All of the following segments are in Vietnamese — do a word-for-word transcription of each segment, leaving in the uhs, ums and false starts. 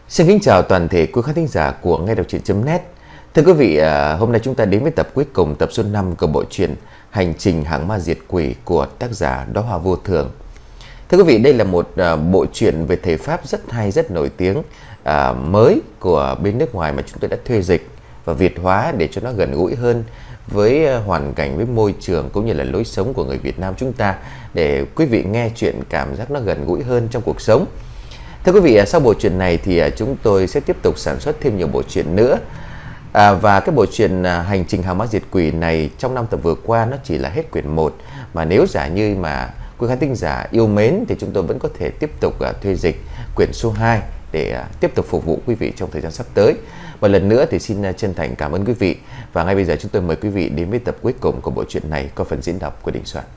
Xin kính chào toàn thể quý khán thính giả của nghe đọc truyện.net. Thưa quý vị, hôm nay chúng ta đến với tập cuối cùng, tập số năm của bộ truyện Hành trình hàng ma diệt quỷ của tác giả Đóa Hoa Vô Thường. Thưa quý vị, đây là một bộ truyện về thể pháp rất hay, rất nổi tiếng, mới của bên nước ngoài mà chúng tôi đã thuê dịch và Việt hóa để cho nó gần gũi hơn với hoàn cảnh, với môi trường cũng như là lối sống của người Việt Nam chúng ta, để quý vị nghe chuyện cảm giác nó gần gũi hơn trong cuộc sống. Thưa quý vị, sau bộ truyện này thì chúng tôi sẽ tiếp tục sản xuất thêm nhiều bộ truyện nữa. À, và cái bộ truyện Hành trình hàng ma diệt quỷ này trong năm tập vừa qua nó chỉ là hết quyển một, mà nếu giả như mà quý khán thính giả yêu mến thì chúng tôi vẫn có thể tiếp tục uh, thuê dịch quyển số hai để uh, tiếp tục phục vụ quý vị trong thời gian sắp tới. Một lần nữa thì xin uh, chân thành cảm ơn quý vị. Và ngay bây giờ chúng tôi mời quý vị đến với tập cuối cùng của bộ truyện này, có phần diễn đọc của Đình Soạn.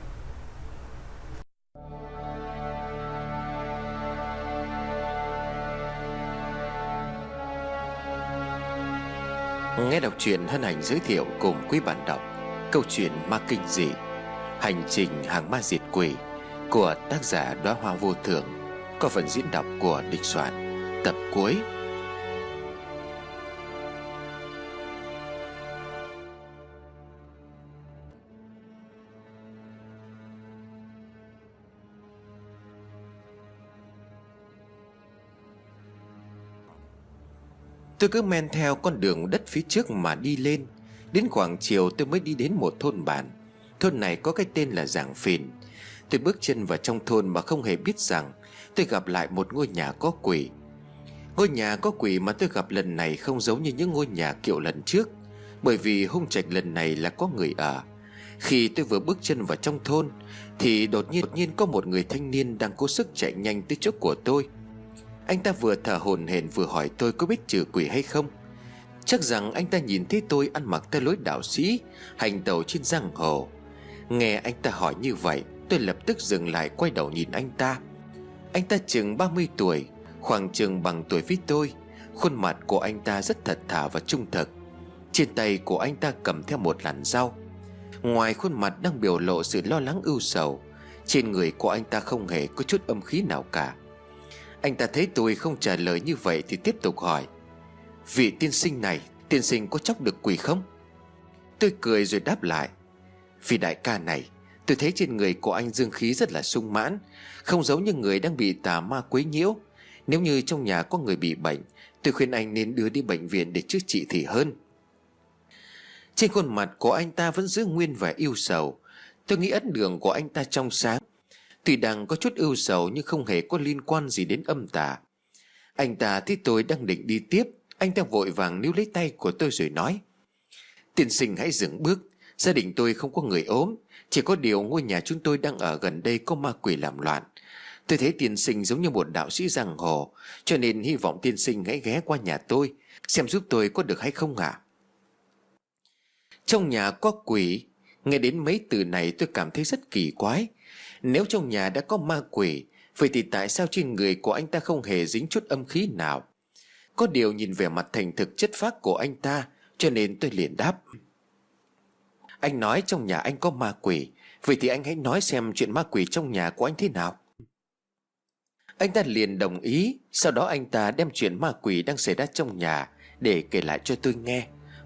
Nghe đọc truyện hân hạnh giới thiệu cùng quý bạn đọc câu chuyện ma kinh dị Hành trình hàng ma diệt quỷ của tác giả Đóa Hoa Vô Thường, có phần diễn đọc của Đình Soạn. Tập cuối. Tôi cứ men theo con đường đất phía trước mà đi lên. Đến khoảng chiều tôi mới đi đến một thôn bản. Thôn này có cái tên là Giàng Phìn. Tôi bước chân vào trong thôn mà không hề biết rằng tôi gặp lại một ngôi nhà có quỷ. Ngôi nhà có quỷ mà tôi gặp lần này không giống như những ngôi nhà kiệu lần trước, bởi vì hung trạch lần này là có người ở. Khi tôi vừa bước chân vào trong thôn thì đột nhiên, đột nhiên có một người thanh niên đang cố sức chạy nhanh tới chỗ của tôi. Anh ta vừa thở hổn hển vừa hỏi tôi có biết trừ quỷ hay không. Chắc rằng anh ta nhìn thấy tôi ăn mặc theo lối đạo sĩ, hành tẩu trên giang hồ. Nghe anh ta hỏi như vậy, tôi lập tức dừng lại quay đầu nhìn anh ta. Anh ta chừng ba mươi tuổi, khoảng chừng bằng tuổi với tôi. Khuôn mặt của anh ta rất thật thà và trung thực. Trên tay của anh ta cầm theo một làn rau. Ngoài khuôn mặt đang biểu lộ sự lo lắng ưu sầu, trên người của anh ta không hề có chút âm khí nào cả. Anh ta thấy tôi không trả lời như vậy thì tiếp tục hỏi: "Vị tiên sinh này, tiên sinh có chọc được quỷ không?" Tôi cười rồi đáp lại: "Vị đại ca này, tôi thấy trên người của anh dương khí rất là sung mãn, không giống như người đang bị tà ma quấy nhiễu. Nếu như trong nhà có người bị bệnh, tôi khuyên anh nên đưa đi bệnh viện để chữa trị thì hơn." Trên khuôn mặt của anh ta vẫn giữ nguyên vẻ ưu sầu. Tôi nghĩ ấn đường của anh ta trong sáng, tuy đang có chút ưu sầu nhưng không hề có liên quan gì đến âm tà. Anh ta thấy tôi đang định đi tiếp, anh ta vội vàng níu lấy tay của tôi rồi nói: "Tiên sinh hãy dừng bước. Gia đình tôi không có người ốm, chỉ có điều ngôi nhà chúng tôi đang ở gần đây có ma quỷ làm loạn. Tôi thấy tiên sinh giống như một đạo sĩ giang hồ, cho nên hy vọng tiên sinh hãy ghé qua nhà tôi xem giúp tôi có được hay không ạ?" Trong nhà có quỷ, nghe đến mấy từ này tôi cảm thấy rất kỳ quái. Nếu trong nhà đã có ma quỷ, vậy thì tại sao trên người của anh ta không hề dính chút âm khí nào? Có điều nhìn vẻ mặt thành thực chất phác của anh ta, cho nên tôi liền đáp: "Anh nói trong nhà anh có ma quỷ, vậy thì anh hãy nói xem chuyện ma quỷ trong nhà của anh thế nào." Anh ta liền đồng ý. Sau đó anh ta đem chuyện ma quỷ đang xảy ra trong nhà để kể lại cho tôi nghe.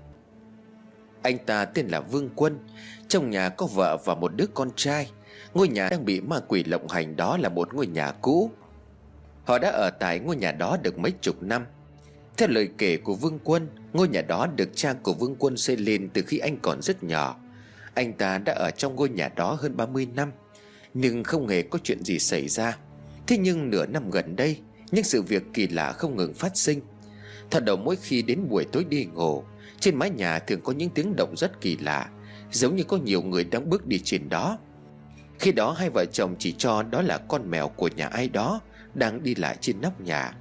Anh ta tên là Vương Quân, trong nhà có vợ và một đứa con trai. Ngôi nhà đang bị ma quỷ lộng hành đó là một ngôi nhà cũ. Họ đã ở tại ngôi nhà đó được mấy chục năm. Theo lời kể của Vương Quân, ngôi nhà đó được cha của Vương Quân xây lên từ khi anh còn rất nhỏ. Anh ta đã ở trong ngôi nhà đó hơn ba mươi năm, nhưng không hề có chuyện gì xảy ra. Thế nhưng nửa năm gần đây, những sự việc kỳ lạ không ngừng phát sinh. Thật đầu mỗi khi đến buổi tối đi ngủ, trên mái nhà thường có những tiếng động rất kỳ lạ, giống như có nhiều người đang bước đi trên đó. Khi đó hai vợ chồng chỉ cho đó là con mèo của nhà ai đó đang đi lại trên nóc nhà.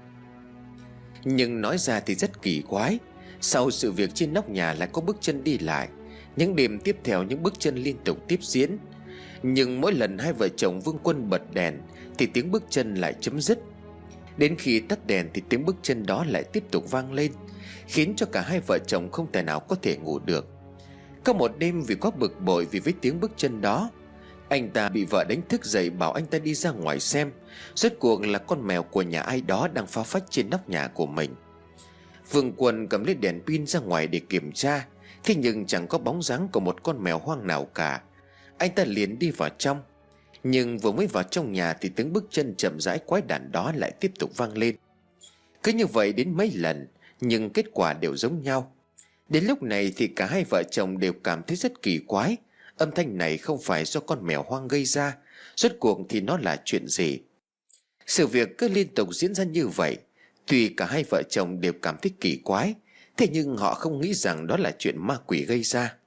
Nhưng nói ra thì rất kỳ quái, sau sự việc trên nóc nhà lại có bước chân đi lại. Những đêm tiếp theo những bước chân liên tục tiếp diễn. Nhưng mỗi lần hai vợ chồng Vương Quân bật đèn thì tiếng bước chân lại chấm dứt. Đến khi tắt đèn thì tiếng bước chân đó lại tiếp tục vang lên, khiến cho cả hai vợ chồng không thể nào có thể ngủ được. Có một đêm vì quá bực bội vì với tiếng bước chân đó, Anh ta bị vợ đánh thức dậy, bảo anh ta đi ra ngoài xem rốt cuộc là con mèo của nhà ai đó đang phá phách trên nóc nhà của mình. Vương Quân cầm lấy đèn pin ra ngoài để kiểm tra, thế nhưng chẳng có bóng dáng của một con mèo hoang nào cả. Anh ta liền đi vào trong, nhưng vừa mới vào trong nhà thì tiếng bước chân chậm rãi quái đản đó lại tiếp tục vang lên. Cứ như vậy đến mấy lần, nhưng kết quả đều giống nhau. Đến lúc này thì cả hai vợ chồng đều cảm thấy rất kỳ quái. Âm thanh này không phải do con mèo hoang gây ra, rốt cuộc thì nó là chuyện gì? Sự việc cứ liên tục diễn ra như vậy. Tuy cả hai vợ chồng đều cảm thấy kỳ quái, thế nhưng họ không nghĩ rằng đó là chuyện ma quỷ gây ra.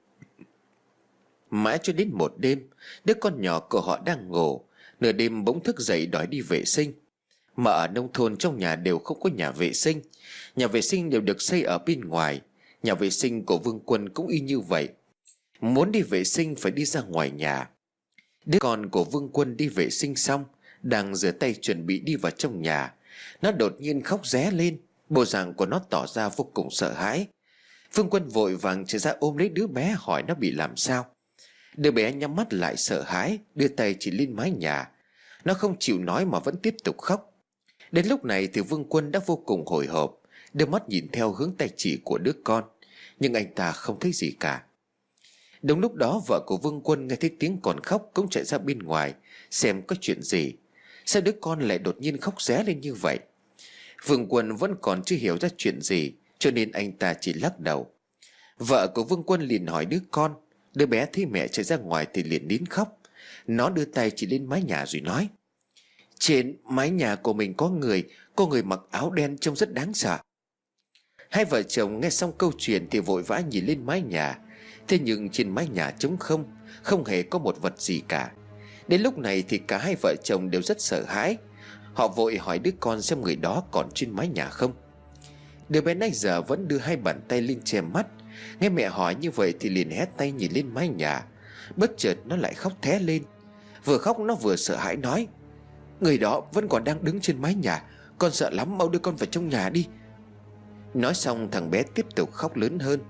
Mãi cho đến một đêm, đứa con nhỏ của họ đang ngủ, nửa đêm bỗng thức dậy đòi đi vệ sinh. Mà ở nông thôn trong nhà đều không có nhà vệ sinh, nhà vệ sinh đều được xây ở bên ngoài. Nhà vệ sinh của Vương Quân cũng y như vậy. Muốn đi vệ sinh phải đi ra ngoài nhà. Đứa con của Vương Quân đi vệ sinh xong, đang rửa tay chuẩn bị đi vào trong nhà, nó đột nhiên khóc ré lên. Bộ dạng của nó tỏ ra vô cùng sợ hãi. Vương Quân vội vàng chạy ra ôm lấy đứa bé, hỏi nó bị làm sao. Đứa bé nhắm mắt lại sợ hãi, đưa tay chỉ lên mái nhà. Nó không chịu nói mà vẫn tiếp tục khóc. Đến lúc này thì Vương Quân đã vô cùng hồi hộp, đưa mắt nhìn theo hướng tay chỉ của đứa con, nhưng anh ta không thấy gì cả. Đúng lúc đó vợ của Vương Quân nghe thấy tiếng còn khóc cũng chạy ra bên ngoài xem có chuyện gì. Sao đứa con lại đột nhiên khóc ré lên như vậy? Vương Quân vẫn còn chưa hiểu ra chuyện gì, cho nên anh ta chỉ lắc đầu. Vợ của Vương Quân liền hỏi đứa con. Đứa bé thấy mẹ chạy ra ngoài thì liền nín khóc. Nó đưa tay chỉ lên mái nhà rồi nói: trên mái nhà của mình có người, có người mặc áo đen trông rất đáng sợ. Hai vợ chồng nghe xong câu chuyện thì vội vã nhìn lên mái nhà. Thế nhưng trên mái nhà trống không, không hề có một vật gì cả. Đến lúc này thì cả hai vợ chồng đều rất sợ hãi. Họ vội hỏi đứa con xem người đó còn trên mái nhà không. Đứa bé nãy giờ vẫn đưa hai bàn tay lên che mắt. Nghe mẹ hỏi như vậy thì liền hét tay nhìn lên mái nhà. Bất chợt nó lại khóc thé lên. Vừa khóc nó vừa sợ hãi nói: người đó vẫn còn đang đứng trên mái nhà, con sợ lắm, mau đưa con vào trong nhà đi. Nói xong thằng bé tiếp tục khóc lớn hơn.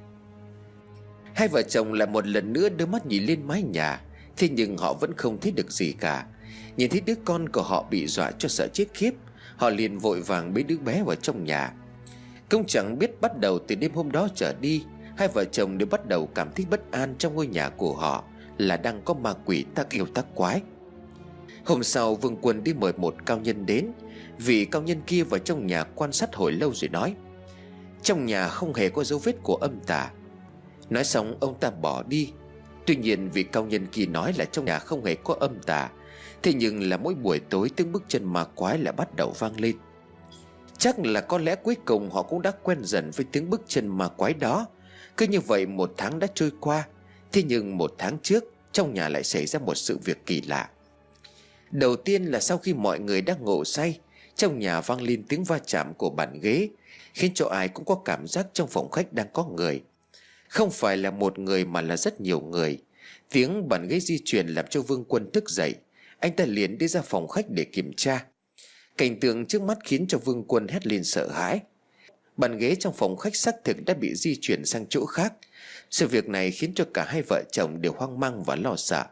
Hai vợ chồng lại một lần nữa đưa mắt nhìn lên mái nhà. Thế nhưng họ vẫn không thấy được gì cả. Nhìn thấy đứa con của họ bị dọa cho sợ chết khiếp, họ liền vội vàng bế đứa bé vào trong nhà. Cũng chẳng biết bắt đầu từ đêm hôm đó trở đi, hai vợ chồng đều bắt đầu cảm thấy bất an trong ngôi nhà của họ, là đang có ma quỷ tác yêu tác quái. Hôm sau Vương Quân đi mời một cao nhân đến. Vị cao nhân kia vào trong nhà quan sát hồi lâu rồi nói: trong nhà không hề có dấu vết của âm tà. Nói xong ông ta bỏ đi. Tuy nhiên vị cao nhân kia nói là trong nhà không hề có âm tà, thế nhưng là mỗi buổi tối tiếng bước chân ma quái lại bắt đầu vang lên. Chắc là có lẽ cuối cùng họ cũng đã quen dần với tiếng bước chân ma quái đó. Cứ như vậy một tháng đã trôi qua. Thế nhưng một tháng trước, trong nhà lại xảy ra một sự việc kỳ lạ. Đầu tiên là sau khi mọi người đang ngủ say, trong nhà vang lên tiếng va chạm của bàn ghế, khiến cho ai cũng có cảm giác trong phòng khách đang có người. Không phải là một người mà là rất nhiều người. Tiếng bàn ghế di chuyển làm cho Vương Quân thức dậy. Anh ta liền đi ra phòng khách để kiểm tra. Cảnh tượng trước mắt khiến cho Vương Quân hét lên sợ hãi. Bàn ghế trong phòng khách xác thực đã bị di chuyển sang chỗ khác. Sự việc này khiến cho cả hai vợ chồng đều hoang mang và lo sợ.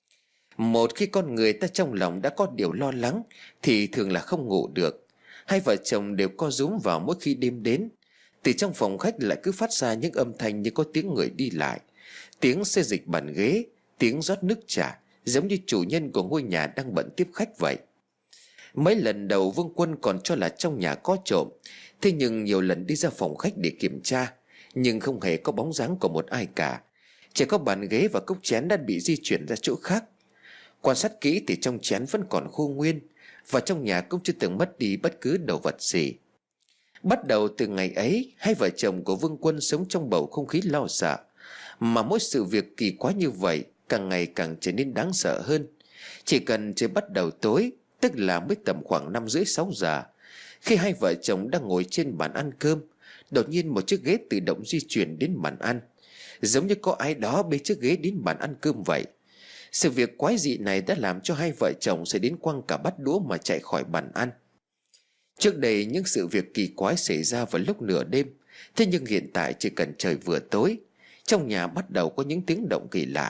Một khi con người ta trong lòng đã có điều lo lắng thì thường là không ngủ được. Hai vợ chồng đều co rúm vào mỗi khi đêm đến. Từ trong phòng khách lại cứ phát ra những âm thanh như có tiếng người đi lại, tiếng xê dịch bàn ghế, tiếng rót nước trà, giống như chủ nhân của ngôi nhà đang bận tiếp khách vậy. Mấy lần đầu Vương Quân còn cho là trong nhà có trộm. Thế nhưng nhiều lần đi ra phòng khách để kiểm tra, nhưng không hề có bóng dáng của một ai cả. Chỉ có bàn ghế và cốc chén đã bị di chuyển ra chỗ khác. Quan sát kỹ thì trong chén vẫn còn khô nguyên, và trong nhà cũng chưa từng mất đi bất cứ đồ vật gì. Bắt đầu từ ngày ấy, hai vợ chồng của Vương Quân sống trong bầu không khí lo sợ. Mà mỗi sự việc kỳ quái như vậy càng ngày càng trở nên đáng sợ hơn. Chỉ cần trời bắt đầu tối, tức là mới tầm khoảng năm rưỡi sáu giờ, khi hai vợ chồng đang ngồi trên bàn ăn cơm, đột nhiên một chiếc ghế tự động di chuyển đến bàn ăn, giống như có ai đó bê chiếc ghế đến bàn ăn cơm vậy. Sự việc quái dị này đã làm cho hai vợ chồng sẽ đến quăng cả bát đũa mà chạy khỏi bàn ăn. Trước đây những sự việc kỳ quái xảy ra vào lúc nửa đêm. Thế nhưng hiện tại chỉ cần trời vừa tối, trong nhà bắt đầu có những tiếng động kỳ lạ,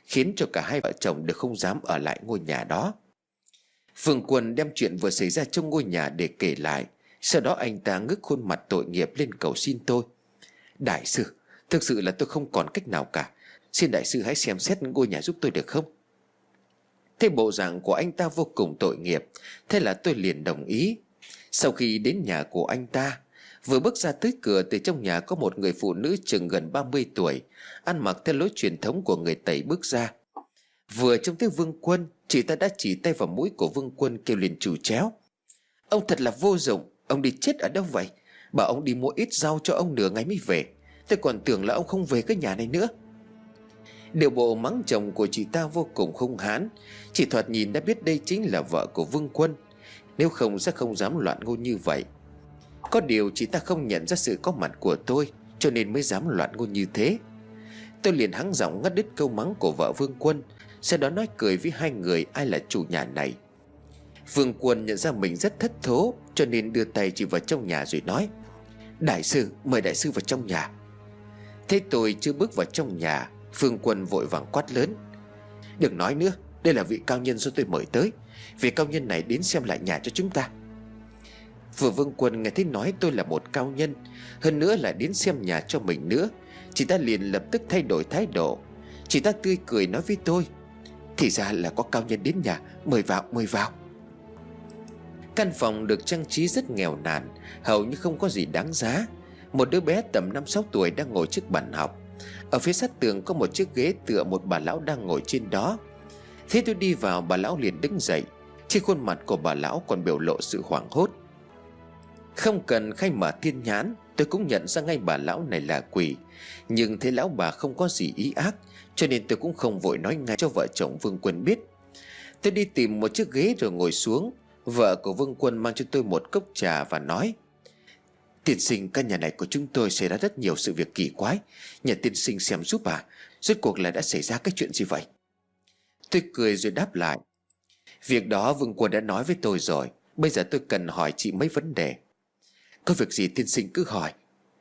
khiến cho cả hai vợ chồng đều không dám ở lại ngôi nhà đó. Vương Quân đem chuyện vừa xảy ra trong ngôi nhà để kể lại. Sau đó anh ta ngước khuôn mặt tội nghiệp lên cầu xin tôi: Đại sư, thực sự là tôi không còn cách nào cả. Xin đại sư hãy xem xét ngôi nhà giúp tôi được không? Thế bộ dạng của anh ta vô cùng tội nghiệp, thế là tôi liền đồng ý. Sau khi đến nhà của anh ta, vừa bước ra tới cửa, từ trong nhà có một người phụ nữ chừng gần ba mươi tuổi, ăn mặc theo lối truyền thống của người Tây bước ra. Vừa trông thấy Vương Quân, chị ta đã chỉ tay vào mũi của Vương Quân kêu lên trù chéo: Ông thật là vô dụng, ông đi chết ở đâu vậy? Bảo ông đi mua ít rau cho ông nửa ngày mới về, tôi còn tưởng là ông không về cái nhà này nữa. Điều bộ mắng chồng của chị ta vô cùng hung hãn. Chị thoạt nhìn đã biết đây chính là vợ của Vương Quân, nếu không sẽ không dám loạn ngôn như vậy. Có điều chị ta không nhận ra sự có mặt của tôi, cho nên mới dám loạn ngôn như thế. Tôi liền hắng giọng ngắt đứt câu mắng của vợ Vương Quân, sau đó nói cười với hai người ai là chủ nhà này. Vương Quân nhận ra mình rất thất thố, cho nên đưa tay chỉ vào trong nhà rồi nói: Đại sư, mời đại sư vào trong nhà. Thế tôi chưa bước vào trong nhà, Vương Quân vội vàng quát lớn: Đừng nói nữa, đây là vị cao nhân do tôi mời tới. Vị cao nhân này đến xem lại nhà cho chúng ta. Vừa Vương Quân nghe thấy nói tôi là một cao nhân, hơn nữa là đến xem nhà cho mình nữa, chị ta liền lập tức thay đổi thái độ. Chị ta tươi cười nói với tôi: Thì ra là có cao nhân đến nhà, mời vào, mời vào. Căn phòng được trang trí rất nghèo nàn, hầu như không có gì đáng giá. Một đứa bé tầm năm sáu tuổi đang ngồi trước bàn học. Ở phía sát tường có một chiếc ghế tựa một bà lão đang ngồi trên đó. Thế tôi đi vào, bà lão liền đứng dậy. Trên khuôn mặt của bà lão còn biểu lộ sự hoảng hốt. Không cần khai mở thiên nhãn, tôi cũng nhận ra ngay bà lão này là quỷ. Nhưng thấy lão bà không có gì ý ác, cho nên tôi cũng không vội nói ngay cho vợ chồng Vương Quân biết. Tôi đi tìm một chiếc ghế rồi ngồi xuống. Vợ của Vương Quân mang cho tôi một cốc trà và nói: Tiên sinh, căn nhà này của chúng tôi xảy ra rất nhiều sự việc kỳ quái, nhờ tiên sinh xem giúp à. Rốt cuộc là đã xảy ra cái chuyện gì vậy? Tôi cười rồi đáp lại: Việc đó Vương Quân đã nói với tôi rồi. Bây giờ tôi cần hỏi chị mấy vấn đề. Có việc gì tiên sinh cứ hỏi.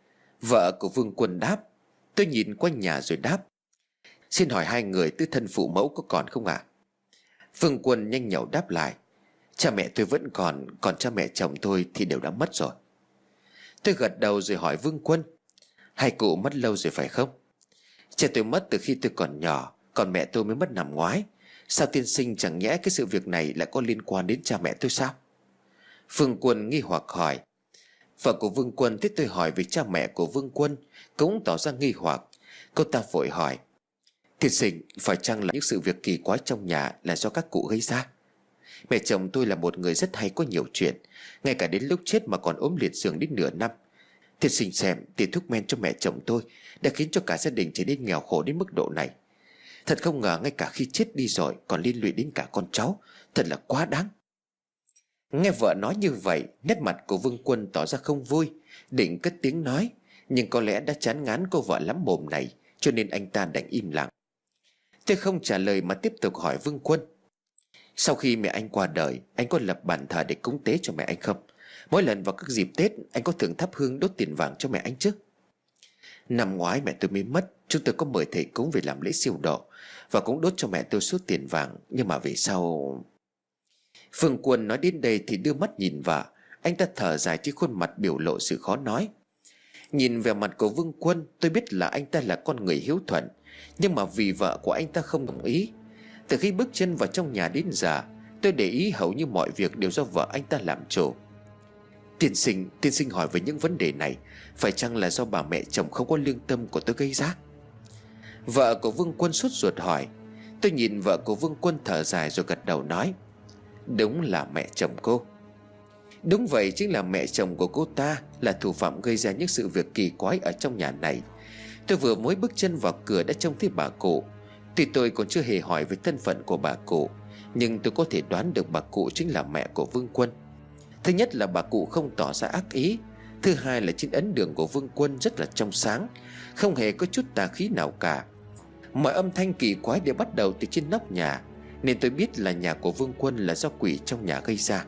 Vợ của Vương Quân đáp. Tôi nhìn quanh nhà rồi đáp: Xin hỏi hai người tứ thân phụ mẫu có còn không ạ? À? Vương Quân nhanh nhảu đáp lại: Cha mẹ tôi vẫn còn, còn cha mẹ chồng tôi thì đều đã mất rồi. Tôi gật đầu rồi hỏi Vương Quân: Hai cụ mất lâu rồi phải không? Cha tôi mất từ khi tôi còn nhỏ, còn mẹ tôi mới mất năm ngoái. Sao tiên sinh, chẳng nhẽ cái sự việc này lại có liên quan đến cha mẹ tôi sao? Vương Quân nghi hoặc hỏi. Vợ của Vương Quân thấy tôi hỏi về cha mẹ của Vương Quân cũng tỏ ra nghi hoặc. Cô ta vội hỏi: Tiên sinh, phải chăng là những sự việc kỳ quái trong nhà là do các cụ gây ra? Mẹ chồng tôi là một người rất hay có nhiều chuyện, ngay cả đến lúc chết mà còn ốm liệt giường đến nửa năm. Tiên sinh xem, tiền thuốc men cho mẹ chồng tôi đã khiến cho cả gia đình trở nên nghèo khổ đến mức độ này. Thật không ngờ ngay cả khi chết đi rồi còn liên lụy đến cả con cháu. Thật là quá đáng. Nghe vợ nói như vậy, nét mặt của Vương Quân tỏ ra không vui, định cất tiếng nói, nhưng có lẽ đã chán ngán cô vợ lắm mồm này, cho nên anh ta đành im lặng. Tôi không trả lời mà tiếp tục hỏi Vương Quân: Sau khi mẹ anh qua đời, anh có lập bàn thờ để cúng tế cho mẹ anh không? Mỗi lần vào các dịp Tết, anh có thường thắp hương đốt tiền vàng cho mẹ anh chứ? Năm ngoái mẹ tôi mới mất, chúng tôi có mời thầy cúng về làm lễ siêu độ và cũng đốt cho mẹ tôi số tiền vàng. Nhưng mà về sau... Vương Quân nói đến đây thì đưa mắt nhìn vợ. Anh ta thở dài trên khuôn mặt biểu lộ sự khó nói. Nhìn về mặt của Vương Quân, tôi biết là anh ta là con người hiếu thuận, nhưng mà vì vợ của anh ta không đồng ý. Từ khi bước chân vào trong nhà đến giờ, tôi để ý hầu như mọi việc đều do vợ anh ta làm chủ. Tiên sinh, tiên sinh hỏi về những vấn đề này, phải chăng là do bà mẹ chồng không có lương tâm của tôi gây ra? Vợ của Vương Quân sốt ruột hỏi. Tôi nhìn vợ của Vương Quân thở dài rồi gật đầu nói: Đúng là mẹ chồng cô. Đúng vậy, chính là mẹ chồng của cô ta là thủ phạm gây ra những sự việc kỳ quái ở trong nhà này. Tôi vừa mới bước chân vào cửa đã trông thấy bà cụ. Tuy tôi còn chưa hề hỏi về thân phận của bà cụ, nhưng tôi có thể đoán được bà cụ chính là mẹ của Vương Quân. Thứ nhất là bà cụ không tỏ ra ác ý. Thứ hai là trên ấn đường của Vương Quân rất là trong sáng, không hề có chút tà khí nào cả. Mọi âm thanh kỳ quái đều bắt đầu từ trên nóc nhà, nên tôi biết là nhà của Vương Quân là do quỷ trong nhà gây ra.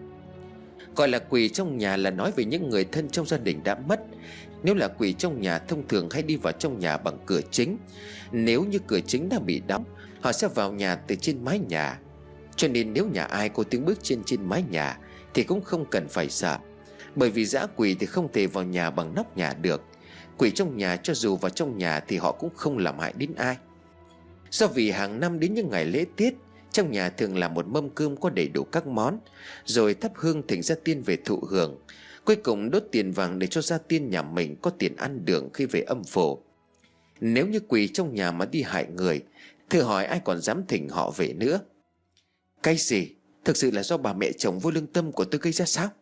Gọi là quỷ trong nhà là nói về những người thân trong gia đình đã mất. Nếu là quỷ trong nhà, thông thường hay đi vào trong nhà bằng cửa chính. Nếu như cửa chính đã bị đóng, Họ sẽ vào nhà từ trên mái nhà. Cho nên nếu nhà ai có tiếng bước trên trên mái nhà thì cũng không cần phải sợ. Bởi vì dã quỷ thì không thể vào nhà bằng nóc nhà được. Quỷ trong nhà cho dù vào trong nhà thì họ cũng không làm hại đến ai. Do vì hàng năm đến những ngày lễ Tết, trong nhà thường làm một mâm cơm có đầy đủ các món, rồi thắp hương thỉnh gia tiên về thụ hưởng. Cuối cùng đốt tiền vàng để cho gia tiên nhà mình có tiền ăn đường khi về âm phủ. Nếu như quỷ trong nhà mà đi hại người, thử hỏi ai còn dám thỉnh họ về nữa. Cái gì? Thực sự là do bà mẹ chồng vô lương tâm của tôi gây ra sao?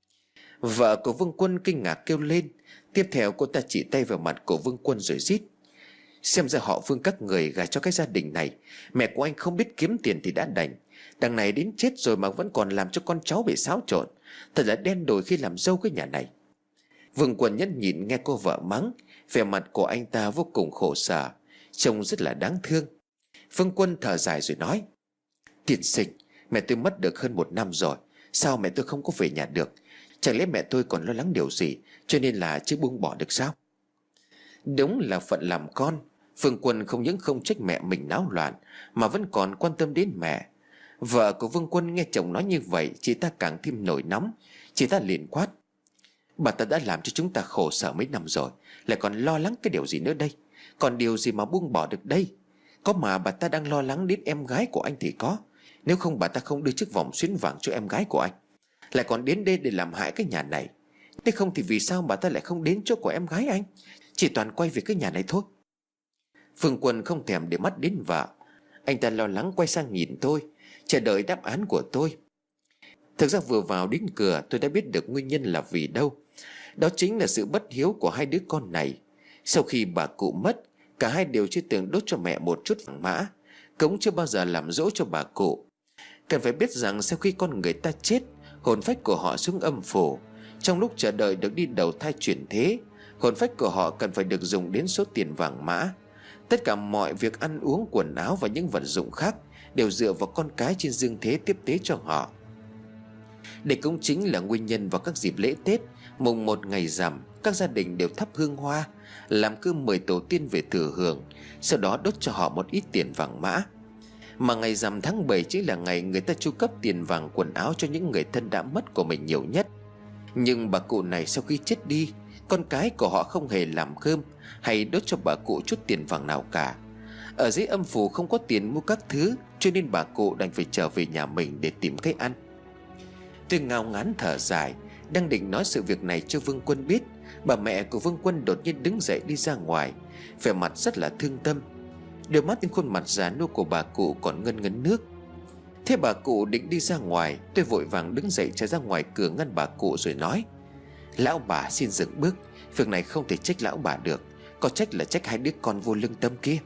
Vợ của Vương Quân kinh ngạc kêu lên. Tiếp theo cô ta chỉ tay vào mặt của Vương Quân rồi rít: Xem ra họ Vương các người gả cho cái gia đình này. Mẹ của anh không biết kiếm tiền thì đã đành, đằng này đến chết rồi mà vẫn còn làm cho con cháu bị xáo trộn. Thật là đen đủi khi làm dâu cái nhà này. Vương Quân nhẫn nhịn nghe cô vợ mắng. Vẻ mặt của anh ta vô cùng khổ sở, trông rất là đáng thương. Vương Quân thở dài rồi nói: Tiên sinh, mẹ tôi mất được hơn một năm rồi. Sao mẹ tôi không có về nhà được? Chẳng lẽ mẹ tôi còn lo lắng điều gì cho nên là chưa buông bỏ được sao? Đúng là phận làm con. Vương Quân không những không trách mẹ mình náo loạn mà vẫn còn quan tâm đến mẹ. Vợ của Vương Quân nghe chồng nói như vậy, chị ta càng thêm nổi nóng. Chị ta liền quát: Bà ta đã làm cho chúng ta khổ sở mấy năm rồi, lại còn lo lắng cái điều gì nữa đây? Còn điều gì mà buông bỏ được đây? Có mà bà ta đang lo lắng đến em gái của anh thì có. Nếu không bà ta không đưa chiếc vòng xuyến vàng cho em gái của anh, lại còn đến đây để làm hại cái nhà này. Nếu không thì vì sao bà ta lại không đến chỗ của em gái anh? Chỉ toàn quay về cái nhà này thôi. Vương Quân không thèm để mắt đến vợ. Anh ta lo lắng quay sang nhìn tôi, chờ đợi đáp án của tôi. Thực ra vừa vào đến cửa tôi đã biết được nguyên nhân là vì đâu. Đó chính là sự bất hiếu của hai đứa con này. Sau khi bà cụ mất, cả hai đều chưa từng đốt cho mẹ một chút vàng mã, cũng chưa bao giờ làm dỗ cho bà cụ. Cần phải biết rằng sau khi con người ta chết, hồn phách của họ xuống âm phủ. Trong lúc chờ đợi được đi đầu thai chuyển thế, hồn phách của họ cần phải được dùng đến số tiền vàng mã. Tất cả mọi việc ăn uống, quần áo và những vật dụng khác đều dựa vào con cái trên dương thế tiếp tế cho họ. Đây cũng chính là nguyên nhân vào các dịp lễ Tết, mùng một ngày rằm, các gia đình đều thắp hương hoa, làm cơm mời tổ tiên về thừa hưởng, sau đó đốt cho họ một ít tiền vàng mã. Mà ngày rằm tháng bảy chính là ngày người ta chu cấp tiền vàng quần áo cho những người thân đã mất của mình nhiều nhất. Nhưng bà cụ này sau khi chết đi, con cái của họ không hề làm cơm hay đốt cho bà cụ chút tiền vàng nào cả. Ở dưới âm phủ không có tiền mua các thứ, cho nên bà cụ đành phải trở về nhà mình để tìm cái ăn. Tôi ngao ngán thở dài, đang định nói sự việc này cho Vương Quân biết, bà mẹ của Vương Quân đột nhiên đứng dậy đi ra ngoài, vẻ mặt rất là thương tâm. Đôi mắt trên khuôn mặt già nua của bà cụ còn ngân ngấn nước. Thế bà cụ định đi ra ngoài, tôi vội vàng đứng dậy chạy ra ngoài cửa ngăn bà cụ rồi nói: Lão bà xin dừng bước, việc này không thể trách lão bà được, có trách là trách hai đứa con vô lương tâm kia.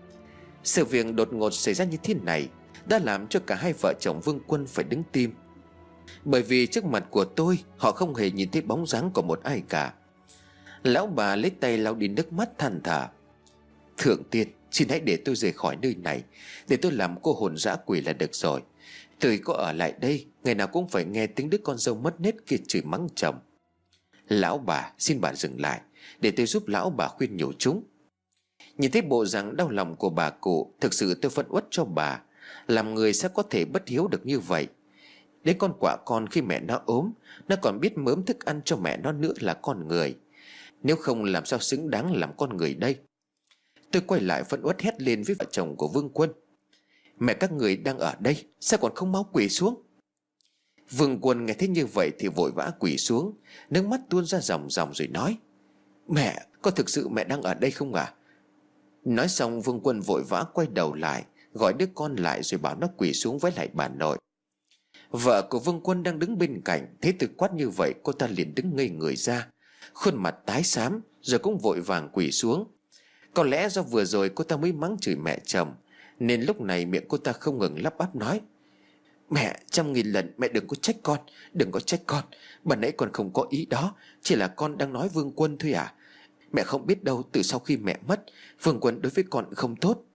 Sự việc đột ngột xảy ra như thế này đã làm cho cả hai vợ chồng Vương Quân phải đứng tim. Bởi vì trước mặt của tôi, họ không hề nhìn thấy bóng dáng của một ai cả. Lão bà lấy tay lau đi nước mắt than thở: Thượng tiên, xin hãy để tôi rời khỏi nơi này, để tôi làm cô hồn dã quỷ là được rồi. Tôi có ở lại đây, ngày nào cũng phải nghe tiếng đứa con dâu mất nết kia chửi mắng chồng. Lão bà, xin bà dừng lại, để tôi giúp lão bà khuyên nhủ chúng. Nhìn thấy bộ dạng đau lòng của bà cụ, thực sự tôi phẫn uất cho bà. Làm người sao có thể bất hiếu được như vậy? Đến con quả con khi mẹ nó ốm, nó còn biết mớm thức ăn cho mẹ nó nữa là con người. Nếu không làm sao xứng đáng làm con người đây? Tôi quay lại phẫn uất hét lên với vợ chồng của Vương Quân: Mẹ các người đang ở đây, sao còn không mau quỳ xuống? Vương Quân nghe thấy như vậy thì vội vã quỳ xuống, nước mắt tuôn ra ròng ròng rồi nói: Mẹ, có thực sự mẹ đang ở đây không à? Nói xong Vương Quân vội vã quay đầu lại, gọi đứa con lại rồi bảo nó quỳ xuống với lại bà nội. Vợ của Vương Quân đang đứng bên cạnh thấy tôi quát như vậy, cô ta liền đứng ngây người ra, khuôn mặt tái xám, rồi cũng vội vàng quỳ xuống. Có lẽ do vừa rồi cô ta mới mắng chửi mẹ chồng, nên lúc này miệng cô ta không ngừng lắp bắp nói: Mẹ, trăm nghìn lần mẹ đừng có trách con, đừng có trách con. Bà nãy con không có ý đó, chỉ là con đang nói Vương Quân thôi à. Mẹ không biết đâu, từ sau khi mẹ mất, Vương Quân đối với con không tốt.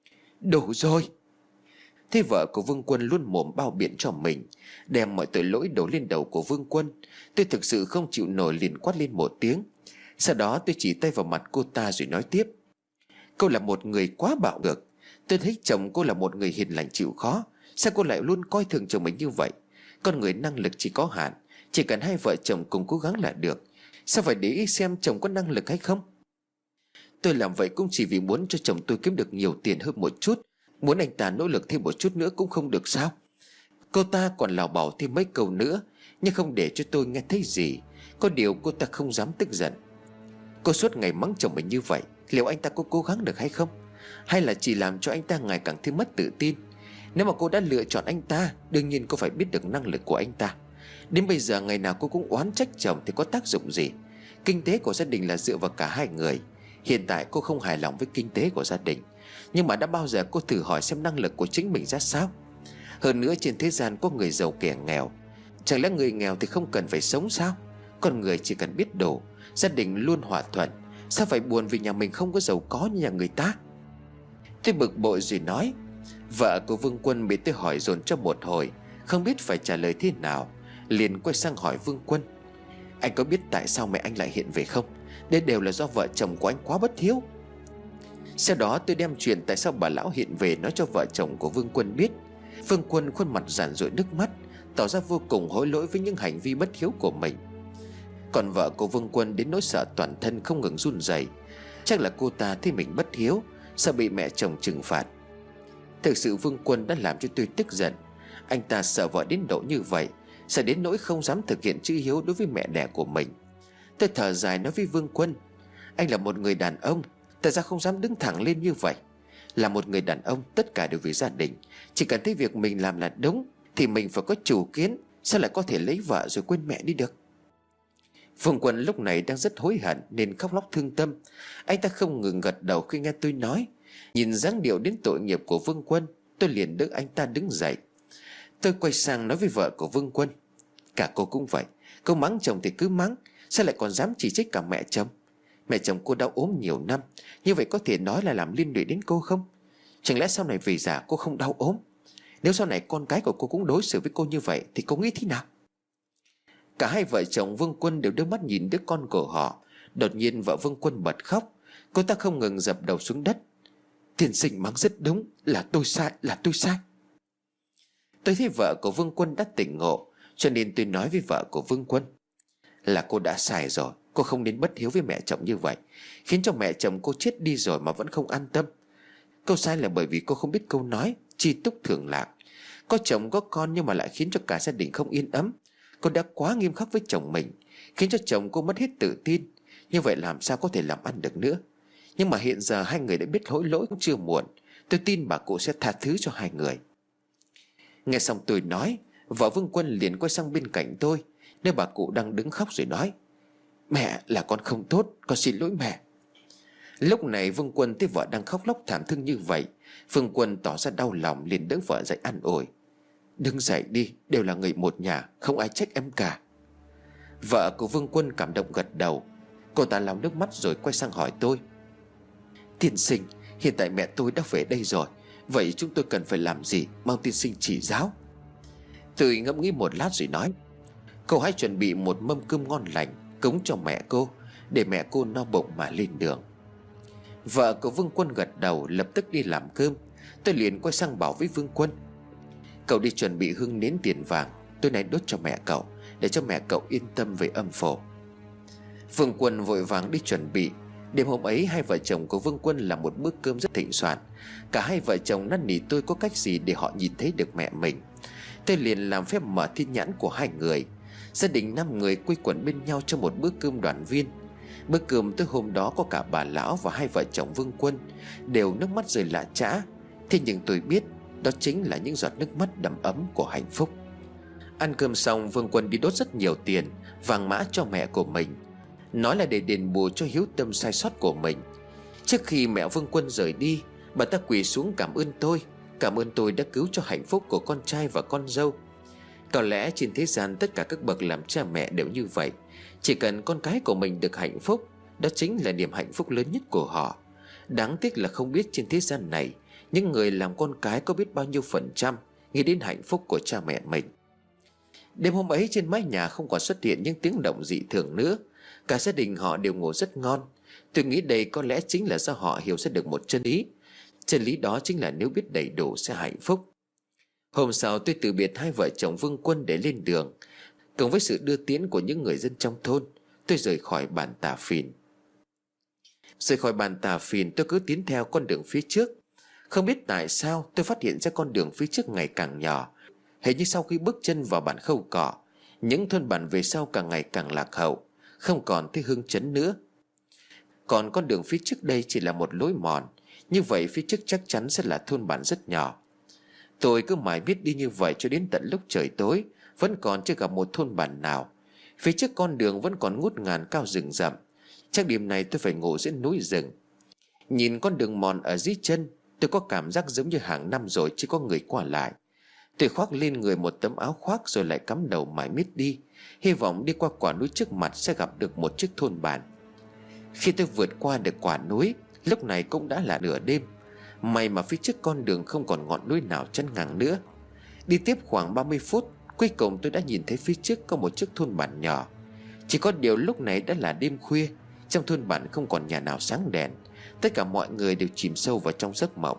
Đủ rồi. Thế vợ của Vương Quân luôn mồm bao biện cho mình, đem mọi tội lỗi đổ lên đầu của Vương Quân. Tôi thực sự không chịu nổi liền quát lên một tiếng. Sau đó tôi chỉ tay vào mặt cô ta rồi nói tiếp: Cô là một người quá bạo ngược. Tôi thấy chồng cô là một người hiền lành chịu khó, sao cô lại luôn coi thường chồng mình như vậy? Con người năng lực chỉ có hạn, chỉ cần hai vợ chồng cùng cố gắng là được. Sao phải để ý xem chồng có năng lực hay không? Tôi làm vậy cũng chỉ vì muốn cho chồng tôi kiếm được nhiều tiền hơn một chút. Muốn anh ta nỗ lực thêm một chút nữa cũng không được sao? Cô ta còn lào bảo thêm mấy câu nữa, nhưng không để cho tôi nghe thấy gì. Có điều cô ta không dám tức giận. Cô suốt ngày mắng chồng mình như vậy, liệu anh ta có cố gắng được hay không? Hay là chỉ làm cho anh ta ngày càng thêm mất tự tin? Nếu mà cô đã lựa chọn anh ta, đương nhiên cô phải biết được năng lực của anh ta. Đến bây giờ ngày nào cô cũng oán trách chồng thì có tác dụng gì? Kinh tế của gia đình là dựa vào cả hai người. Hiện tại cô không hài lòng với kinh tế của gia đình, nhưng mà đã bao giờ cô thử hỏi xem năng lực của chính mình ra sao? Hơn nữa trên thế gian có người giàu kẻ nghèo. Chẳng lẽ người nghèo thì không cần phải sống sao? Con người chỉ cần biết đủ, gia đình luôn hòa thuận. Sao phải buồn vì nhà mình không có giàu có như nhà người ta? Tôi bực bội rồi nói. Vợ của Vương Quân bị tôi hỏi dồn cho một hồi, không biết phải trả lời thế nào, liền quay sang hỏi Vương Quân: Anh có biết tại sao mẹ anh lại hiện về không? Đây đều là do vợ chồng của anh quá bất hiếu. Sau đó tôi đem chuyện tại sao bà lão hiện về nói cho vợ chồng của Vương Quân biết. Vương Quân khuôn mặt giàn rụi nước mắt, tỏ ra vô cùng hối lỗi với những hành vi bất hiếu của mình. Còn vợ của Vương Quân đến nỗi sợ toàn thân không ngừng run rẩy. Chắc là cô ta thấy mình bất hiếu, sợ bị mẹ chồng trừng phạt. Thực sự Vương Quân đã làm cho tôi tức giận. Anh ta sợ vợ đến độ như vậy, sợ đến nỗi không dám thực hiện chữ hiếu đối với mẹ đẻ của mình. Tôi thở dài nói với Vương Quân: Anh là một người đàn ông, tại sao không dám đứng thẳng lên như vậy? Là một người đàn ông, tất cả đều vì gia đình. Chỉ cần thấy việc mình làm là đúng thì mình phải có chủ kiến. Sao lại có thể lấy vợ rồi quên mẹ đi được? Vương Quân lúc này đang rất hối hận nên khóc lóc thương tâm. Anh ta không ngừng gật đầu khi nghe tôi nói. Nhìn dáng điệu đến tội nghiệp của Vương Quân, tôi liền đỡ anh ta đứng dậy. Tôi quay sang nói với vợ của Vương Quân: Cả cô cũng vậy, cô mắng chồng thì cứ mắng, sao lại còn dám chỉ trích cả mẹ chồng? Mẹ chồng cô đau ốm nhiều năm, như vậy có thể nói là làm liên lụy đến cô không? Chẳng lẽ sau này về già cô không đau ốm? Nếu sau này con cái của cô cũng đối xử với cô như vậy thì cô nghĩ thế nào? Cả hai vợ chồng Vương Quân đều đưa mắt nhìn đứa con của họ. Đột nhiên vợ Vương Quân bật khóc. Cô ta không ngừng dập đầu xuống đất: Tiên sinh mắng rất đúng, là tôi sai, là tôi sai. Tôi thấy vợ của Vương Quân đã tỉnh ngộ, cho nên tôi nói với vợ của Vương Quân: Là cô đã sai rồi, cô không nên bất hiếu với mẹ chồng như vậy, khiến cho mẹ chồng cô chết đi rồi mà vẫn không an tâm. Cô sai là bởi vì cô không biết câu nói chi túc thường lạc. Có chồng có con nhưng mà lại khiến cho cả gia đình không yên ấm. Cô đã quá nghiêm khắc với chồng mình, khiến cho chồng cô mất hết tự tin. Như vậy làm sao có thể làm ăn được nữa? Nhưng mà hiện giờ hai người đã biết hối lỗi cũng chưa muộn. Tôi tin bà cụ sẽ tha thứ cho hai người. Nghe xong tôi nói, vợ Vương Quân liền quay sang bên cạnh tôi, nơi bà cụ đang đứng khóc rồi nói: Mẹ, là con không tốt, con xin lỗi mẹ. Lúc này Vương Quân thấy vợ đang khóc lóc thảm thương như vậy. Vương Quân tỏ ra đau lòng liền đỡ vợ dậy an ủi: Đứng dậy đi, đều là người một nhà, không ai trách em cả. Vợ của Vương Quân cảm động gật đầu. Cô ta lau nước mắt rồi quay sang hỏi tôi: Tiên sinh, hiện tại mẹ tôi đã về đây rồi, vậy chúng tôi cần phải làm gì, mong tiên sinh chỉ giáo. Tôi ngẫm nghĩ một lát rồi nói: Cậu hãy chuẩn bị một mâm cơm ngon lành cúng cho mẹ cô, để mẹ cô no bụng mà lên đường. Vợ của Vương Quân gật đầu, lập tức đi làm cơm. Tôi liền quay sang bảo với Vương Quân: Cậu đi chuẩn bị hương nến tiền vàng, tối nay đốt cho mẹ cậu, để cho mẹ cậu yên tâm về âm phủ. Vương Quân vội vàng đi chuẩn bị. Đêm hôm ấy hai vợ chồng của Vương Quân làm một bữa cơm rất thịnh soạn. Cả hai vợ chồng năn nỉ tôi có cách gì để họ nhìn thấy được mẹ mình. Tôi liền làm phép mở thiên nhãn của hai người. Gia đình năm người quây quần bên nhau trong một bữa cơm đoàn viên. Bữa cơm tới hôm đó có cả bà lão và hai vợ chồng Vương Quân, đều nước mắt rơi lã chã. Thế nhưng tôi biết đó chính là những giọt nước mắt đầm ấm của hạnh phúc. Ăn cơm xong, Vương Quân đi đốt rất nhiều tiền vàng mã cho mẹ của mình, nói là để đền bù cho hiếu tâm sai sót của mình. Trước khi mẹ Vương Quân rời đi, bà ta quỳ xuống cảm ơn tôi. Cảm ơn tôi đã cứu cho hạnh phúc của con trai và con dâu. Có lẽ trên thế gian tất cả các bậc làm cha mẹ đều như vậy. Chỉ cần con cái của mình được hạnh phúc, đó chính là niềm hạnh phúc lớn nhất của họ. Đáng tiếc là không biết trên thế gian này, những người làm con cái có biết bao nhiêu phần trăm nghĩ đến hạnh phúc của cha mẹ mình. Đêm hôm ấy trên mái nhà không còn xuất hiện những tiếng động dị thường nữa. Cả gia đình họ đều ngủ rất ngon. Tôi nghĩ đây có lẽ chính là do họ hiểu ra được một chân lý. Chân lý đó chính là nếu biết đầy đủ sẽ hạnh phúc. Hôm sau tôi từ biệt hai vợ chồng Vương Quân để lên đường. Cùng với sự đưa tiễn của những người dân trong thôn, tôi rời khỏi bản Tà Phìn. Rời khỏi bản Tà Phìn, tôi cứ tiến theo con đường phía trước. Không biết tại sao tôi phát hiện ra con đường phía trước ngày càng nhỏ. Hình như sau khi bước chân vào bản Khâu Cọ, những thôn bản về sau càng ngày càng lạc hậu, không còn thấy hương chấn nữa. Còn con đường phía trước đây chỉ là một lối mòn. Như vậy phía trước chắc chắn sẽ là thôn bản rất nhỏ. Tôi cứ mãi biết đi như vậy cho đến tận lúc trời tối, vẫn còn chưa gặp một thôn bản nào. Phía trước con đường vẫn còn ngút ngàn cao rừng rậm. Chắc đêm này tôi phải ngủ giữa núi rừng. Nhìn con đường mòn ở dưới chân, tôi có cảm giác giống như hàng năm rồi chỉ có người qua lại. Tôi khoác lên người một tấm áo khoác rồi lại cắm đầu mãi miết đi, hy vọng đi qua quả núi trước mặt sẽ gặp được một chiếc thôn bản. Khi tôi vượt qua được quả núi, lúc này cũng đã là nửa đêm. May mà phía trước con đường không còn ngọn núi nào chắn ngang nữa. Đi tiếp khoảng ba mươi phút, cuối cùng tôi đã nhìn thấy phía trước có một chiếc thôn bản nhỏ. Chỉ có điều lúc này đã là đêm khuya, trong thôn bản không còn nhà nào sáng đèn. Tất cả mọi người đều chìm sâu vào trong giấc mộng.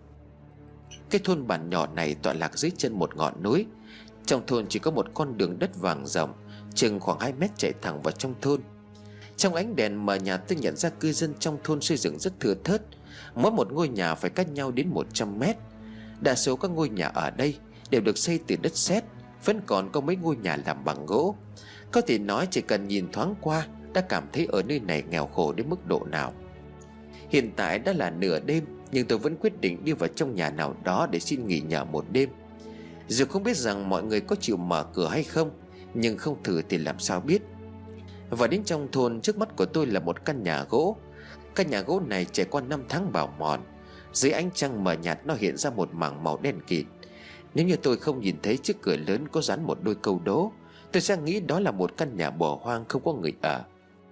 Cái thôn bản nhỏ này tọa lạc dưới chân một ngọn núi. Trong thôn chỉ có một con đường đất vàng rộng, chừng khoảng hai mét chạy thẳng vào trong thôn. Trong ánh đèn mờ nhạt tôi nhận ra cư dân trong thôn xây dựng rất thưa thớt. Mỗi một ngôi nhà phải cách nhau đến một trăm mét. Đa số các ngôi nhà ở đây đều được xây từ đất sét, vẫn còn có mấy ngôi nhà làm bằng gỗ. Có thể nói chỉ cần nhìn thoáng qua đã cảm thấy ở nơi này nghèo khổ đến mức độ nào. Hiện tại đã là nửa đêm, nhưng tôi vẫn quyết định đi vào trong nhà nào đó để xin nghỉ nhờ một đêm. Dù không biết rằng mọi người có chịu mở cửa hay không, nhưng không thử thì làm sao biết. Và đến trong thôn, trước mắt của tôi là một căn nhà gỗ. Căn nhà gỗ này trải qua năm tháng bào mòn. Dưới ánh trăng mờ nhạt nó hiện ra một mảng màu đen kịt. Nếu như tôi không nhìn thấy chiếc cửa lớn có dán một đôi câu đố, tôi sẽ nghĩ đó là một căn nhà bỏ hoang không có người ở.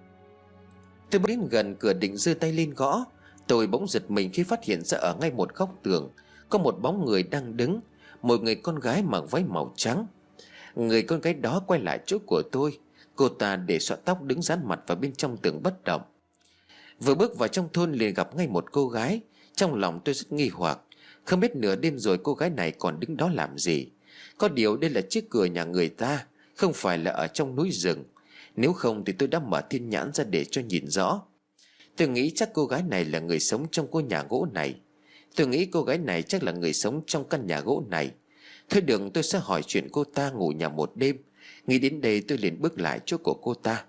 Tôi bước đến gần cửa định giơ tay lên gõ. Tôi bỗng giật mình khi phát hiện ra ở ngay một góc tường có một bóng người đang đứng. Một người con gái mặc váy màu trắng. Người con gái đó quay lại chỗ của tôi. Cô ta để xõa tóc đứng dán mặt vào bên trong tường bất động. Vừa bước vào trong thôn liền gặp ngay một cô gái. Trong lòng tôi rất nghi hoặc, không biết nửa đêm rồi cô gái này còn đứng đó làm gì. Có điều đây là chiếc cửa nhà người ta, không phải là ở trong núi rừng. Nếu không thì tôi đã mở thiên nhãn ra để cho nhìn rõ. Tôi nghĩ chắc cô gái này là người sống trong ngôi nhà gỗ này. Tôi nghĩ cô gái này chắc là người sống trong căn nhà gỗ này. Thôi đừng, tôi sẽ hỏi chuyện cô ta ngủ nhà một đêm. Nghĩ đến đây tôi liền bước lại chỗ của cô ta.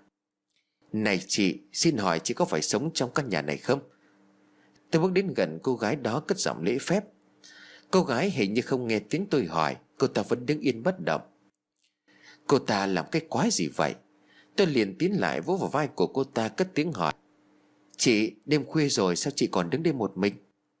Này chị, xin hỏi chị có phải sống trong căn nhà này không? Tôi bước đến gần cô gái đó cất giọng lễ phép. Cô gái hình như không nghe tiếng tôi hỏi. Cô ta vẫn đứng yên bất động. Cô ta làm cái quái gì vậy? Tôi liền tiến lại vỗ vào vai của cô ta cất tiếng hỏi. Chị, đêm khuya rồi sao chị còn đứng đây một mình?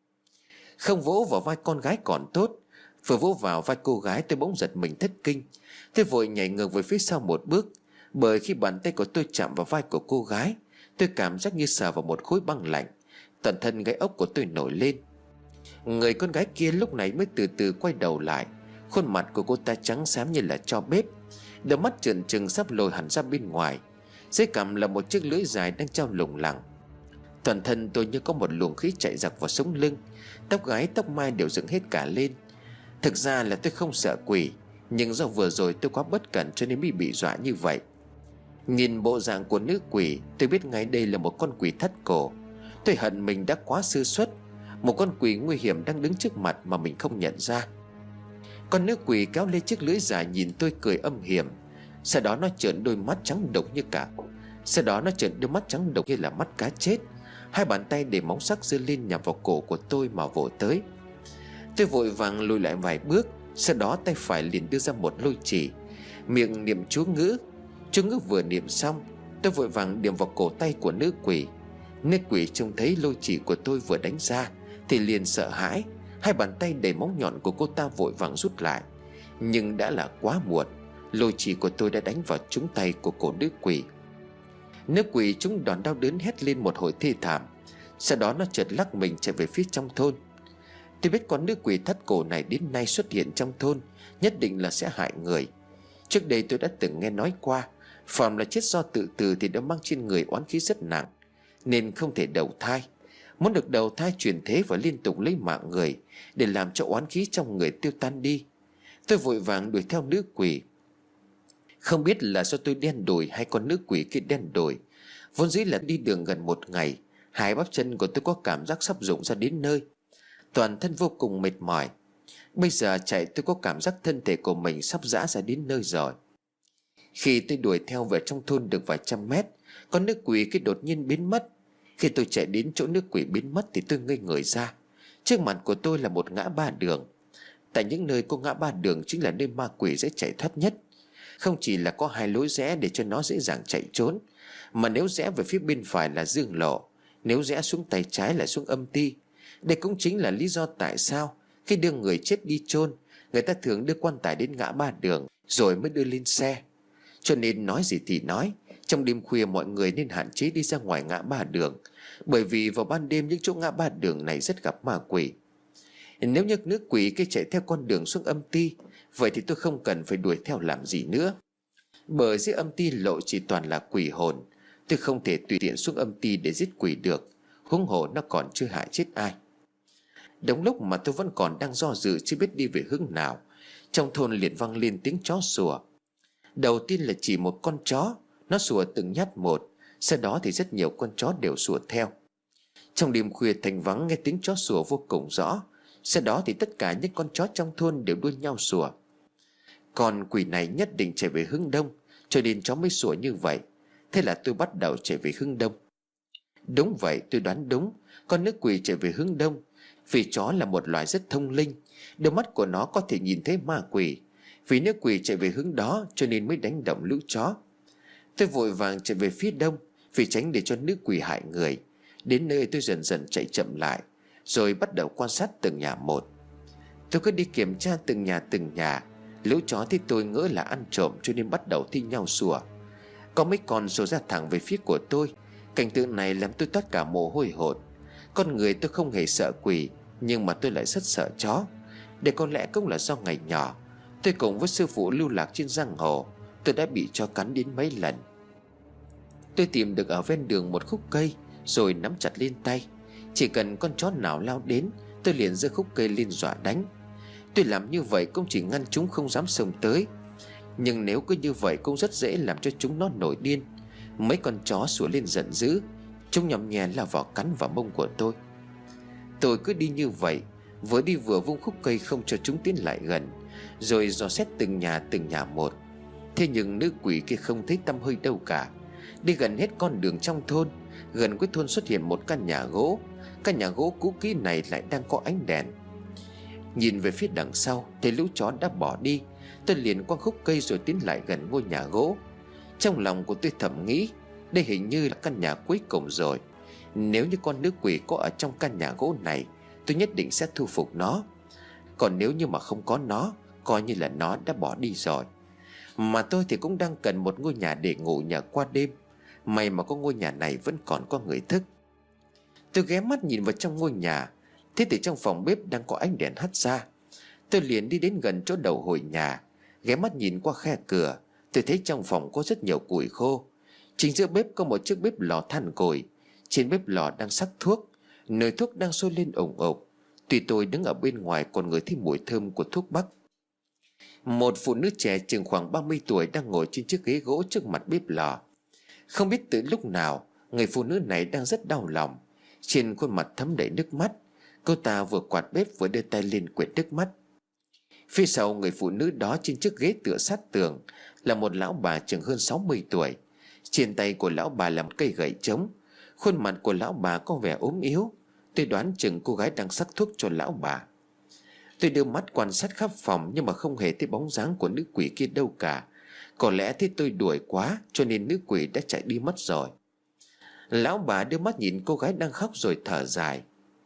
Không vỗ vào vai con gái còn tốt, vừa vỗ vào vai cô gái tôi bỗng giật mình thất kinh. Tôi vội nhảy ngược về phía sau một bước. Bởi khi bàn tay của tôi chạm vào vai của cô gái, tôi cảm giác như sờ vào một khối băng lạnh. Toàn thân gáy ốc của tôi nổi lên. Người con gái kia lúc này mới từ từ quay đầu lại. Khuôn mặt của cô ta trắng xám như là tro bếp, đôi mắt trợn trừng sắp lồi hẳn ra bên ngoài. Dưới cằm là một chiếc lưỡi dài đang treo lủng lẳng. Toàn thân tôi như có một luồng khí chạy giặc vào sống lưng. Tóc gái tóc mai đều dựng hết cả lên. Thực ra là tôi không sợ quỷ, nhưng do vừa rồi tôi quá bất cẩn cho nên mới bị dọa như vậy. Nhìn bộ dạng của nữ quỷ, tôi biết ngay đây là một con quỷ thắt cổ. Tôi hận mình đã quá sơ suất. Một con quỷ nguy hiểm đang đứng trước mặt mà mình không nhận ra. Con nữ quỷ kéo lên chiếc lưỡi dài nhìn tôi cười âm hiểm. Sau đó nó trợn đôi mắt trắng độc như cả Sau đó nó trợn đôi mắt trắng độc như là mắt cá chết. Hai bàn tay để móng sắc giơ lên nhằm vào cổ của tôi mà vỗ tới. Tôi vội vàng lùi lại vài bước. Sau đó tay phải liền đưa ra một lôi chỉ, miệng niệm chú ngữ. Chú ngữ vừa niệm xong, tôi vội vàng điểm vào cổ tay của nữ quỷ. Nữ quỷ trông thấy lôi chỉ của tôi vừa đánh ra thì liền sợ hãi. Hai bàn tay đầy móng nhọn của cô ta vội vàng rút lại. Nhưng đã là quá muộn. Lôi chỉ của tôi đã đánh vào trúng tay của cổ nữ quỷ. Nữ quỷ trúng đòn đau đớn hét lên một hồi thê thảm. Sau đó nó chợt lắc mình chạy về phía trong thôn. Tôi biết con nữ quỷ thắt cổ này đến nay xuất hiện trong thôn, nhất định là sẽ hại người. Trước đây tôi đã từng nghe nói qua, phàm là chết do tự tử thì đã mang trên người oán khí rất nặng, nên không thể đầu thai. muốn được đầu thai chuyển thế và liên tục lấy mạng người để làm cho oán khí trong người tiêu tan đi. Tôi vội vàng đuổi theo nữ quỷ. Không biết là do tôi đen đủi hay con nữ quỷ kia đen đủi, vốn dĩ là đi đường gần một ngày, hai bắp chân của tôi có cảm giác sắp rụng ra đến nơi, toàn thân vô cùng mệt mỏi. Bây giờ chạy tôi có cảm giác thân thể của mình sắp rã ra đến nơi rồi. Khi tôi đuổi theo về trong thôn được vài trăm mét, con nữ quỷ kia đột nhiên biến mất. Khi tôi chạy đến chỗ nữ quỷ biến mất thì tôi ngây người ra. Trước mặt của tôi là một ngã ba đường. Tại những nơi có ngã ba đường chính là nơi ma quỷ dễ chạy thoát nhất. Không chỉ là có hai lối rẽ để cho nó dễ dàng chạy trốn, mà nếu rẽ về phía bên phải là dương lộ, nếu rẽ xuống tay trái là xuống âm ti. Đây cũng chính là lý do tại sao khi đưa người chết đi chôn, người ta thường đưa quan tài đến ngã ba đường rồi mới đưa lên xe. Cho nên nói gì thì nói, trong đêm khuya mọi người nên hạn chế đi ra ngoài ngã ba đường, bởi vì vào ban đêm những chỗ ngã ba đường này rất gặp ma quỷ. Nếu như nữ quỷ kia chạy theo con đường xuống âm ti, vậy thì tôi không cần phải đuổi theo làm gì nữa. Bởi dưới âm ti lộ chỉ toàn là quỷ hồn, tôi không thể tùy tiện xuống âm ti để giết quỷ được, huống hồ nó còn chưa hại chết ai. Đúng lúc mà tôi vẫn còn đang do dự chưa biết đi về hướng nào, trong thôn liền vang lên tiếng chó sủa. Đầu tiên là chỉ một con chó, nó sủa từng nhát một, sau đó thì rất nhiều con chó đều sủa theo. Trong đêm khuya thành vắng nghe tiếng chó sủa vô cùng rõ. Sau đó thì tất cả những con chó trong thôn đều đua nhau sủa. Con quỷ này nhất định chạy về hướng đông, cho nên chó mới sủa như vậy. Thế là tôi bắt đầu chạy về hướng đông. Đúng vậy, tôi đoán đúng, con nữ quỷ chạy về hướng đông. Vì chó là một loài rất thông linh, đôi mắt của nó có thể nhìn thấy ma quỷ. Vì nữ quỷ chạy về hướng đó cho nên mới đánh động lũ chó. Tôi vội vàng chạy về phía đông, vì tránh để cho nữ quỷ hại người. Đến nơi tôi dần dần chạy chậm lại, rồi bắt đầu quan sát từng nhà một. Tôi cứ đi kiểm tra từng nhà từng nhà. Lũ chó thấy tôi ngỡ là ăn trộm cho nên bắt đầu thi nhau sủa. Có mấy con sủa ra thẳng về phía của tôi. Cảnh tượng này làm tôi toát cả mồ hôi hột. Con người tôi không hề sợ quỷ, nhưng mà tôi lại rất sợ chó. Để có lẽ cũng là do ngày nhỏ tôi cùng với sư phụ lưu lạc trên giang hồ, tôi đã bị chó cắn đến mấy lần. Tôi tìm được ở ven đường một khúc cây, rồi nắm chặt lên tay. Chỉ cần con chó nào lao đến, tôi liền giơ khúc cây lên dọa đánh. Tôi làm như vậy cũng chỉ ngăn chúng không dám xông tới, nhưng nếu cứ như vậy cũng rất dễ làm cho chúng nó nổi điên. Mấy con chó sủa lên giận dữ, chúng nhằm nhẹ lao vào cắn vào mông của tôi. Tôi cứ đi như vậy, vừa đi vừa vung khúc cây không cho chúng tiến lại gần, rồi dò xét từng nhà từng nhà một. Thế nhưng nữ quỷ kia không thấy tăm hơi đâu cả. Đi gần hết con đường trong thôn, gần cuối thôn xuất hiện một căn nhà gỗ. Căn nhà gỗ cũ kỹ này lại đang có ánh đèn. Nhìn về phía đằng sau thấy lũ chó đã bỏ đi, tôi liền quăng khúc cây rồi tiến lại gần ngôi nhà gỗ. Trong lòng của tôi thầm nghĩ, đây hình như là căn nhà cuối cùng rồi. Nếu như con nữ quỷ có ở trong căn nhà gỗ này, tôi nhất định sẽ thu phục nó. Còn nếu như mà không có nó, coi như là nó đã bỏ đi rồi. Mà tôi thì cũng đang cần một ngôi nhà để ngủ nhờ qua đêm. May mà có ngôi nhà này vẫn còn có người thức. Tôi ghé mắt nhìn vào trong ngôi nhà, thế thì trong phòng bếp đang có ánh đèn hắt ra. Tôi liền đi đến gần chỗ đầu hồi nhà, ghé mắt nhìn qua khe cửa. Tôi thấy trong phòng có rất nhiều củi khô. Chính giữa bếp có một chiếc bếp lò than củi. Trên bếp lò đang sắc thuốc, nồi thuốc đang sôi lên ủng ục. Tuy tôi đứng ở bên ngoài còn ngửi thấy mùi thơm của thuốc bắc. Một phụ nữ trẻ chừng khoảng ba mươi tuổi đang ngồi trên chiếc ghế gỗ trước mặt bếp lò. Không biết từ lúc nào, người phụ nữ này đang rất đau lòng. Trên khuôn mặt thấm đầy nước mắt. Cô ta vừa quạt bếp vừa đưa tay lên quệt nước mắt. Phía sau người phụ nữ đó trên chiếc ghế tựa sát tường là một lão bà chừng hơn sáu mươi tuổi. Trên tay của lão bà là một cây gậy trống. Khuôn mặt của lão bà có vẻ ốm yếu. Tôi đoán chừng cô gái đang sắc thuốc cho lão bà. Tôi đưa mắt quan sát khắp phòng, nhưng mà không hề thấy bóng dáng của nữ quỷ kia đâu cả. Có lẽ thấy tôi đuổi quá cho nên nữ quỷ đã chạy đi mất rồi. Lão bà đưa mắt nhìn cô gái đang khóc rồi thở dài.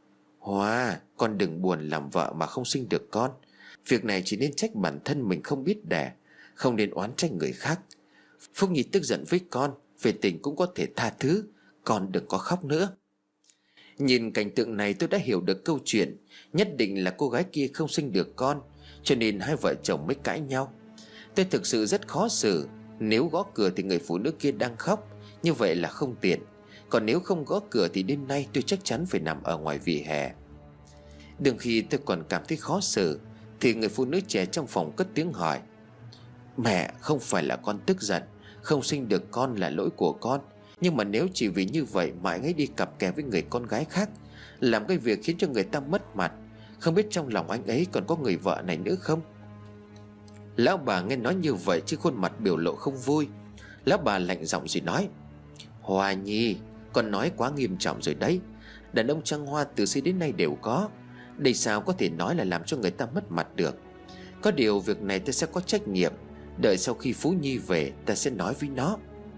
Hoa, con đừng buồn làm vợ mà không sinh được con. Việc này chỉ nên trách bản thân mình không biết đẻ, không nên oán trách người khác. Phúc Nhi tức giận với con, về tình cũng có thể tha thứ. Con đừng có khóc nữa. Nhìn cảnh tượng này tôi đã hiểu được câu chuyện. Nhất định là cô gái kia không sinh được con, cho nên hai vợ chồng mới cãi nhau. Tôi thực sự rất khó xử. Nếu gõ cửa thì người phụ nữ kia đang khóc, như vậy là không tiện. Còn nếu không gõ cửa thì đêm nay tôi chắc chắn phải nằm ở ngoài vỉa hè. Đừng khi tôi còn cảm thấy khó xử thì người phụ nữ trẻ trong phòng cất tiếng hỏi: Mẹ, không phải là con tức giận, không sinh được con là lỗi của con. Nhưng mà nếu chỉ vì như vậy mà anh ấy đi cặp kè với người con gái khác, làm cái việc khiến cho người ta mất mặt, không biết trong lòng anh ấy còn có người vợ này nữa không? Lão bà nghe nói như vậy chứ khuôn mặt biểu lộ không vui. Lão bà lạnh giọng rồi nói: Hoa Nhi, con nói quá nghiêm trọng rồi đấy. Đàn ông trăng hoa từ xưa đến nay đều có. Đây sao có thể nói là làm cho người ta mất mặt được. Có điều việc này ta sẽ có trách nhiệm. Đợi sau khi Phú Nhi về ta sẽ nói với nó.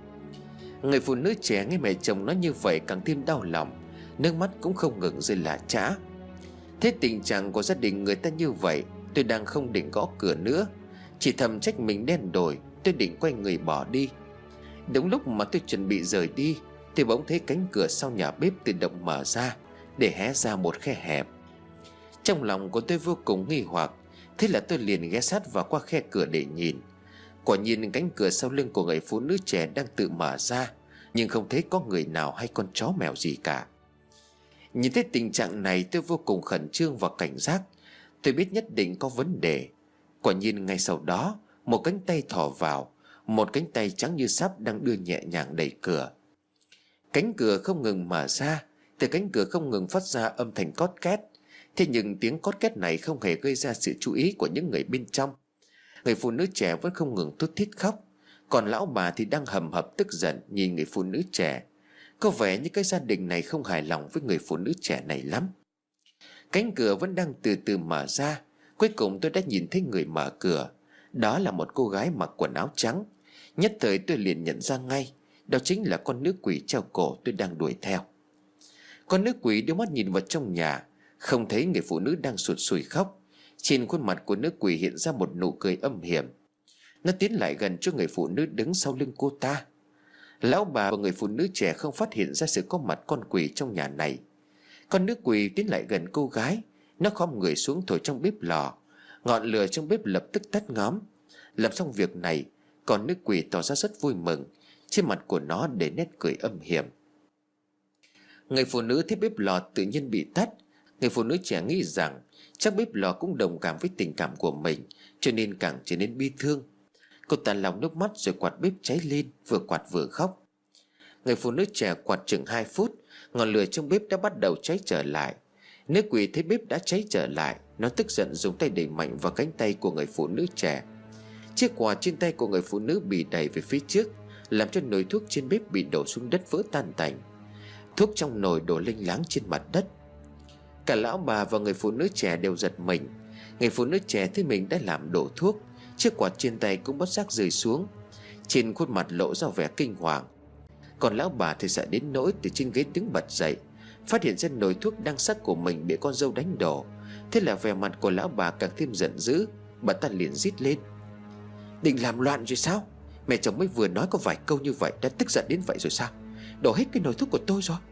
Người phụ nữ trẻ nghe mẹ chồng nói như vậy càng thêm đau lòng, nước mắt cũng không ngừng rơi lã chã. Thế tình trạng của gia đình người ta như vậy, tôi đang không định gõ cửa nữa. Chỉ thầm trách mình đen đủi, tôi định quay người bỏ đi. Đúng lúc mà tôi chuẩn bị rời đi thì bỗng thấy cánh cửa sau nhà bếp tự động mở ra, để hé ra một khe hẹp. Trong lòng của tôi vô cùng nghi hoặc, thế là tôi liền ghé sát vào qua khe cửa để nhìn. Quả nhiên cánh cửa sau lưng của người phụ nữ trẻ đang tự mở ra, nhưng không thấy có người nào hay con chó mèo gì cả. Nhìn thấy tình trạng này tôi vô cùng khẩn trương và cảnh giác. Tôi biết nhất định có vấn đề. Quả nhiên ngay sau đó, một cánh tay thò vào, một cánh tay trắng như sáp đang đưa nhẹ nhàng đẩy cửa. Cánh cửa không ngừng mở ra, từ cánh cửa không ngừng phát ra âm thanh cót két. Thế nhưng tiếng cót két này không hề gây ra sự chú ý của những người bên trong. Người phụ nữ trẻ vẫn không ngừng thút thít khóc, còn lão bà thì đang hầm hập tức giận nhìn người phụ nữ trẻ. Có vẻ như cái gia đình này không hài lòng với người phụ nữ trẻ này lắm. Cánh cửa vẫn đang từ từ mở ra. Cuối cùng tôi đã nhìn thấy người mở cửa. Đó là một cô gái mặc quần áo trắng. Nhất thời tôi liền nhận ra ngay, đó chính là con nữ quỷ treo cổ tôi đang đuổi theo. Con nữ quỷ đưa mắt nhìn vào trong nhà, không thấy người phụ nữ đang sụt sùi khóc. Trên khuôn mặt của nữ quỷ hiện ra một nụ cười âm hiểm. Nó tiến lại gần cho người phụ nữ đứng sau lưng cô ta. Lão bà và người phụ nữ trẻ không phát hiện ra sự có mặt con quỷ trong nhà này. Con nữ quỷ tiến lại gần cô gái. Nó khom người xuống thổi trong bếp lò. Ngọn lửa trong bếp lập tức tắt ngóm. Làm xong việc này, con nữ quỷ tỏ ra rất vui mừng. Trên mặt của nó để nét cười âm hiểm. Người phụ nữ thấy bếp lò tự nhiên bị tắt. Người phụ nữ trẻ nghĩ rằng chắc bếp lò cũng đồng cảm với tình cảm của mình, cho nên càng trở nên bi thương. Cô ta lau nước mắt rồi quạt bếp cháy lên, vừa quạt vừa khóc. Người phụ nữ trẻ quạt chừng hai phút, ngọn lửa trong bếp đã bắt đầu cháy trở lại. Nữ quỷ thấy bếp đã cháy trở lại, nó tức giận dùng tay đẩy mạnh vào cánh tay của người phụ nữ trẻ. Chiếc quạt trên tay của người phụ nữ bị đẩy về phía trước, làm cho nồi thuốc trên bếp bị đổ xuống đất vỡ tan tành. Thuốc trong nồi đổ lênh láng trên mặt đất. Cả lão bà và người phụ nữ trẻ đều giật mình. Người phụ nữ trẻ thấy mình đã làm đổ thuốc, chiếc quạt trên tay cũng bất giác rơi xuống. Trên khuôn mặt lộ ra vẻ kinh hoàng. Còn lão bà thì sợ đến nỗi từ trên ghế đứng bật dậy, phát hiện ra nồi thuốc đang sắc của mình bị con dâu đánh đổ. Thế là vẻ mặt của lão bà càng thêm giận dữ. Bà ta liền rít lên: Định làm loạn rồi sao? Mẹ chồng mới vừa nói có vài câu như vậy đã tức giận đến vậy rồi sao? Đổ hết cái nồi thuốc của tôi rồi.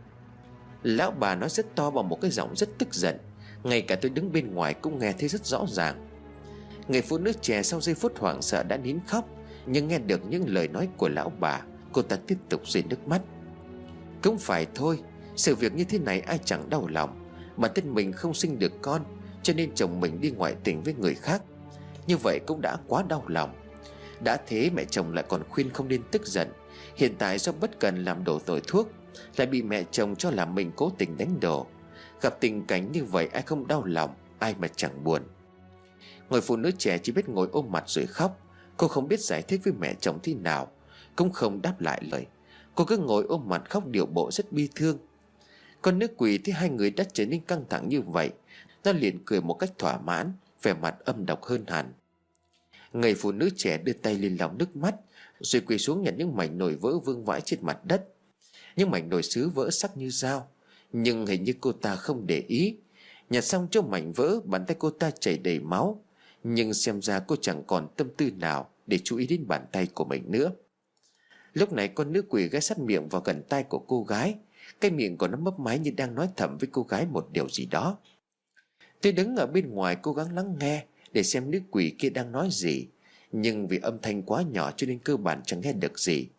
Lão bà nói rất to bằng một cái giọng rất tức giận. Ngay cả tôi đứng bên ngoài cũng nghe thấy rất rõ ràng. Người phụ nữ trẻ sau giây phút hoảng sợ đã nín khóc, nhưng nghe được những lời nói của lão bà, cô ta tiếp tục rơi nước mắt. Cũng phải thôi, sự việc như thế này ai chẳng đau lòng. Bản thân mình không sinh được con, cho nên chồng mình đi ngoại tình với người khác. Như vậy cũng đã quá đau lòng. Đã thế mẹ chồng lại còn khuyên không nên tức giận. Hiện tại do bất cần làm đổ nồi thuốc, lại bị mẹ chồng cho là mình cố tình đánh đổ. Gặp tình cảnh như vậy ai không đau lòng, ai mà chẳng buồn. Người phụ nữ trẻ chỉ biết ngồi ôm mặt rồi khóc. Cô không biết giải thích với mẹ chồng thế nào, cũng không đáp lại lời. Cô cứ ngồi ôm mặt khóc điệu bộ rất bi thương. Con nữ quỷ thấy hai người đã trở nên căng thẳng như vậy, nó liền cười một cách thỏa mãn, vẻ mặt âm độc hơn hẳn. Người phụ nữ trẻ đưa tay lên lau nước mắt, rồi quỳ xuống nhặt những mảnh nồi vỡ vương vãi trên mặt đất. Những mảnh nồi sứ vỡ sắc như dao, nhưng hình như cô ta không để ý. Nhặt xong chỗ mảnh vỡ, bàn tay cô ta chảy đầy máu, nhưng xem ra cô chẳng còn tâm tư nào để chú ý đến bàn tay của mình nữa. Lúc này con nữ quỷ ghé sát miệng vào gần tai của cô gái. Cái miệng của nó mấp máy như đang nói thầm với cô gái một điều gì đó. Tôi đứng ở bên ngoài cố gắng lắng nghe để xem nữ quỷ kia đang nói gì, nhưng vì âm thanh quá nhỏ cho nên cơ bản chẳng nghe được gì.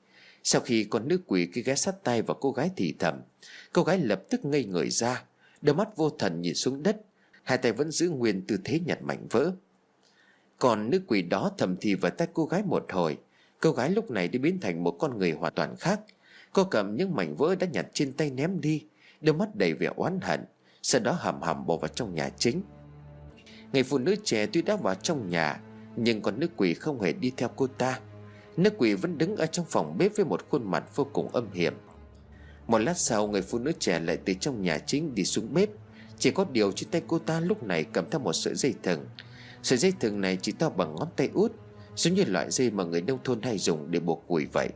Sau khi con nữ quỷ kia ghé sát tay vào cô gái thì thầm, cô gái lập tức ngây người ra, đôi mắt vô thần nhìn xuống đất, hai tay vẫn giữ nguyên tư thế nhặt mảnh vỡ. Còn nữ quỷ đó thầm thì vào tay cô gái một hồi. Cô gái lúc này đã biến thành một con người hoàn toàn khác. Cô cầm những mảnh vỡ đã nhặt trên tay ném đi, đôi mắt đầy vẻ oán hận, sau đó hầm hầm bỏ vào trong nhà chính. Người phụ nữ trẻ tuy đã vào trong nhà, nhưng con nữ quỷ không hề đi theo cô ta. Nữ quỷ vẫn đứng ở trong phòng bếp với một khuôn mặt vô cùng âm hiểm. Một lát sau, người phụ nữ trẻ lại từ trong nhà chính đi xuống bếp. Chỉ có điều trên tay cô ta lúc này cầm theo một sợi dây thừng. Sợi dây thừng này chỉ to bằng ngón tay út, giống như loại dây mà người nông thôn hay dùng để buộc củi vậy.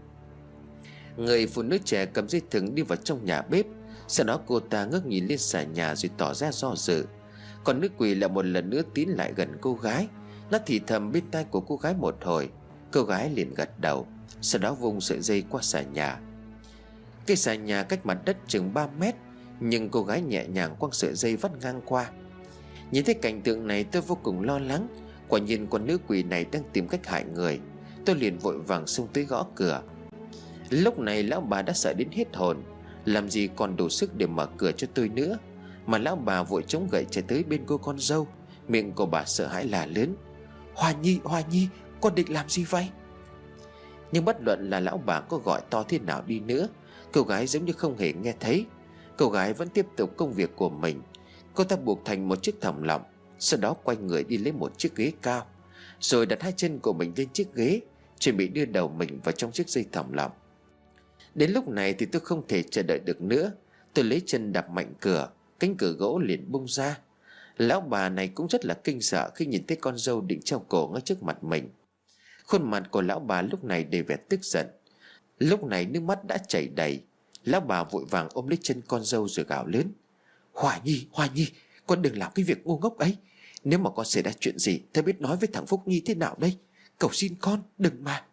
Người phụ nữ trẻ cầm dây thừng đi vào trong nhà bếp. Sau đó cô ta ngước nhìn lên xà nhà rồi tỏ ra do dự. Còn nữ quỷ lại một lần nữa tiến lại gần cô gái. Nó thì thầm bên tai của cô gái một hồi. Cô gái liền gật đầu, sau đó vung sợi dây qua xà nhà. Cây xà nhà cách mặt đất chừng ba mét, nhưng cô gái nhẹ nhàng quăng sợi dây vắt ngang qua. Nhìn thấy cảnh tượng này tôi vô cùng lo lắng. Quả nhiên con nữ quỷ này đang tìm cách hại người. Tôi liền vội vàng xông tới gõ cửa. Lúc này lão bà đã sợ đến hết hồn, làm gì còn đủ sức để mở cửa cho tôi nữa. Mà lão bà vội chống gậy chạy tới bên cô con dâu. Miệng của bà sợ hãi là lớn: Hoa Nhi, Hoa Nhi, con định làm gì vậy? Nhưng bất luận là lão bà có gọi to thế nào đi nữa, cô gái giống như không hề nghe thấy. Cô gái vẫn tiếp tục công việc của mình. Cô ta buộc thành một chiếc thòng lọng, sau đó quay người đi lấy một chiếc ghế cao, rồi đặt hai chân của mình lên chiếc ghế, chuẩn bị đưa đầu mình vào trong chiếc dây thòng lọng. Đến lúc này thì tôi không thể chờ đợi được nữa. Tôi lấy chân đạp mạnh cửa, cánh cửa gỗ liền bung ra. Lão bà này cũng rất là kinh sợ khi nhìn thấy con dâu định treo cổ ngay trước mặt mình. Khuôn mặt của lão bà lúc này đầy vẻ tức giận. Lúc này nước mắt đã chảy đầy. Lão bà vội vàng ôm lấy chân con dâu rồi gào lớn: Hoa Nhi, Hoa Nhi, con đừng làm cái việc ngu ngốc ấy. Nếu mà con xảy ra chuyện gì, thầy biết nói với thằng Phúc Nhi thế nào đây? Cầu xin con, đừng mà.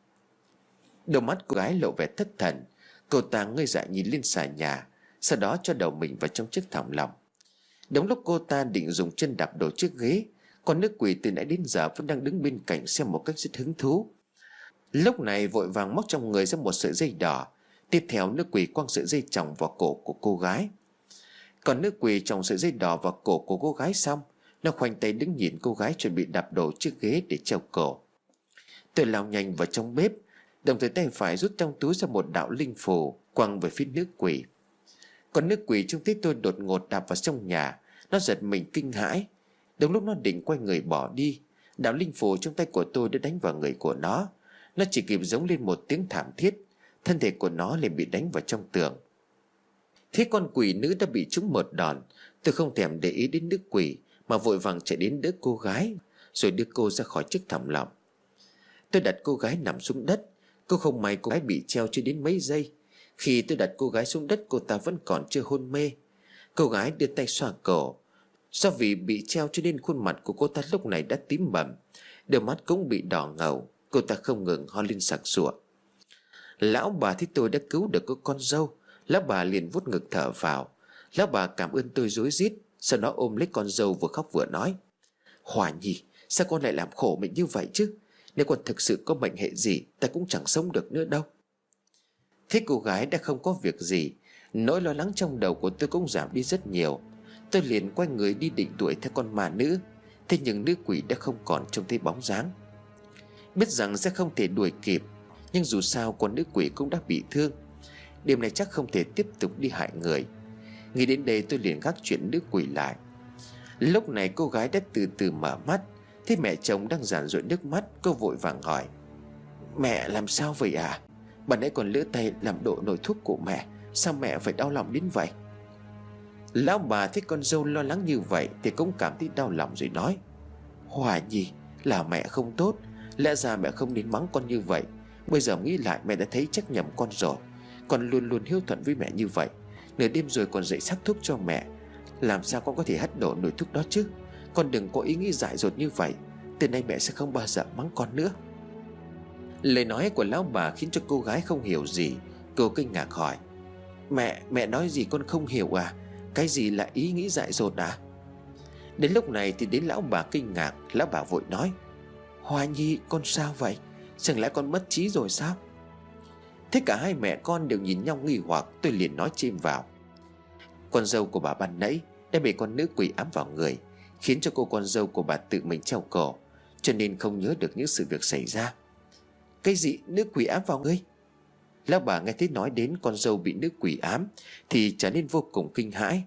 Đôi mắt cô gái lộ vẻ thất thần. Cô ta ngây dại nhìn lên xà nhà, sau đó cho đầu mình vào trong chiếc thòng lọng. Đúng lúc cô ta định dùng chân đạp đổ chiếc ghế, con nữ quỷ từ nãy đến giờ vẫn đang đứng bên cạnh xem một cách rất hứng thú. Lúc này vội vàng móc trong người ra một sợi dây đỏ. Tiếp theo nữ quỷ quăng sợi dây chồng vào cổ của cô gái. Còn nữ quỷ chồng sợi dây đỏ vào cổ của cô gái xong, nó khoanh tay đứng nhìn cô gái chuẩn bị đạp đổ chiếc ghế để treo cổ. Tôi lao nhanh vào trong bếp, đồng thời tay phải rút trong túi ra một đạo linh phù quăng về phía nữ quỷ. Còn nữ quỷ trông thấy tôi đột ngột đạp vào trong nhà, nó giật mình kinh hãi. Đúng lúc nó định quay người bỏ đi, đạo linh phù trong tay của tôi đã đánh vào người của nó. Nó chỉ kịp giống lên một tiếng thảm thiết, thân thể của nó liền bị đánh vào trong tường. Thế con quỷ nữ đã bị trúng một đòn. Tôi không thèm để ý đến nữ quỷ, mà vội vàng chạy đến đỡ cô gái, rồi đưa cô ra khỏi chiếc thòng lọng. Tôi đặt cô gái nằm xuống đất. Cô không may cô gái bị treo chưa đến mấy giây. Khi tôi đặt cô gái xuống đất, cô ta vẫn còn chưa hôn mê. Cô gái đưa tay xoa cổ. Do vì bị treo cho nên khuôn mặt của cô ta lúc này đã tím bầm, đôi mắt cũng bị đỏ ngầu. Cô ta không ngừng ho lên sặc sụa. Lão bà thấy tôi đã cứu được cô con dâu, lão bà liền vuốt ngực thở vào. Lão bà cảm ơn tôi rối rít, sau đó ôm lấy con dâu vừa khóc vừa nói: Hoa Nhi, sao con lại làm khổ mình như vậy chứ? Nếu con thực sự có mệnh hệ gì, ta cũng chẳng sống được nữa đâu. Thế cô gái đã không có việc gì, nỗi lo lắng trong đầu của tôi cũng giảm đi rất nhiều. Tôi liền quay người đi định đuổi theo con ma nữ. Thế nhưng nữ quỷ đã không còn trông thấy bóng dáng. Biết rằng sẽ không thể đuổi kịp, nhưng dù sao con nữ quỷ cũng đã bị thương. Đêm này chắc không thể tiếp tục đi hại người. Nghĩ đến đây tôi liền gác chuyện nữ quỷ lại. Lúc này cô gái đã từ từ mở mắt. Thấy mẹ chồng đang giàn giụa nước mắt, cô vội vàng hỏi: Mẹ làm sao vậy à? Bà nãy còn lỡ tay làm đổ nồi thuốc của mẹ, sao mẹ phải đau lòng đến vậy? Lão bà thấy con dâu lo lắng như vậy thì cũng cảm thấy đau lòng rồi nói: Hoa Nhi, là mẹ không tốt. Lẽ ra mẹ không nên mắng con như vậy. Bây giờ nghĩ lại mẹ đã thấy trách nhầm con rồi. Con luôn luôn hiếu thuận với mẹ như vậy, nửa đêm rồi còn dậy sắc thuốc cho mẹ. Làm sao con có thể hất đổ nồi thuốc đó chứ? Con đừng có ý nghĩ dại dột như vậy. Từ nay mẹ sẽ không bao giờ mắng con nữa. Lời nói của lão bà khiến cho cô gái không hiểu gì. Cô kinh ngạc hỏi: Mẹ, mẹ nói gì con không hiểu à? Cái gì là ý nghĩ dại dột à? Đến lúc này thì đến lão bà kinh ngạc. Lão bà vội nói: Hoa Nhi, con sao vậy? Chẳng lẽ con mất trí rồi sao? Thế cả hai mẹ con đều nhìn nhau nghi hoặc. Tôi liền nói chêm vào: Con dâu của bà ban nãy đã bị con nữ quỷ ám vào người, khiến cho cô con dâu của bà tự mình treo cổ, cho nên không nhớ được những sự việc xảy ra. Cái gì nữ quỷ ám vào ngươi? Lão bà nghe thấy nói đến con dâu bị nữ quỷ ám thì trở nên vô cùng kinh hãi.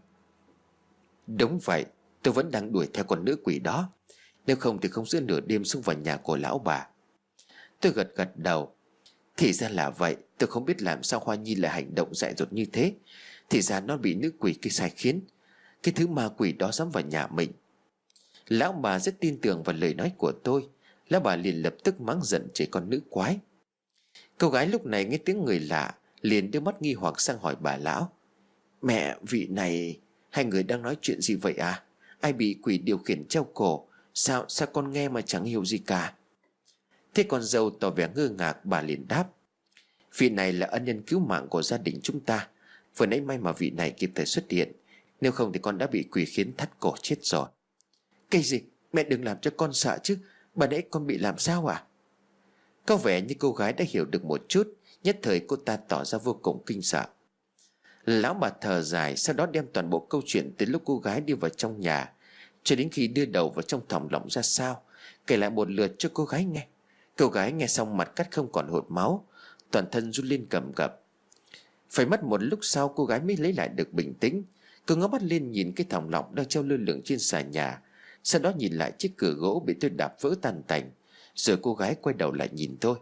Đúng vậy, tôi vẫn đang đuổi theo con nữ quỷ đó. Nếu không thì không giữa nửa đêm xông vào nhà của lão bà. Tôi gật gật đầu. Thì ra là vậy. Tôi không biết làm sao Hoa Nhi lại hành động dại dột như thế. Thì ra nó bị nữ quỷ kia sai khiến. Cái thứ ma quỷ đó dám vào nhà mình. Lão bà rất tin tưởng vào lời nói của tôi. Lão bà liền lập tức mắng giận chửi con nữ quái. Cô gái lúc này nghe tiếng người lạ, liền đưa mắt nghi hoặc sang hỏi bà lão: Mẹ, vị này, hai người đang nói chuyện gì vậy à? Ai bị quỷ điều khiển treo cổ? Sao, sao con nghe mà chẳng hiểu gì cả? Thế con dâu tỏ vẻ ngơ ngác, bà liền đáp: Vị này là ân nhân cứu mạng của gia đình chúng ta. Vừa nãy may mà vị này kịp thời xuất hiện, nếu không thì con đã bị quỷ khiến thắt cổ chết rồi. Cái gì? Mẹ đừng làm cho con sợ chứ. Bà nãy con bị làm sao à? Có vẻ như cô gái đã hiểu được một chút. Nhất thời cô ta tỏ ra vô cùng kinh sợ. Lão bà thở dài, sau đó đem toàn bộ câu chuyện từ lúc cô gái đi vào trong nhà cho đến khi đưa đầu vào trong thòng lọng ra sao, kể lại một lượt cho cô gái nghe. Cô gái nghe xong mặt cắt không còn hột máu, toàn thân run lên cầm cập. Phải mất một lúc sau cô gái mới lấy lại được bình tĩnh. Cô ngó mắt lên nhìn cái thòng lọng đang treo lơ lửng trên xà nhà, sau đó nhìn lại chiếc cửa gỗ bị tôi đạp vỡ tan tành. Rồi cô gái quay đầu lại nhìn tôi: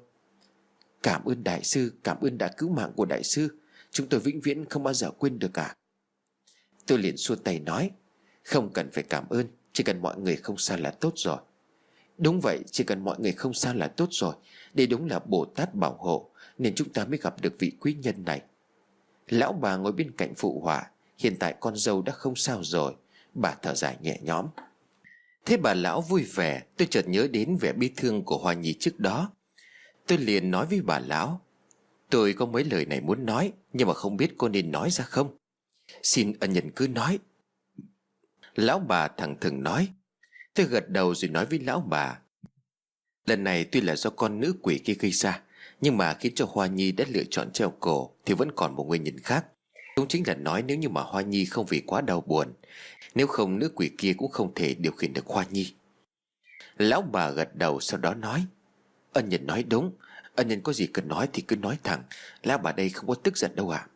Cảm ơn đại sư, cảm ơn đã cứu mạng của đại sư. Chúng tôi vĩnh viễn không bao giờ quên được cả. Tôi liền xua tay nói: Không cần phải cảm ơn, chỉ cần mọi người không sao là tốt rồi. Đúng vậy, chỉ cần mọi người không sao là tốt rồi. Đây đúng là Bồ Tát bảo hộ, nên chúng ta mới gặp được vị quý nhân này. Lão bà ngồi bên cạnh phụ họa: Hiện tại con dâu đã không sao rồi. Bà thở dài nhẹ nhõm. Thế bà lão vui vẻ. Tôi chợt nhớ đến vẻ bi thương của Hoa Nhi trước đó. Tôi liền nói với bà lão: Tôi có mấy lời này muốn nói, nhưng mà không biết cô nên nói ra không. Xin ân nhân cứ nói. Lão bà thẳng thừng nói. Tôi gật đầu rồi nói với lão bà: Lần này tuy là do con nữ quỷ kia gây ra, nhưng mà khiến cho Hoa Nhi đã lựa chọn treo cổ thì vẫn còn một nguyên nhân khác. Đúng chính là nói nếu như mà Hoa Nhi không vì quá đau buồn, nếu không nữ quỷ kia cũng không thể điều khiển được Hoa Nhi. Lão bà gật đầu, sau đó nói: Ân nhân nói đúng. Ân nhân có gì cần nói thì cứ nói thẳng. Lão bà đây không có tức giận đâu ạ.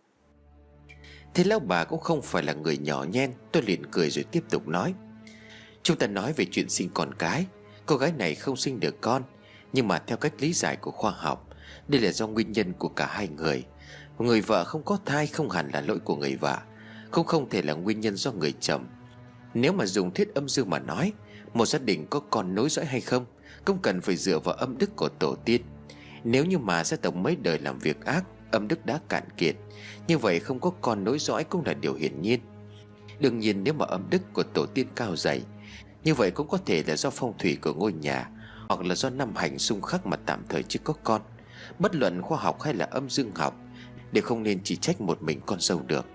Thế lão bà cũng không phải là người nhỏ nhen. Tôi liền cười rồi tiếp tục nói: Chúng ta nói về chuyện sinh con cái. Cô gái này không sinh được con, nhưng mà theo cách lý giải của khoa học, đây là do nguyên nhân của cả hai người. Người vợ không có thai không hẳn là lỗi của người vợ, cũng không thể là nguyên nhân do người chồng. Nếu mà dùng thuyết âm dương mà nói, một gia đình có con nối dõi hay không cũng cần phải dựa vào âm đức của tổ tiên. Nếu như mà gia tộc mấy đời làm việc ác, âm đức đã cạn kiệt, như vậy không có con nối dõi cũng là điều hiển nhiên. Đương nhiên nếu mà âm đức của tổ tiên cao dày, như vậy cũng có thể là do phong thủy của ngôi nhà, hoặc là do năm hành xung khắc mà tạm thời chưa có con. Bất luận khoa học hay là âm dương học đều không nên chỉ trách một mình con dâu được.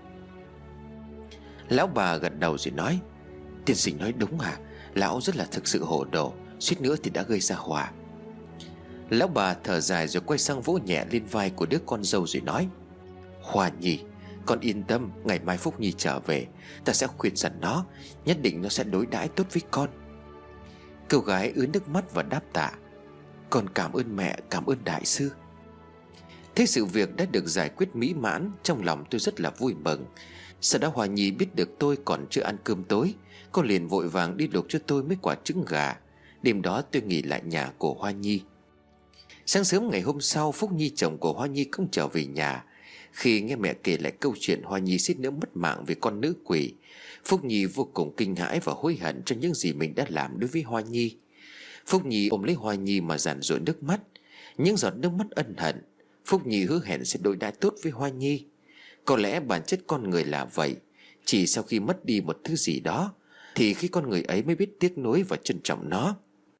Lão bà gật đầu rồi nói: Tiên sinh nói đúng à. Lão rất là thực sự hồ đồ, suýt nữa thì đã gây ra họa. Lão bà thở dài rồi quay sang vỗ nhẹ lên vai của đứa con dâu rồi nói: Hoa Nhi, con yên tâm, ngày mai Phúc Nhi trở về, ta sẽ khuyên dặn nó, nhất định nó sẽ đối đãi tốt với con. Cô gái ứa nước mắt và đáp tạ: Con cảm ơn mẹ, cảm ơn đại sư. Thế sự việc đã được giải quyết mỹ mãn. Trong lòng tôi rất là vui mừng. Sau đó Hoa Nhi biết được tôi còn chưa ăn cơm tối, cô liền vội vàng đi luộc cho tôi mấy quả trứng gà. Đêm đó tôi nghỉ lại nhà của Hoa Nhi. Sáng sớm ngày hôm sau, Phúc Nhi chồng của Hoa Nhi cũng trở về nhà. Khi nghe mẹ kể lại câu chuyện Hoa Nhi suýt nữa mất mạng vì con nữ quỷ, Phúc Nhi vô cùng kinh hãi và hối hận cho những gì mình đã làm đối với Hoa Nhi. Phúc Nhi ôm lấy Hoa Nhi mà giàn giụa nước mắt, những giọt nước mắt ân hận. Phúc Nhi hứa hẹn sẽ đối đãi tốt với Hoa Nhi. Có lẽ bản chất con người là vậy, chỉ sau khi mất đi một thứ gì đó thì khi con người ấy mới biết tiếc nuối và trân trọng nó.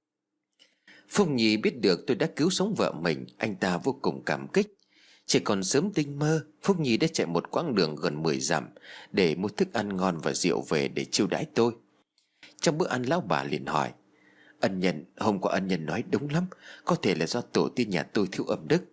Phúc Nhi biết được tôi đã cứu sống vợ mình, anh ta vô cùng cảm kích. Chỉ còn sớm tinh mơ, Phúc Nhi đã chạy một quãng đường gần mười dặm để mua thức ăn ngon và rượu về để chiêu đãi tôi. Trong bữa ăn, lão bà liền hỏi: Ân nhân, hôm qua ân nhân nói đúng lắm, có thể là do tổ tiên nhà tôi thiếu âm đức.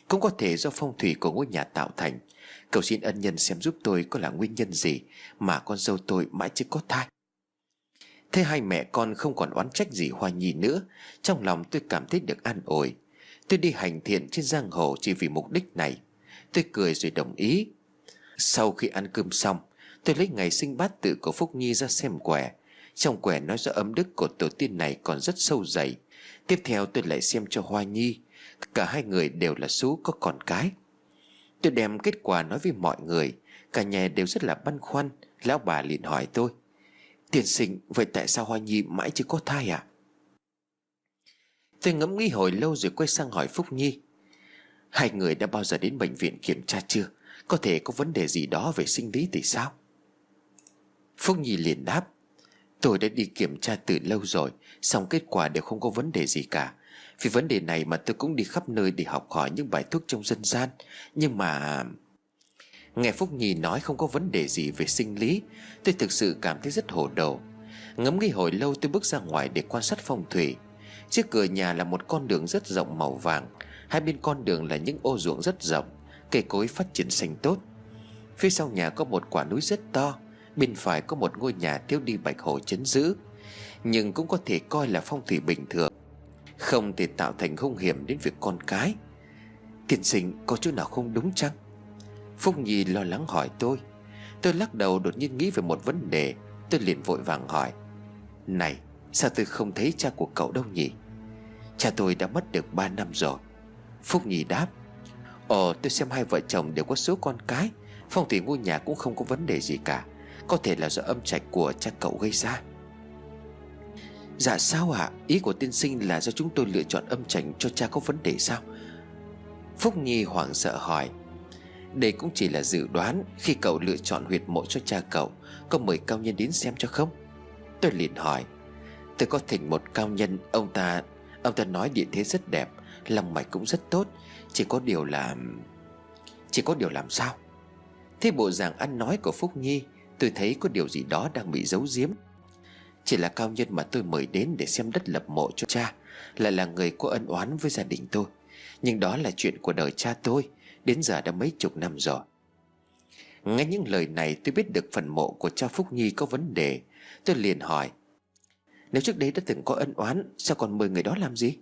Cũng có thể do phong thủy của ngôi nhà tạo thành. Cầu xin ân nhân xem giúp tôi có là nguyên nhân gì mà con dâu tôi mãi chưa có thai. Thế hai mẹ con không còn oán trách gì Hoa Nhi nữa. Trong lòng tôi cảm thấy được an ủi. Tôi đi hành thiện trên giang hồ chỉ vì mục đích này. Tôi cười rồi đồng ý. Sau khi ăn cơm xong, tôi lấy ngày sinh bát tự của Phúc Nhi ra xem quẻ. Trong quẻ nói rõ âm đức của tổ tiên này còn rất sâu dày. Tiếp theo tôi lại xem cho Hoa Nhi. Cả hai người đều là số có con cái. Tôi đem kết quả nói với mọi người. Cả nhà đều rất là băn khoăn. Lão bà liền hỏi tôi: Tiên sinh, vậy tại sao Hoa Nhi mãi chưa có thai à? Tôi ngẫm nghĩ hồi lâu rồi quay sang hỏi Phúc Nhi: Hai người đã bao giờ đến bệnh viện kiểm tra chưa? Có thể có vấn đề gì đó về sinh lý thì sao? Phúc Nhi liền đáp: Tôi đã đi kiểm tra từ lâu rồi, xong kết quả đều không có vấn đề gì cả. Vì vấn đề này mà tôi cũng đi khắp nơi để học hỏi những bài thuốc trong dân gian. Nhưng mà... Nghe Phúc Nhi nói không có vấn đề gì về sinh lý, tôi thực sự cảm thấy rất hồ đồ. Ngẫm nghĩ hồi lâu, tôi bước ra ngoài để quan sát phong thủy. Trước cửa nhà là một con đường rất rộng màu vàng. Hai bên con đường là những ô ruộng rất rộng, cây cối phát triển xanh tốt. Phía sau nhà có một quả núi rất to. Bên phải có một ngôi nhà thiếu đi bạch hổ trấn giữ, nhưng cũng có thể coi là phong thủy bình thường, không thể tạo thành hung hiểm đến việc con cái. Tiên sinh, có chỗ nào không đúng chăng? Phúc Nhi lo lắng hỏi tôi. Tôi lắc đầu, đột nhiên nghĩ về một vấn đề. Tôi liền vội vàng hỏi: Này, sao tôi không thấy cha của cậu đâu nhỉ? Cha tôi đã mất được ba năm rồi. Phúc Nhi đáp: Ồ, tôi xem hai vợ chồng đều có số con cái. Phong thủy ngôi nhà cũng không có vấn đề gì cả. Có thể là do âm trạch của cha cậu gây ra. Dạ sao ạ? À? Ý của tiên sinh là do chúng tôi lựa chọn âm trạch cho cha có vấn đề sao? Phúc Nhi hoảng sợ hỏi. Đây cũng chỉ là dự đoán. Khi cậu lựa chọn huyệt mộ cho cha cậu, có mời cao nhân đến xem cho không? Tôi liền hỏi. Tôi có thỉnh một cao nhân. Ông ta Ông ta nói địa thế rất đẹp, lòng mạch cũng rất tốt. Chỉ có điều là... Chỉ có điều làm sao? Thế bộ dạng ăn nói của Phúc Nhi, tôi thấy có điều gì đó đang bị giấu giếm. Chỉ là cao nhân mà tôi mời đến để xem đất lập mộ cho cha lại là người có ân oán với gia đình tôi. Nhưng đó là chuyện của đời cha tôi, đến giờ đã mấy chục năm rồi. Nghe những lời này, tôi biết được phần mộ của cha Phúc Nhi có vấn đề. Tôi liền hỏi: Nếu trước đây đã từng có ân oán, sao còn mời người đó làm gì?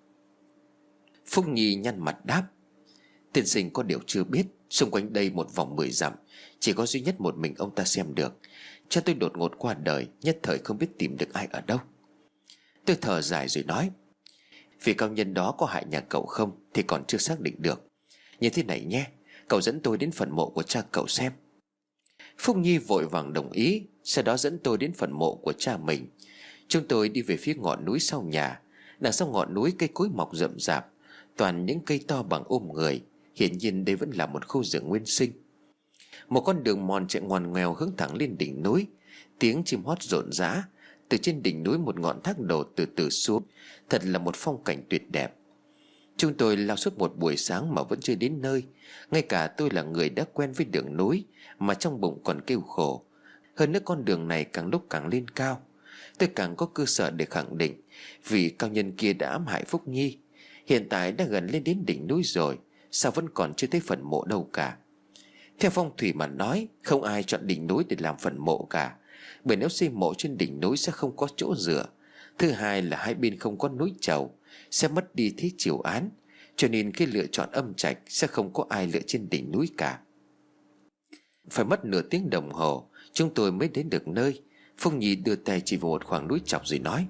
Phúc Nhi nhăn mặt đáp: Tiên sinh có điều chưa biết, xung quanh đây một vòng mười dặm, chỉ có duy nhất một mình ông ta xem được. Cha tôi đột ngột qua đời, nhất thời không biết tìm được ai ở đâu. Tôi thở dài rồi nói: Vì cao nhân đó có hại nhà cậu không thì còn chưa xác định được. Như thế này nhé, cậu dẫn tôi đến phần mộ của cha cậu xem. Phúc Nhi vội vàng đồng ý. Sau đó dẫn tôi đến phần mộ của cha mình. Chúng tôi đi về phía ngọn núi sau nhà. Đằng sau ngọn núi cây cối mọc rậm rạp, toàn những cây to bằng ôm người. Hiển nhiên đây vẫn là một khu rừng nguyên sinh. Một con đường mòn chạy ngoằn ngoèo hướng thẳng lên đỉnh núi. Tiếng chim hót rộn rã. Từ trên đỉnh núi một ngọn thác đổ từ từ xuống. Thật là một phong cảnh tuyệt đẹp. Chúng tôi lao suốt một buổi sáng mà vẫn chưa đến nơi. Ngay cả tôi là người đã quen với đường núi mà trong bụng còn kêu khổ. Hơn nữa con đường này càng lúc càng lên cao. Tôi càng có cơ sở để khẳng định vì cao nhân kia đã ám hại Phúc Nhi. Hiện tại đã gần lên đến đỉnh núi rồi, sao vẫn còn chưa thấy phần mộ đâu cả? Theo phong thủy mà nói, không ai chọn đỉnh núi để làm phần mộ cả. Bởi nếu xây mộ trên đỉnh núi sẽ không có chỗ dựa. Thứ hai là hai bên không có núi chầu, sẽ mất đi thế chiều án. Cho nên cái lựa chọn âm trạch sẽ không có ai lựa trên đỉnh núi cả. Phải mất nửa tiếng đồng hồ chúng tôi mới đến được nơi. Phúc Nhi đưa tay chỉ vào một khoảng núi chọc rồi nói: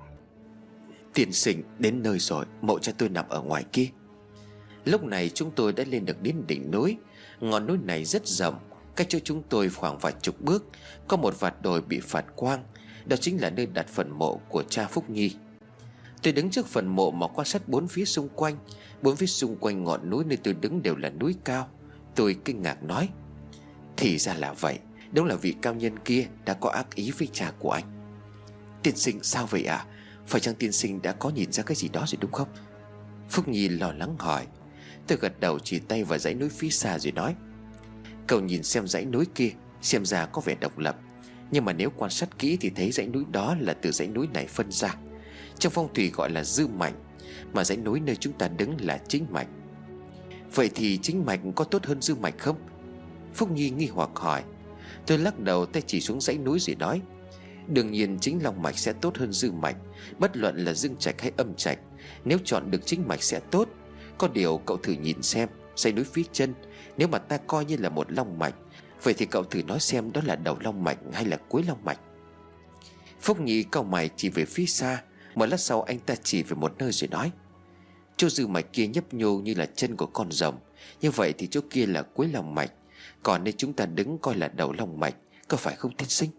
Tiên sinh, đến nơi rồi, mộ cha tôi nằm ở ngoài kia. Lúc này chúng tôi đã lên được đến đỉnh núi. Ngọn núi này rất rộng, cách chỗ chúng tôi khoảng vài chục bước có một vạt đồi bị phạt quang. Đó chính là nơi đặt phần mộ của cha Phúc Nhi. Tôi đứng trước phần mộ mà quan sát bốn phía xung quanh. Bốn phía xung quanh ngọn núi nơi tôi đứng đều là núi cao. Tôi kinh ngạc nói: Thì ra là vậy, đúng là vị cao nhân kia đã có ác ý với cha của anh. Tiên sinh sao vậy ạ? À? Phải chăng tiên sinh đã có nhìn ra cái gì đó rồi đúng không? Phúc Nhi lo lắng hỏi. Tôi gật đầu chỉ tay vào dãy núi phía xa rồi nói: Cậu nhìn xem dãy núi kia, xem ra có vẻ độc lập, nhưng mà nếu quan sát kỹ thì thấy dãy núi đó là từ dãy núi này phân ra. Trong phong thủy gọi là dư mạch, mà dãy núi nơi chúng ta đứng là chính mạch. Vậy thì chính mạch có tốt hơn dương mạch không? Phúc Nhi nghi hoặc hỏi. Tôi lắc đầu, tay chỉ xuống dãy núi rồi nói: Đương nhiên chính long mạch sẽ tốt hơn dương mạch. Bất luận là dương trạch hay âm trạch, nếu chọn được chính mạch sẽ tốt. Có điều cậu thử nhìn xem dãy núi phía chân, nếu mà ta coi như là một long mạch, vậy thì cậu thử nói xem đó là đầu long mạch hay là cuối long mạch. Phúc Nhi cau mày chỉ về phía xa. Một lát sau anh ta chỉ về một nơi rồi nói: Chỗ dương mạch kia nhấp nhô như là chân của con rồng, như vậy thì chỗ kia là cuối long mạch. Còn nơi chúng ta đứng coi là đầu long mạch, có phải không tiên sinh?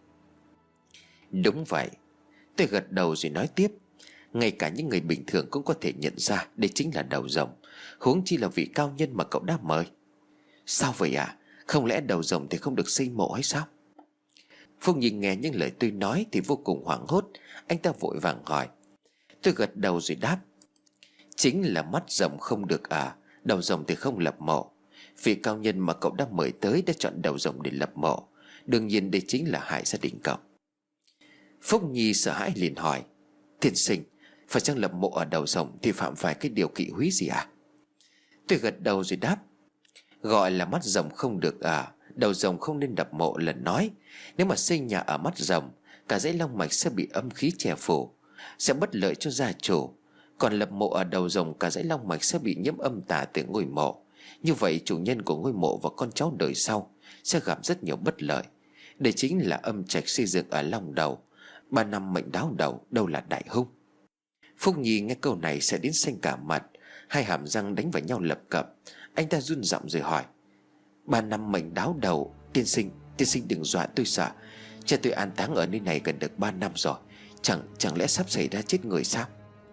Đúng vậy. Tôi gật đầu rồi nói tiếp: Ngay cả những người bình thường cũng có thể nhận ra đây chính là đầu rồng, huống chi là vị cao nhân mà cậu đã mời. Sao vậy à? Không lẽ đầu rồng thì không được xây mộ hay sao? Phúc Nhi nghe những lời tôi nói thì vô cùng hoảng hốt. Anh ta vội vàng hỏi. Tôi gật đầu rồi đáp: Chính là mắt rồng không được à? Đầu rồng thì không lập mộ. Vị cao nhân mà cậu đã mời tới đã chọn đầu rồng để lập mộ. Đương nhiên đây chính là hại gia đình cậu. Phúc Nhi sợ hãi liền hỏi: Tiên sinh, phải chăng lập mộ ở đầu rồng thì phạm phải cái điều kỵ húy gì à? Tôi gật đầu rồi đáp: Gọi là mắt rồng không được à? Đầu rồng không nên đập mộ là nói. Nếu mà xây nhà ở mắt rồng, cả dãy long mạch sẽ bị âm khí che phủ, sẽ bất lợi cho gia chủ. Còn lập mộ ở đầu rồng, cả dãy long mạch sẽ bị nhiễm âm tà từ ngôi mộ. Như vậy chủ nhân của ngôi mộ và con cháu đời sau sẽ gặp rất nhiều bất lợi. Đây chính là âm trạch xây dựng ở long đầu. Ba năm mệnh đáo đầu, đâu là đại hung. Phúc Nhi nghe câu này sẽ đến xanh cả mặt, hai hàm răng đánh vào nhau lập cập. Anh ta run giọng rồi hỏi: Ba năm mệnh đáo đầu, tiên sinh, tiên sinh đừng dọa tôi sợ. Cha tôi an táng ở nơi này gần được ba năm rồi. Chẳng chẳng lẽ sắp xảy ra chết người sao?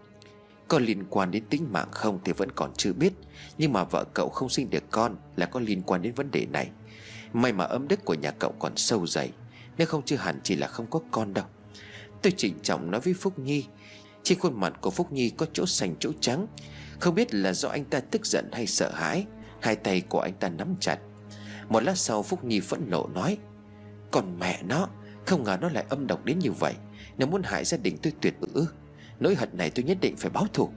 Có liên quan đến tính mạng không thì vẫn còn chưa biết, nhưng mà vợ cậu không sinh được con là có liên quan đến vấn đề này. May mà âm đức của nhà cậu còn sâu dày, nếu không chưa hẳn chỉ là không có con đâu. Tôi trịnh trọng nói với Phúc Nhi. Trên khuôn mặt của Phúc Nhi có chỗ xanh chỗ trắng. Không biết là do anh ta tức giận hay sợ hãi. Hai tay của anh ta nắm chặt. Một lát sau Phúc Nhi phẫn nộ nói: Còn mẹ nó, không ngờ nó lại âm độc đến như vậy. Nó muốn hại gia đình tôi tuyệt ư? Nỗi hận này tôi nhất định phải báo thù.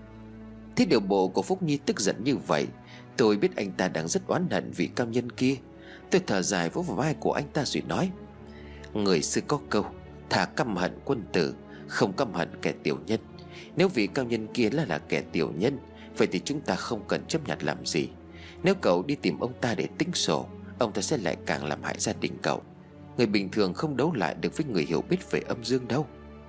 Thế điều bộ của Phúc Nhi tức giận như vậy, tôi biết anh ta đang rất oán hận vị cao nhân kia. Tôi thở dài vỗ vào vai của anh ta rồi nói: Người xưa có câu: Thà căm hận quân tử, không căm hận kẻ tiểu nhân. Nếu vị cao nhân kia là là kẻ tiểu nhân, vậy thì chúng ta không cần chấp nhận làm gì. Nếu cậu đi tìm ông ta để tính sổ, ông ta sẽ lại càng làm hại gia đình cậu. Người bình thường không đấu lại được với người hiểu biết về âm dương đâu.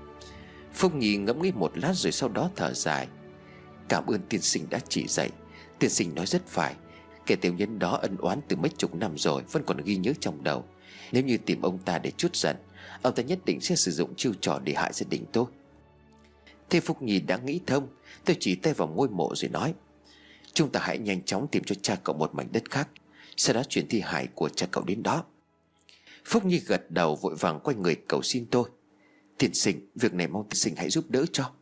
Phúc Nhi ngẫm nghĩ một lát rồi sau đó thở dài: Cảm ơn tiên sinh đã chỉ dạy. Tiên sinh nói rất phải. Kẻ tiểu nhân đó ân oán từ mấy chục năm rồi, vẫn còn ghi nhớ trong đầu. Nếu như tìm ông ta để trút giận, ông ta nhất định sẽ sử dụng chiêu trò để hại gia đình tôi. Thế Phúc Nhi đã nghĩ thông. Tôi chỉ tay vào ngôi mộ rồi nói: Chúng ta hãy nhanh chóng tìm cho cha cậu một mảnh đất khác, sau đó chuyển thi hài của cha cậu đến đó. Phúc Nhi gật đầu vội vàng quay người cầu xin tôi: Tiên sinh, việc này mong tiên sinh hãy giúp đỡ cho.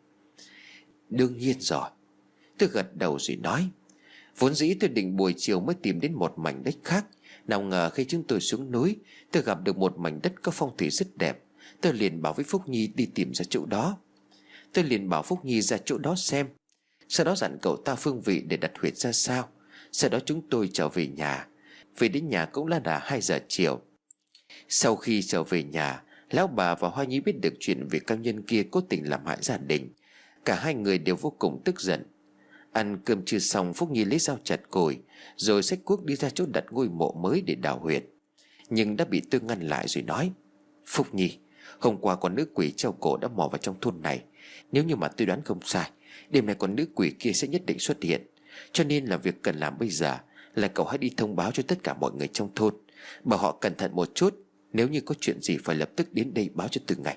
Đương nhiên rồi. Tôi gật đầu rồi nói: Vốn dĩ tôi định buổi chiều mới tìm đến một mảnh đất khác. Nào ngờ khi chúng tôi xuống núi, tôi gặp được một mảnh đất có phong thủy rất đẹp. Tôi liền bảo với Phúc Nhi đi tìm ra chỗ đó. Tôi liền bảo Phúc Nhi ra chỗ đó xem, sau đó dặn cậu ta phương vị để đặt huyệt ra sao. Sau đó chúng tôi trở về nhà. Về đến nhà cũng là đã hai giờ chiều. Sau khi trở về nhà, lão bà và Hoa Nhi biết được chuyện về cao nhân kia cố tình làm hại gia đình. Cả hai người đều vô cùng tức giận. Ăn cơm chưa xong, Phúc Nhi lấy dao chặt củi rồi xách cuốc đi ra chỗ đặt ngôi mộ mới để đào huyệt. Nhưng đã bị tôi ngăn lại rồi nói: Phúc Nhi, hôm qua con nữ quỷ treo cổ đã mò vào trong thôn này. Nếu như mà tôi đoán không sai, đêm nay con nữ quỷ kia sẽ nhất định xuất hiện. Cho nên là việc cần làm bây giờ là cậu hãy đi thông báo cho tất cả mọi người trong thôn, bảo họ cẩn thận một chút. Nếu như có chuyện gì phải lập tức đến đây báo cho Từ Ngạch.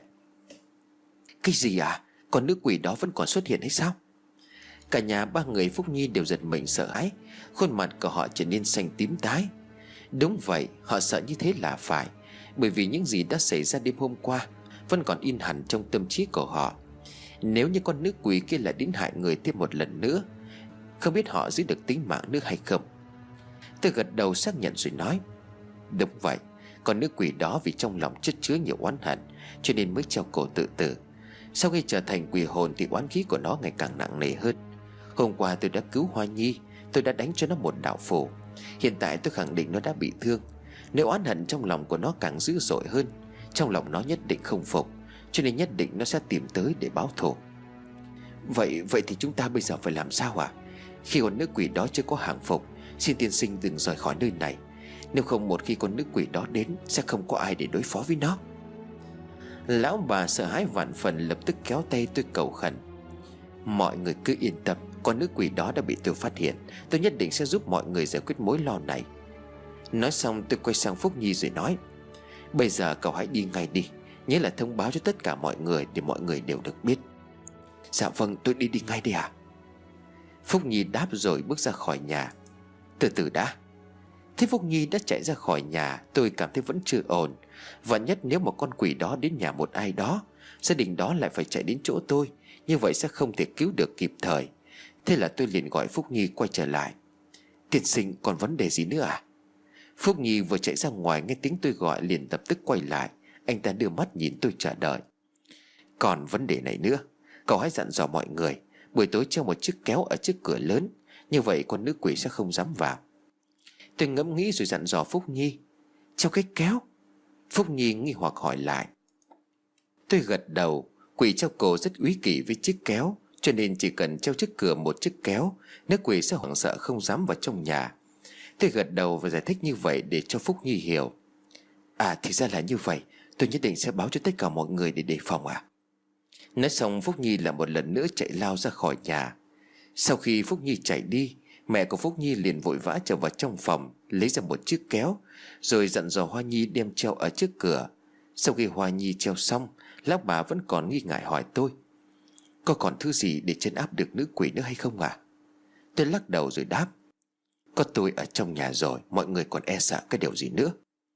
Cái gì à? Con nữ quỷ đó vẫn còn xuất hiện hay sao? Cả nhà ba người Phúc Nhi đều giật mình sợ hãi. Khuôn mặt của họ trở nên xanh tím tái. Đúng vậy, họ sợ như thế là phải. Bởi vì những gì đã xảy ra đêm hôm qua vẫn còn in hẳn trong tâm trí của họ. Nếu như con nữ quỷ kia lại đến hại người thêm một lần nữa, không biết họ giữ được tính mạng nữa hay không. Tôi gật đầu xác nhận rồi nói: Đúng vậy, con nữ quỷ đó vì trong lòng chất chứa nhiều oán hận, cho nên mới treo cổ tự tử. Sau khi trở thành quỷ hồn thì oán khí của nó ngày càng nặng nề hơn. Hôm qua tôi đã cứu Hoa Nhi, Tôi đã đánh cho nó một đạo phù. Hiện tại tôi khẳng định nó đã bị thương. Nếu oán hận trong lòng của nó càng dữ dội hơn, trong lòng nó nhất định không phục, cho nên nhất định nó sẽ tìm tới để báo thù. Vậy vậy thì chúng ta bây giờ phải làm sao ạ? À? Khi con nữ quỷ đó chưa có hàng phục, xin tiên sinh đừng rời khỏi nơi này. Nếu không một khi con nữ quỷ đó đến, sẽ không có ai để đối phó với nó. Lão bà sợ hãi vạn phần, lập tức kéo tay tôi cầu khẩn. Mọi người cứ yên tâm, con nữ quỷ đó đã bị tôi phát hiện. Tôi nhất định sẽ giúp mọi người giải quyết mối lo này. Nói xong tôi quay sang Phúc Nhi rồi nói: Bây giờ cậu hãy đi ngay đi, nhớ là thông báo cho tất cả mọi người, để mọi người đều được biết. Dạ vâng, tôi đi đi ngay đi ạ. Phúc Nhi đáp rồi bước ra khỏi nhà. Từ từ đã. Thế Phúc Nhi đã chạy ra khỏi nhà, tôi cảm thấy vẫn chưa ổn. Và nhất nếu mà con quỷ đó đến nhà một ai đó, gia đình đó lại phải chạy đến chỗ tôi, như vậy sẽ không thể cứu được kịp thời. Thế là tôi liền gọi Phúc Nhi quay trở lại. Tiên sinh, còn vấn đề gì nữa à? Phúc Nhi vừa chạy ra ngoài nghe tiếng tôi gọi liền lập tức quay lại. Anh ta đưa mắt nhìn tôi trả lời: Còn vấn đề này nữa, cậu hãy dặn dò mọi người buổi tối treo một chiếc kéo ở trước cửa lớn, như vậy con nữ quỷ sẽ không dám vào. Tôi ngẫm nghĩ rồi dặn dò Phúc Nhi: Treo cái kéo? Phúc Nhi nghi hoặc hỏi lại. Tôi gật đầu. Quỷ treo cổ rất úy kỷ với chiếc kéo, cho nên chỉ cần treo trước cửa một chiếc kéo, nữ quỷ sẽ hoảng sợ không dám vào trong nhà. Tôi gật đầu và giải thích như vậy để cho Phúc Nhi hiểu. À thì ra là như vậy, tôi nhất định sẽ báo cho tất cả mọi người để đề phòng à. Nói xong Phúc Nhi lại một lần nữa chạy lao ra khỏi nhà. Sau khi Phúc Nhi chạy đi, mẹ của Phúc Nhi liền vội vã trở vào trong phòng, lấy ra một chiếc kéo, rồi dặn dò Hoa Nhi đem treo ở trước cửa. Sau khi Hoa Nhi treo xong, lão bà vẫn còn nghi ngại hỏi tôi: Có còn thứ gì để trấn áp được nữ quỷ nữa hay không à? Tôi lắc đầu rồi đáp: Có tôi ở trong nhà rồi, mọi người còn e sợ cái điều gì nữa.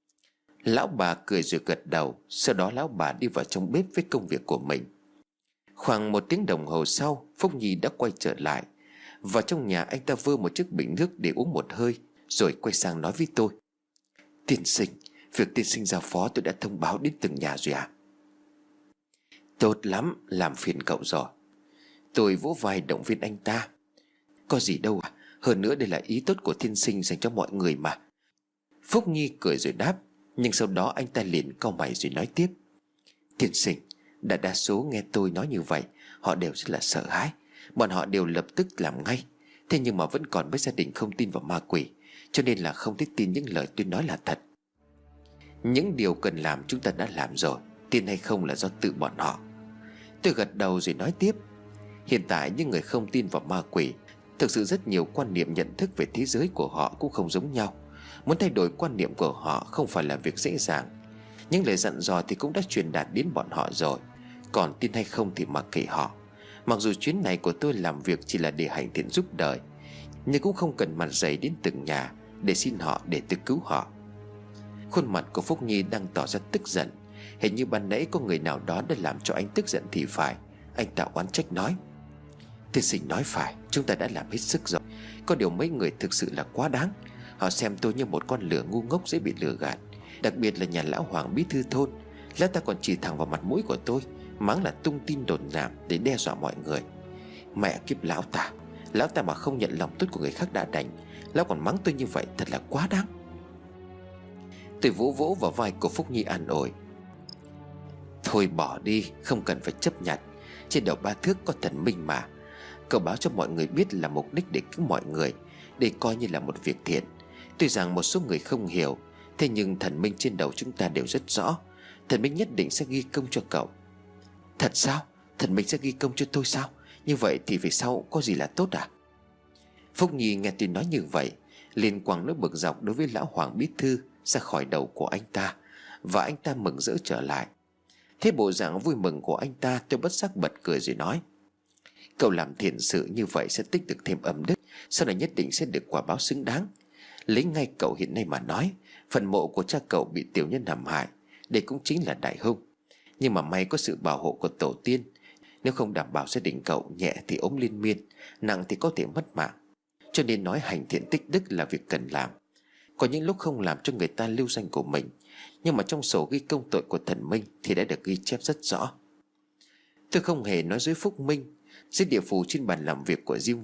Lão bà cười rồi gật đầu. Sau đó lão bà đi vào trong bếp với công việc của mình. Khoảng một tiếng đồng hồ sau, Phúc Nhi đã quay trở lại. Vào trong nhà anh ta vơ một chiếc bình nước để uống một hơi, rồi quay sang nói với tôi: Tiên sinh, việc tiên sinh giao phó tôi đã thông báo đến từng nhà rồi à? Tốt lắm, làm phiền cậu rồi. Tôi vỗ vai động viên anh ta: Có gì đâu à, hơn nữa đây là ý tốt của tiên sinh dành cho mọi người mà. Phúc Nhi cười rồi đáp. Nhưng sau đó anh ta liền cau mày rồi nói tiếp: Tiên sinh, đã đa số nghe tôi nói như vậy, họ đều rất là sợ hãi. Bọn họ đều lập tức làm ngay. Thế nhưng mà vẫn còn mấy gia đình không tin vào ma quỷ, cho nên là không thích tin những lời tôi nói là thật. Những điều cần làm chúng ta đã làm rồi, tin hay không là do tự bọn họ. Tôi gật đầu rồi nói tiếp: Hiện tại những người không tin vào ma quỷ, thực sự rất nhiều quan niệm nhận thức về thế giới của họ cũng không giống nhau. Muốn thay đổi quan niệm của họ không phải là việc dễ dàng. Những lời dặn dò thì cũng đã truyền đạt đến bọn họ rồi, còn tin hay không thì mặc kệ họ. Mặc dù chuyến này của tôi làm việc chỉ là để hành thiện giúp đời, nhưng cũng không cần mặt dày đến từng nhà để xin họ để tôi cứu họ. Khuôn mặt của Phúc Nhi đang tỏ ra tức giận. Hình như ban nãy có người nào đó đã làm cho anh tức giận thì phải. Anh ta oán trách nói: Tiên sinh nói phải, chúng ta đã làm hết sức rồi. Có điều mấy người thực sự là quá đáng. Họ xem tôi như một con lừa ngu ngốc dễ bị lừa gạt. Đặc biệt là nhà lão Hoàng bí thư thôn. Lão ta còn chỉ thẳng vào mặt mũi của tôi, mắng là tung tin đồn nhảm để đe dọa mọi người. Mẹ kiếp lão ta, lão ta mà không nhận lòng tốt của người khác đã đành, lão còn mắng tôi như vậy, thật là quá đáng. Tôi vỗ vỗ vào vai của Phúc Nhi an ủi: Thôi bỏ đi, không cần phải chấp nhận. Trên đầu ba thước có thần minh mà. Cậu báo cho mọi người biết là mục đích để cứu mọi người, để coi như là một việc thiện. Tuy rằng một số người không hiểu, thế nhưng thần minh trên đầu chúng ta đều rất rõ. Thần minh nhất định sẽ ghi công cho cậu. Thật sao? Thần minh sẽ ghi công cho tôi sao? Như vậy thì về sau có gì là tốt à? Phúc Nhi nghe tôi nói như vậy, liền quăng nước bực dọc đối với lão Hoàng bí thư ra khỏi đầu của anh ta, và anh ta mừng rỡ trở lại. Thế bộ dạng vui mừng của anh ta, tôi bất giác bật cười rồi nói: Cậu làm thiện sự như vậy sẽ tích được thêm âm đức, sau này nhất định sẽ được quả báo xứng đáng. Lấy ngay cậu hiện nay mà nói, phần mộ của cha cậu bị tiểu nhân hãm hại, đây cũng chính là đại hung. Nhưng mà may có sự bảo hộ của tổ tiên, nếu không đảm bảo gia đình cậu nhẹ thì ốm liên miên, nặng thì có thể mất mạng. Cho nên nói hành thiện tích đức là việc cần làm. Có những lúc không làm cho người ta lưu danh của mình, nhưng mà trong sổ ghi công tội của thần minh thì đã được ghi chép rất rõ. Tôi không hề nói dối Phúc Minh. Dưới địa phủ trên bàn làm việc của Diêm Vương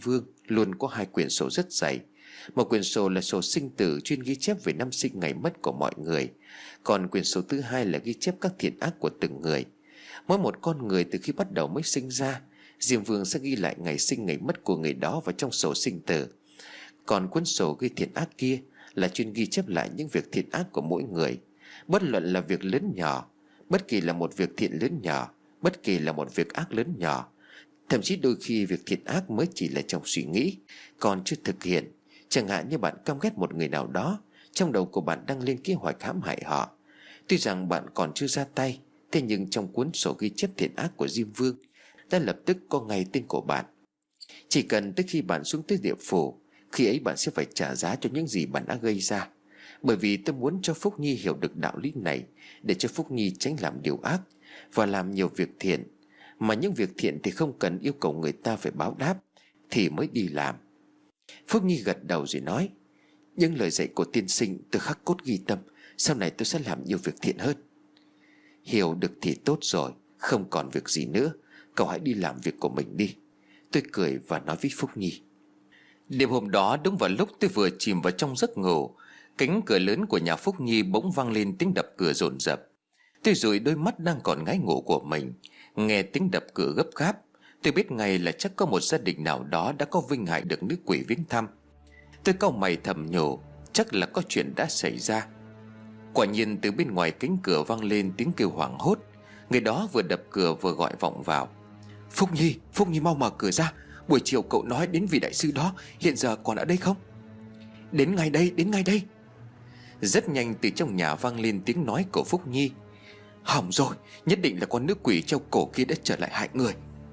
luôn có hai quyển sổ rất dày. Một quyển sổ là sổ sinh tử chuyên ghi chép về năm sinh ngày mất của mọi người, còn quyển sổ thứ hai là ghi chép các thiện ác của từng người. Mỗi một con người từ khi bắt đầu mới sinh ra, Diêm Vương sẽ ghi lại ngày sinh ngày mất của người đó vào trong sổ sinh tử. Còn cuốn sổ ghi thiện ác kia là chuyên ghi chép lại những việc thiện ác của mỗi người, bất luận là việc lớn nhỏ, bất kỳ là một việc thiện lớn nhỏ, bất kỳ là một việc ác lớn nhỏ. Thậm chí đôi khi việc thiện ác mới chỉ là trong suy nghĩ, còn chưa thực hiện. Chẳng hạn như bạn căm ghét một người nào đó, trong đầu của bạn đang lên kế hoạch hãm hại họ. Tuy rằng bạn còn chưa ra tay, thế nhưng trong cuốn sổ ghi chép thiện ác của Diêm Vương đã lập tức có ngay tên của bạn. Chỉ cần tới khi bạn xuống tới địa phủ, khi ấy bạn sẽ phải trả giá cho những gì bạn đã gây ra. Bởi vì tôi muốn cho Phúc Nhi hiểu được đạo lý này, để cho Phúc Nhi tránh làm điều ác và làm nhiều việc thiện. Mà những việc thiện thì không cần yêu cầu người ta phải báo đáp thì mới đi làm. Phúc Nhi gật đầu rồi nói: những lời dạy của tiên sinh tôi khắc cốt ghi tâm, sau này tôi sẽ làm nhiều việc thiện hơn. Hiểu được thì tốt rồi, không còn việc gì nữa, cậu hãy đi làm việc của mình đi. Tôi cười và nói với Phúc Nhi. Đêm hôm đó đúng vào lúc tôi vừa chìm vào trong giấc ngủ, cánh cửa lớn của nhà Phúc Nhi bỗng vang lên tiếng đập cửa dồn dập. Tôi dụi đôi mắt đang còn ngáy ngủ của mình, nghe tiếng đập cửa gấp gáp, tôi biết ngay là chắc có một gia đình nào đó đã có vinh hạnh được nữ quỷ viếng thăm. Tôi cau mày thầm nhủ, chắc là có chuyện đã xảy ra. Quả nhiên từ bên ngoài cánh cửa vang lên tiếng kêu hoảng hốt. Người đó vừa đập cửa vừa gọi vọng vào: Phúc Nhi, Phúc Nhi mau mở cửa ra. Buổi chiều cậu nói đến vị đại sư đó hiện giờ còn ở đây không? Đến ngay đây, đến ngay đây. Rất nhanh từ trong nhà vang lên tiếng nói của Phúc Nhi: Hỏng rồi, nhất định là con nữ quỷ treo cổ kia đã trở lại hại người.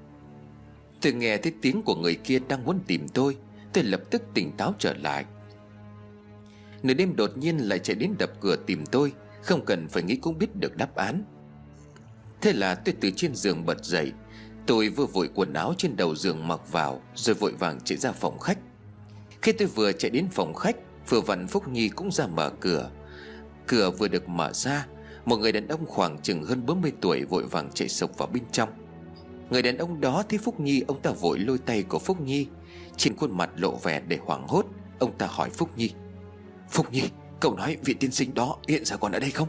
Tôi nghe thấy tiếng của người kia đang muốn tìm tôi, tôi lập tức tỉnh táo trở lại. Nửa đêm đột nhiên lại chạy đến đập cửa tìm tôi, không cần phải nghĩ cũng biết được đáp án. Thế là tôi từ trên giường bật dậy. Tôi vừa vội quần áo trên đầu giường mặc vào, rồi vội vàng chạy ra phòng khách. Khi tôi vừa chạy đến phòng khách, vừa vặn Phúc Nhi cũng ra mở cửa. Cửa vừa được mở ra, một người đàn ông khoảng chừng hơn bốn mươi tuổi vội vàng chạy sộc vào bên trong. Người đàn ông đó thấy Phúc Nhi, ông ta vội lôi tay của Phúc Nhi. Trên khuôn mặt lộ vẻ để hoảng hốt, ông ta hỏi Phúc Nhi: Phúc Nhi, cậu nói vị tiên sinh đó hiện giờ còn ở đây không?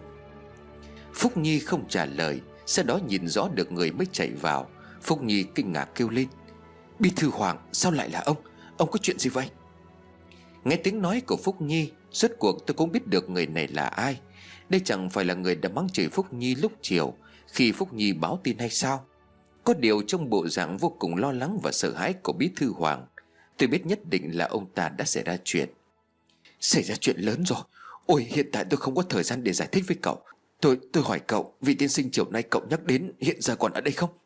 Phúc Nhi không trả lời. Sau đó nhìn rõ được người mới chạy vào, Phúc Nhi kinh ngạc kêu lên: Bí thư Hoàng, sao lại là ông? Ông có chuyện gì vậy? Nghe tiếng nói của Phúc Nhi, rốt cuộc tôi cũng biết được người này là ai. Đây chẳng phải là người đã mắng chửi Phúc Nhi lúc chiều khi Phúc Nhi báo tin hay sao? Có điều trong bộ dạng vô cùng lo lắng và sợ hãi của Bí thư Hoàng, tôi biết nhất định là ông ta đã xảy ra chuyện. Xảy ra chuyện lớn rồi. Ôi, hiện tại tôi không có thời gian để giải thích với cậu. Tôi tôi hỏi cậu, vị tiên sinh chiều nay cậu nhắc đến hiện giờ còn ở đây không?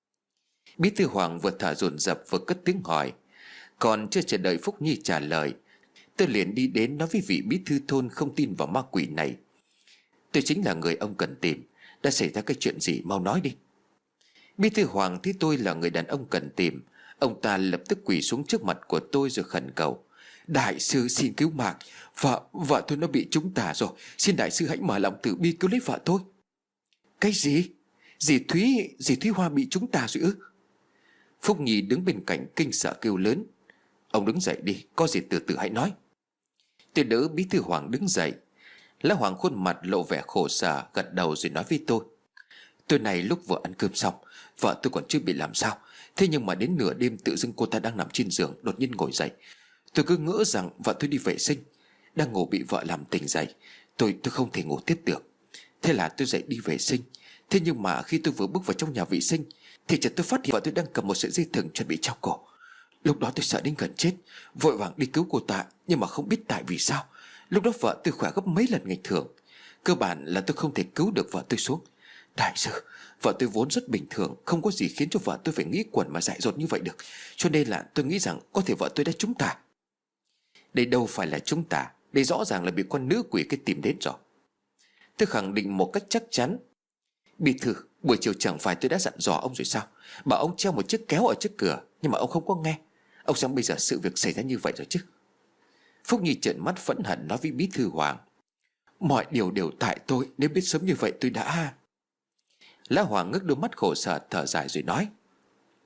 Bí thư Hoàng vừa thở dồn dập vừa cất tiếng hỏi. Còn chưa chờ đợi Phúc Nhi trả lời, tôi liền đi đến nói với vị bí thư thôn không tin vào ma quỷ này: Tôi chính là người ông cần tìm. Đã xảy ra cái chuyện gì, mau nói đi. Bí thư Hoàng thấy tôi là người đàn ông cần tìm, ông ta lập tức quỳ xuống trước mặt của tôi rồi khẩn cầu: Đại sư xin cứu mạng. Vợ, vợ tôi nó bị trúng tà rồi. Xin đại sư hãy mở lòng từ bi cứu lấy vợ tôi. Cái gì? Dì Thúy, dì Thúy Hoa bị trúng tà rồi ư? Phúc Nhi đứng bên cạnh kinh sợ kêu lớn: Ông đứng dậy đi, có gì từ từ hãy nói. Tôi đỡ bí thư Hoàng đứng dậy. Lão Hoàng khuôn mặt lộ vẻ khổ sở, gật đầu rồi nói với tôi: Tối nay lúc vừa ăn cơm xong, vợ tôi còn chưa bị làm sao. Thế nhưng mà đến nửa đêm tự dưng cô ta đang nằm trên giường đột nhiên ngồi dậy. Tôi cứ ngỡ rằng vợ tôi đi vệ sinh, đang ngủ bị vợ làm tỉnh dậy. Tôi tôi không thể ngủ tiếp được. Thế là tôi dậy đi vệ sinh. Thế nhưng mà khi tôi vừa bước vào trong nhà vệ sinh thì chợt tôi phát hiện vợ tôi đang cầm một sợi dây thừng chuẩn bị treo cổ. Lúc đó tôi sợ đến gần chết, vội vàng đi cứu cô ta. Nhưng mà không biết tại vì sao lúc đó vợ tôi khỏe gấp mấy lần ngày thường. Cơ bản là tôi không thể cứu được vợ tôi xuống. Đại sư, vợ tôi vốn rất bình thường, không có gì khiến cho vợ tôi phải nghĩ quẩn mà dại dột như vậy được. Cho nên là tôi nghĩ rằng có thể vợ tôi đã trúng tà. Đây đâu phải là trúng tà, đây rõ ràng là bị con nữ quỷ cái tìm đến rồi. Tôi khẳng định một cách chắc chắn: Bí thư, buổi chiều chẳng phải tôi đã dặn dò ông rồi sao? Bảo ông treo một chiếc kéo ở trước cửa, nhưng mà ông không có nghe. Ông xem bây giờ sự việc xảy ra như vậy rồi chứ. Phúc Nhi trợn mắt phẫn hận nói với bí thư Hoàng: Mọi điều đều tại tôi, nếu biết sớm như vậy tôi đã... Lão Hoàng ngước đôi mắt khổ sở thở dài rồi nói: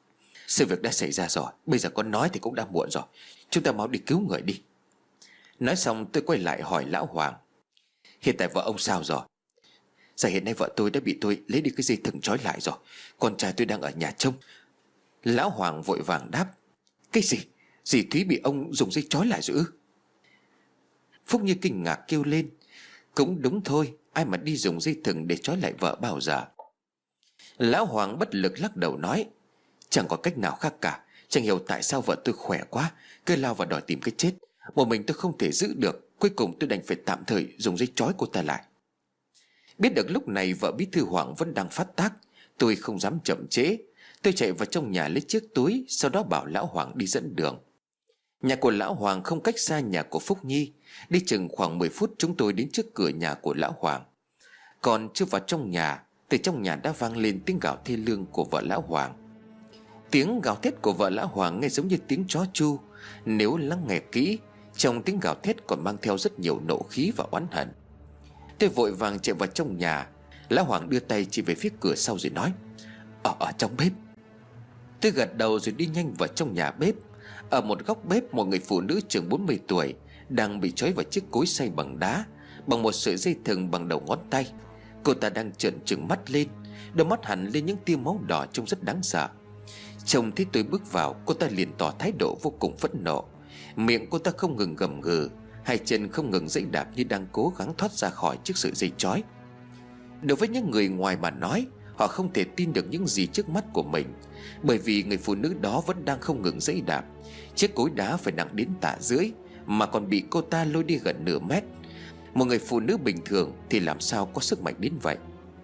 Sự việc đã xảy ra rồi, bây giờ có nói thì cũng đã muộn rồi. Chúng ta mau đi cứu người đi. Nói xong tôi quay lại hỏi lão Hoàng: Hiện tại vợ ông sao rồi? Dạ hiện nay vợ tôi đã bị tôi lấy đi cái dây thừng trói lại rồi. Con trai tôi đang ở nhà trông. Lão Hoàng vội vàng đáp: Cái gì? Dì Thúy bị ông dùng dây trói lại rồi ư? Phúc Như kinh ngạc kêu lên: Cũng đúng thôi, ai mà đi dùng dây thừng để trói lại vợ bao giờ? Lão Hoàng bất lực lắc đầu nói: Chẳng có cách nào khác cả. Chẳng hiểu tại sao vợ tôi khỏe quá cứ lao vào đòi tìm cái chết. Một mình tôi không thể giữ được, cuối cùng tôi đành phải tạm thời dùng dây trói cô ta lại. Biết được lúc này vợ bí thư Hoàng vẫn đang phát tác, tôi không dám chậm trễ. Tôi chạy vào trong nhà lấy chiếc túi, sau đó bảo lão Hoàng đi dẫn đường. Nhà của lão Hoàng không cách xa nhà của Phúc Nhi. Đi chừng khoảng mười phút chúng tôi đến trước cửa nhà của lão Hoàng. Còn chưa vào trong nhà, từ trong nhà đã vang lên tiếng gào thê lương của vợ lão Hoàng. Tiếng gào thét của vợ lão Hoàng nghe giống như tiếng chó chu. Nếu lắng nghe kỹ, trong tiếng gào thét còn mang theo rất nhiều nộ khí và oán hận. Tôi vội vàng chạy vào trong nhà. Lão Hoàng đưa tay chỉ về phía cửa sau rồi nói: Ở, ở trong bếp. Tôi gật đầu rồi đi nhanh vào trong nhà bếp. Ở một góc bếp, một người phụ nữ chừng bốn mươi tuổi đang bị trói vào chiếc cối xay bằng đá, bằng một sợi dây thừng bằng đầu ngón tay. Cô ta đang trợn trừng mắt lên, đôi mắt hằn lên những tia máu đỏ trông rất đáng sợ. Trông thấy tôi bước vào, cô ta liền tỏ thái độ vô cùng phẫn nộ. Miệng cô ta không ngừng gầm gừ, hai chân không ngừng giãy đạp như đang cố gắng thoát ra khỏi chiếc sợi dây trói. Đối với những người ngoài mà nói, họ không thể tin được những gì trước mắt của mình, bởi vì người phụ nữ đó vẫn đang không ngừng giãy đạp. Chiếc cối đá phải nặng đến tạ rưỡi mà còn bị cô ta lôi đi gần nửa mét. Một người phụ nữ bình thường thì làm sao có sức mạnh đến vậy?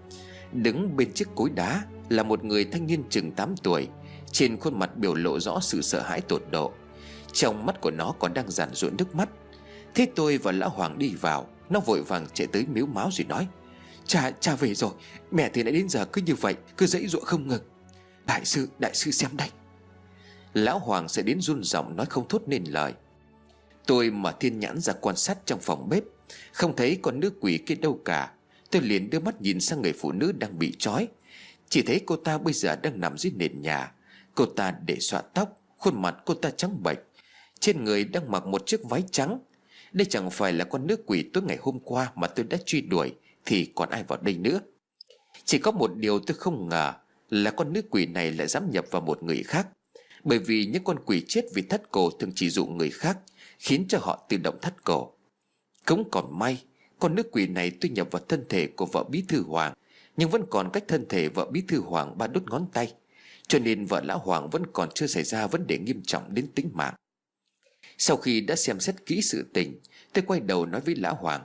Đứng bên chiếc cối đá là một người thanh niên chừng tám tuổi. Trên khuôn mặt biểu lộ rõ sự sợ hãi tột độ. Trong mắt của nó còn đang giàn giụa nước mắt. Thế tôi và lão Hoàng đi vào, nó vội vàng chạy tới mếu máo rồi nói: Cha, cha về rồi. Mẹ thì nãy đến giờ cứ như vậy, cứ giãy giụa không ngừng. Đại sư, đại sư xem đây. Lão Hoàng sẽ đến run giọng nói không thốt nên lời. Tôi mở thiên nhãn ra quan sát trong phòng bếp, không thấy con nữ quỷ kia đâu cả. Tôi liền đưa mắt nhìn sang người phụ nữ đang bị trói. Chỉ thấy cô ta bây giờ đang nằm dưới nền nhà. Cô ta để xõa tóc, khuôn mặt cô ta trắng bệch, trên người đang mặc một chiếc váy trắng. Đây chẳng phải là con nữ quỷ tối ngày hôm qua mà tôi đã truy đuổi thì còn ai vào đây nữa. Chỉ có một điều tôi không ngờ là con nữ quỷ này lại dám nhập vào một người khác. Bởi vì những con quỷ chết vì thất cổ thường chỉ dụ người khác, khiến cho họ tự động thất cổ. Cũng còn may, con nữ quỷ này tuy nhập vào thân thể của vợ bí thư Hoàng, nhưng vẫn còn cách thân thể vợ bí thư Hoàng ba đốt ngón tay, cho nên vợ lão Hoàng vẫn còn chưa xảy ra vấn đề nghiêm trọng đến tính mạng. Sau khi đã xem xét kỹ sự tình, tôi quay đầu nói với lão Hoàng: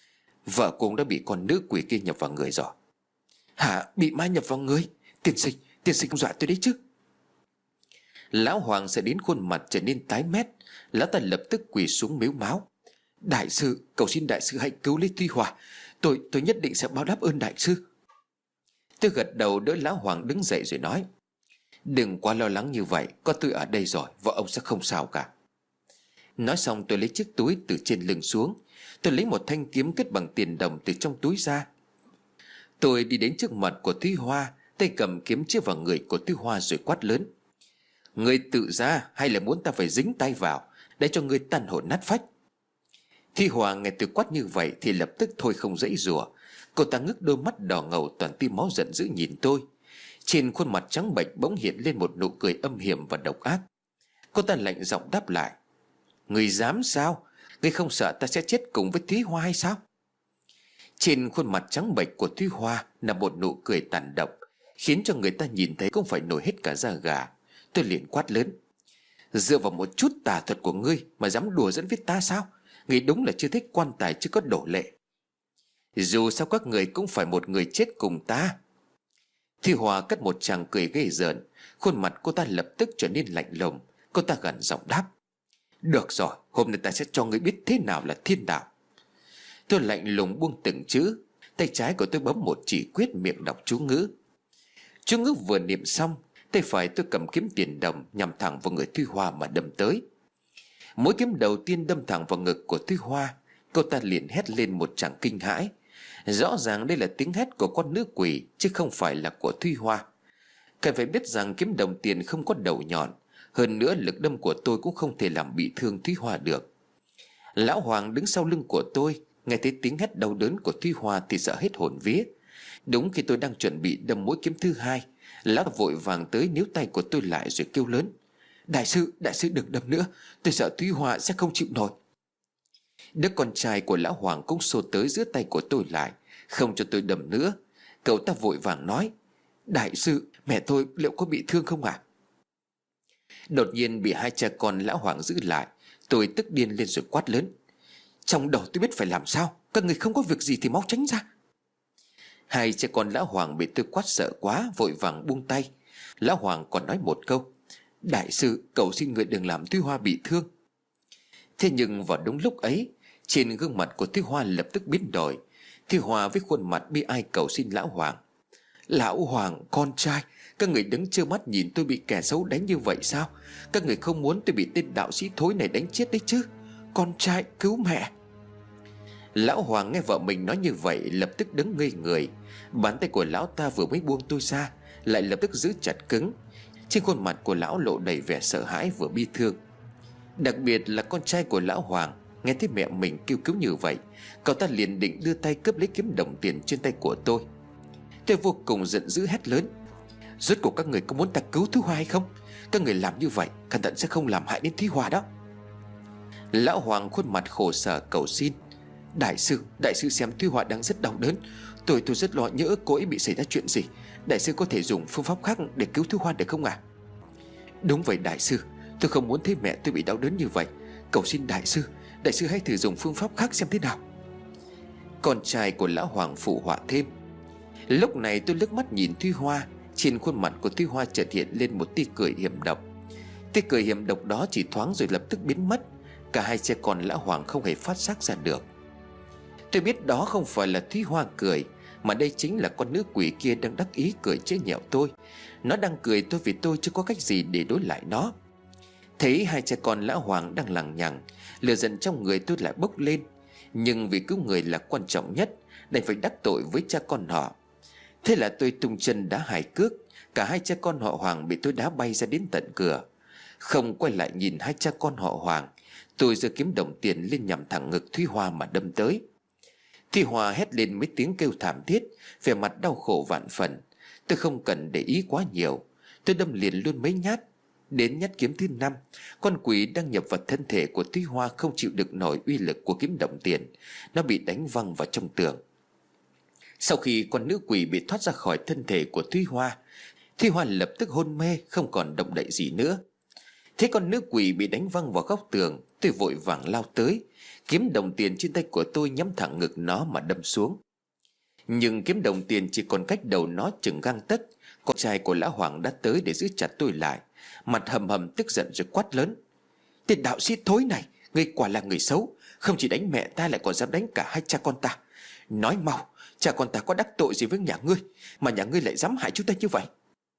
Vợ cũng đã bị con nữ quỷ kia nhập vào người rồi. Hả? Bị ma nhập vào người? Tiên sinh, tiên sinh không dọa tôi đấy chứ? Lão Hoàng sẽ đến khuôn mặt trở nên tái mét. Lão ta lập tức quỳ xuống mếu máo: Đại sư, cầu xin đại sư hãy cứu lấy Tuy Hòa. Tôi, tôi nhất định sẽ báo đáp ơn đại sư. Tôi gật đầu đỡ lão Hoàng đứng dậy rồi nói: Đừng quá lo lắng như vậy, có tôi ở đây rồi, vợ ông sẽ không sao cả. Nói xong tôi lấy chiếc túi từ trên lưng xuống. Tôi lấy một thanh kiếm kết bằng tiền đồng từ trong túi ra. Tôi đi đến trước mặt của Tuy Hoa, tay cầm kiếm chĩa vào người của Tuy Hoa rồi quát lớn: Ngươi tự ra hay là muốn ta phải dính tay vào để cho ngươi tan hồn nát phách? Tuy Hoa nghe tôi quát như vậy thì lập tức thôi không giãy giụa. Cô ta ngước đôi mắt đỏ ngầu toàn tia máu giận dữ nhìn tôi. Trên khuôn mặt trắng bệch bỗng hiện lên một nụ cười âm hiểm và độc ác. Cô ta lạnh giọng đáp lại: Ngươi dám sao? Ngươi không sợ ta sẽ chết cùng với Thúy Hoa hay sao? Trên khuôn mặt trắng bệch của Thúy Hoa là một nụ cười tàn độc, khiến cho người ta nhìn thấy cũng phải nổi hết cả da gà. Tôi liền quát lớn: Dựa vào một chút tà thuật của ngươi mà dám đùa dẫn với ta sao? Ngươi đúng là chưa thích quan tài chứ có đổ lệ. Dù sao các người cũng phải một người chết cùng ta. Thi Hòa cất một tràng cười ghê rợn. Khuôn mặt cô ta lập tức trở nên lạnh lùng. Cô ta gằn giọng đáp: Được rồi, hôm nay ta sẽ cho ngươi biết thế nào là thiên đạo. Tôi lạnh lùng buông từng chữ. Tay trái của tôi bấm một chỉ quyết, miệng đọc chú ngữ. Chú ngữ vừa niệm xong, tay phải tôi cầm kiếm tiền đồng nhằm thẳng vào người Tuy Hoa mà đâm tới. Mũi kiếm đầu tiên đâm thẳng vào ngực của Tuy Hoa. Cô ta liền hét lên một tràng kinh hãi. Rõ ràng đây là tiếng hét của con nữ quỷ chứ không phải là của Tuy Hoa. Cần phải biết rằng kiếm đồng tiền không có đầu nhọn. Hơn nữa lực đâm của tôi cũng không thể làm bị thương Thúy Hoa được. Lão Hoàng đứng sau lưng của tôi, nghe thấy tiếng hét đau đớn của Thúy Hoa thì sợ hết hồn vía. Đúng khi tôi đang chuẩn bị đâm mũi kiếm thứ hai, lão vội vàng tới níu tay của tôi lại rồi kêu lớn: Đại sư, đại sư đừng đâm nữa, tôi sợ Thúy Hoa sẽ không chịu nổi. Đứa con trai của lão Hoàng cũng xô tới giữ tay của tôi lại, không cho tôi đâm nữa. Cậu ta vội vàng nói: Đại sư, mẹ tôi liệu có bị thương không ạ? À? Đột nhiên bị hai cha con lão Hoàng giữ lại, tôi tức điên lên rồi quát lớn: Trong đầu tôi biết phải làm sao, các người không có việc gì thì mau tránh ra. Hai cha con lão Hoàng bị tôi quát sợ quá, vội vàng buông tay. Lão Hoàng còn nói một câu: Đại sư, cầu xin người đừng làm Thúy Hoa bị thương. Thế nhưng vào đúng lúc ấy, trên gương mặt của Thúy Hoa lập tức biến đổi. Thúy Hoa với khuôn mặt bi ai cầu xin lão Hoàng: Lão Hoàng, con trai, các người đứng trơ mắt nhìn tôi bị kẻ xấu đánh như vậy sao? Các người không muốn tôi bị tên đạo sĩ thối này đánh chết đấy chứ? Con trai, cứu mẹ! Lão Hoàng nghe vợ mình nói như vậy lập tức đứng ngây người. Bàn tay của lão ta vừa mới buông tôi ra, lại lập tức giữ chặt cứng. Trên khuôn mặt của lão lộ đầy vẻ sợ hãi vừa bi thương. Đặc biệt là con trai của lão Hoàng, nghe thấy mẹ mình kêu cứu như vậy, cậu ta liền định đưa tay cướp lấy kiếm đồng tiền trên tay của tôi. Tôi vô cùng giận dữ hét lớn: Rốt cuộc các người có muốn ta cứu Thúy Hoa hay không? Các người làm như vậy cẩn thận sẽ không làm hại đến Thúy Hoa đó. Lão Hoàng khuôn mặt khổ sở cầu xin: Đại sư, đại sư xem Thúy Hoa đang rất đau đớn. Tôi tôi rất lo nhỡ cô ấy bị xảy ra chuyện gì. Đại sư có thể dùng phương pháp khác để cứu Thúy Hoa được không ạ? À? Đúng vậy đại sư, tôi không muốn thấy mẹ tôi bị đau đớn như vậy. Cầu xin đại sư, đại sư hãy thử dùng phương pháp khác xem thế nào. Con trai của lão Hoàng phụ họa thêm. Lúc này tôi liếc mắt nhìn Thúy Hoa. Trên khuôn mặt của Thúy Hoa chợt hiện lên một tia cười hiểm độc. Tia cười hiểm độc đó chỉ thoáng rồi lập tức biến mất. Cả hai cha con lão Hoàng không hề phát giác ra được. Tôi biết đó không phải là Thúy Hoa cười, mà đây chính là con nữ quỷ kia đang đắc ý cười chế nhẹo tôi. Nó đang cười tôi vì tôi chưa có cách gì để đối lại nó. Thấy hai cha con lão Hoàng đang lằng nhằng, lửa giận trong người tôi lại bốc lên. Nhưng vì cứu người là quan trọng nhất, đành phải đắc tội với cha con họ. Thế là tôi tung chân đá hai cước. Cả hai cha con họ Hoàng bị tôi đá bay ra đến tận cửa. Không quay lại nhìn hai cha con họ Hoàng, tôi giơ kiếm đồng tiền lên nhằm thẳng ngực Thúy Hoa mà đâm tới. Thúy Hoa hét lên mấy tiếng kêu thảm thiết, vẻ mặt đau khổ vạn phần. Tôi không cần để ý quá nhiều, tôi đâm liền luôn mấy nhát. Đến nhát kiếm thứ năm, con quỷ đang nhập vào thân thể của Thúy Hoa không chịu được nổi uy lực của kiếm đồng tiền. Nó bị đánh văng vào trong tường. Sau khi con nữ quỷ bị thoát ra khỏi thân thể của Thúy Hoa, Thúy Hoa lập tức hôn mê, không còn động đậy gì nữa. Thế con nữ quỷ bị đánh văng vào góc tường, tôi vội vàng lao tới. Kiếm đồng tiền trên tay của tôi nhắm thẳng ngực nó mà đâm xuống. Nhưng kiếm đồng tiền chỉ còn cách đầu nó chừng gang tấc. Con trai của lão Hoàng đã tới để giữ chặt tôi lại, mặt hầm hầm tức giận rồi quát lớn: Tên đạo sĩ thối này, ngươi quả là người xấu, không chỉ đánh mẹ ta lại còn dám đánh cả hai cha con ta. Nói mau, cha con ta có đắc tội gì với nhà ngươi mà nhà ngươi lại dám hại chúng ta như vậy?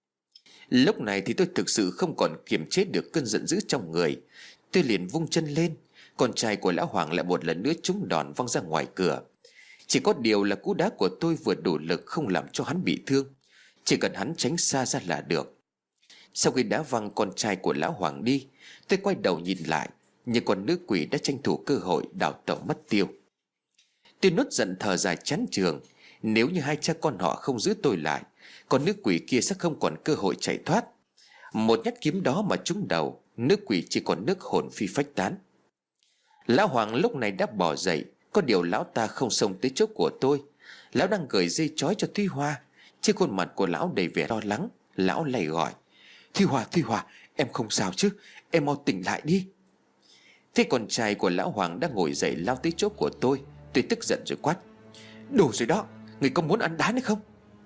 Lúc này thì tôi thực sự không còn kiềm chế được cơn giận dữ trong người. Tôi liền vung chân lên. Con trai của lão Hoàng lại một lần nữa trúng đòn văng ra ngoài cửa. Chỉ có điều là cú đá của tôi vừa đủ lực không làm cho hắn bị thương, chỉ cần hắn tránh xa ra là được. Sau khi đá văng con trai của lão Hoàng đi, tôi quay đầu nhìn lại, nhưng con nữ quỷ đã tranh thủ cơ hội đào tẩu mất tiêu. Tôi nuốt giận thở dài chán chường. Nếu như hai cha con họ không giữ tôi lại, con nữ quỷ kia sẽ không còn cơ hội chạy thoát. Một nhát kiếm đó mà trúng đầu, nữ quỷ chỉ còn nước hồn phi phách tán. Lão Hoàng lúc này đã bỏ dậy. Có điều lão ta không xông tới chỗ của tôi. Lão đang gửi dây trói cho Thúy Hoa. Trên khuôn mặt của lão đầy vẻ lo lắng. Lão lay gọi: Thúy Hoa, Thúy Hoa, em không sao chứ? Em mau tỉnh lại đi. Thế con trai của lão Hoàng đã ngồi dậy lao tới chỗ của tôi. Tôi tức giận rồi quát: Đủ rồi đó, người có muốn ăn đá nữa không?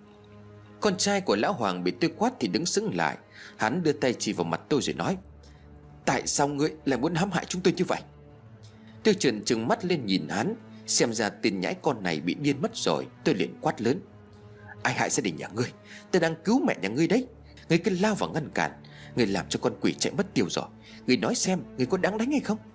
Con trai của lão Hoàng bị tôi quát thì đứng sững lại. Hắn đưa tay chỉ vào mặt tôi rồi nói: Tại sao ngươi lại muốn hãm hại chúng tôi như vậy? Tôi trợn trừng mắt lên nhìn hắn. Xem ra tên nhãi con này bị điên mất rồi. Tôi liền quát lớn: Ai hại gia đình nhà ngươi? Tôi đang cứu mẹ nhà ngươi đấy. Ngươi cứ lao vào ngăn cản, ngươi làm cho con quỷ chạy mất tiêu rồi. Ngươi nói xem, ngươi có đáng đánh hay không?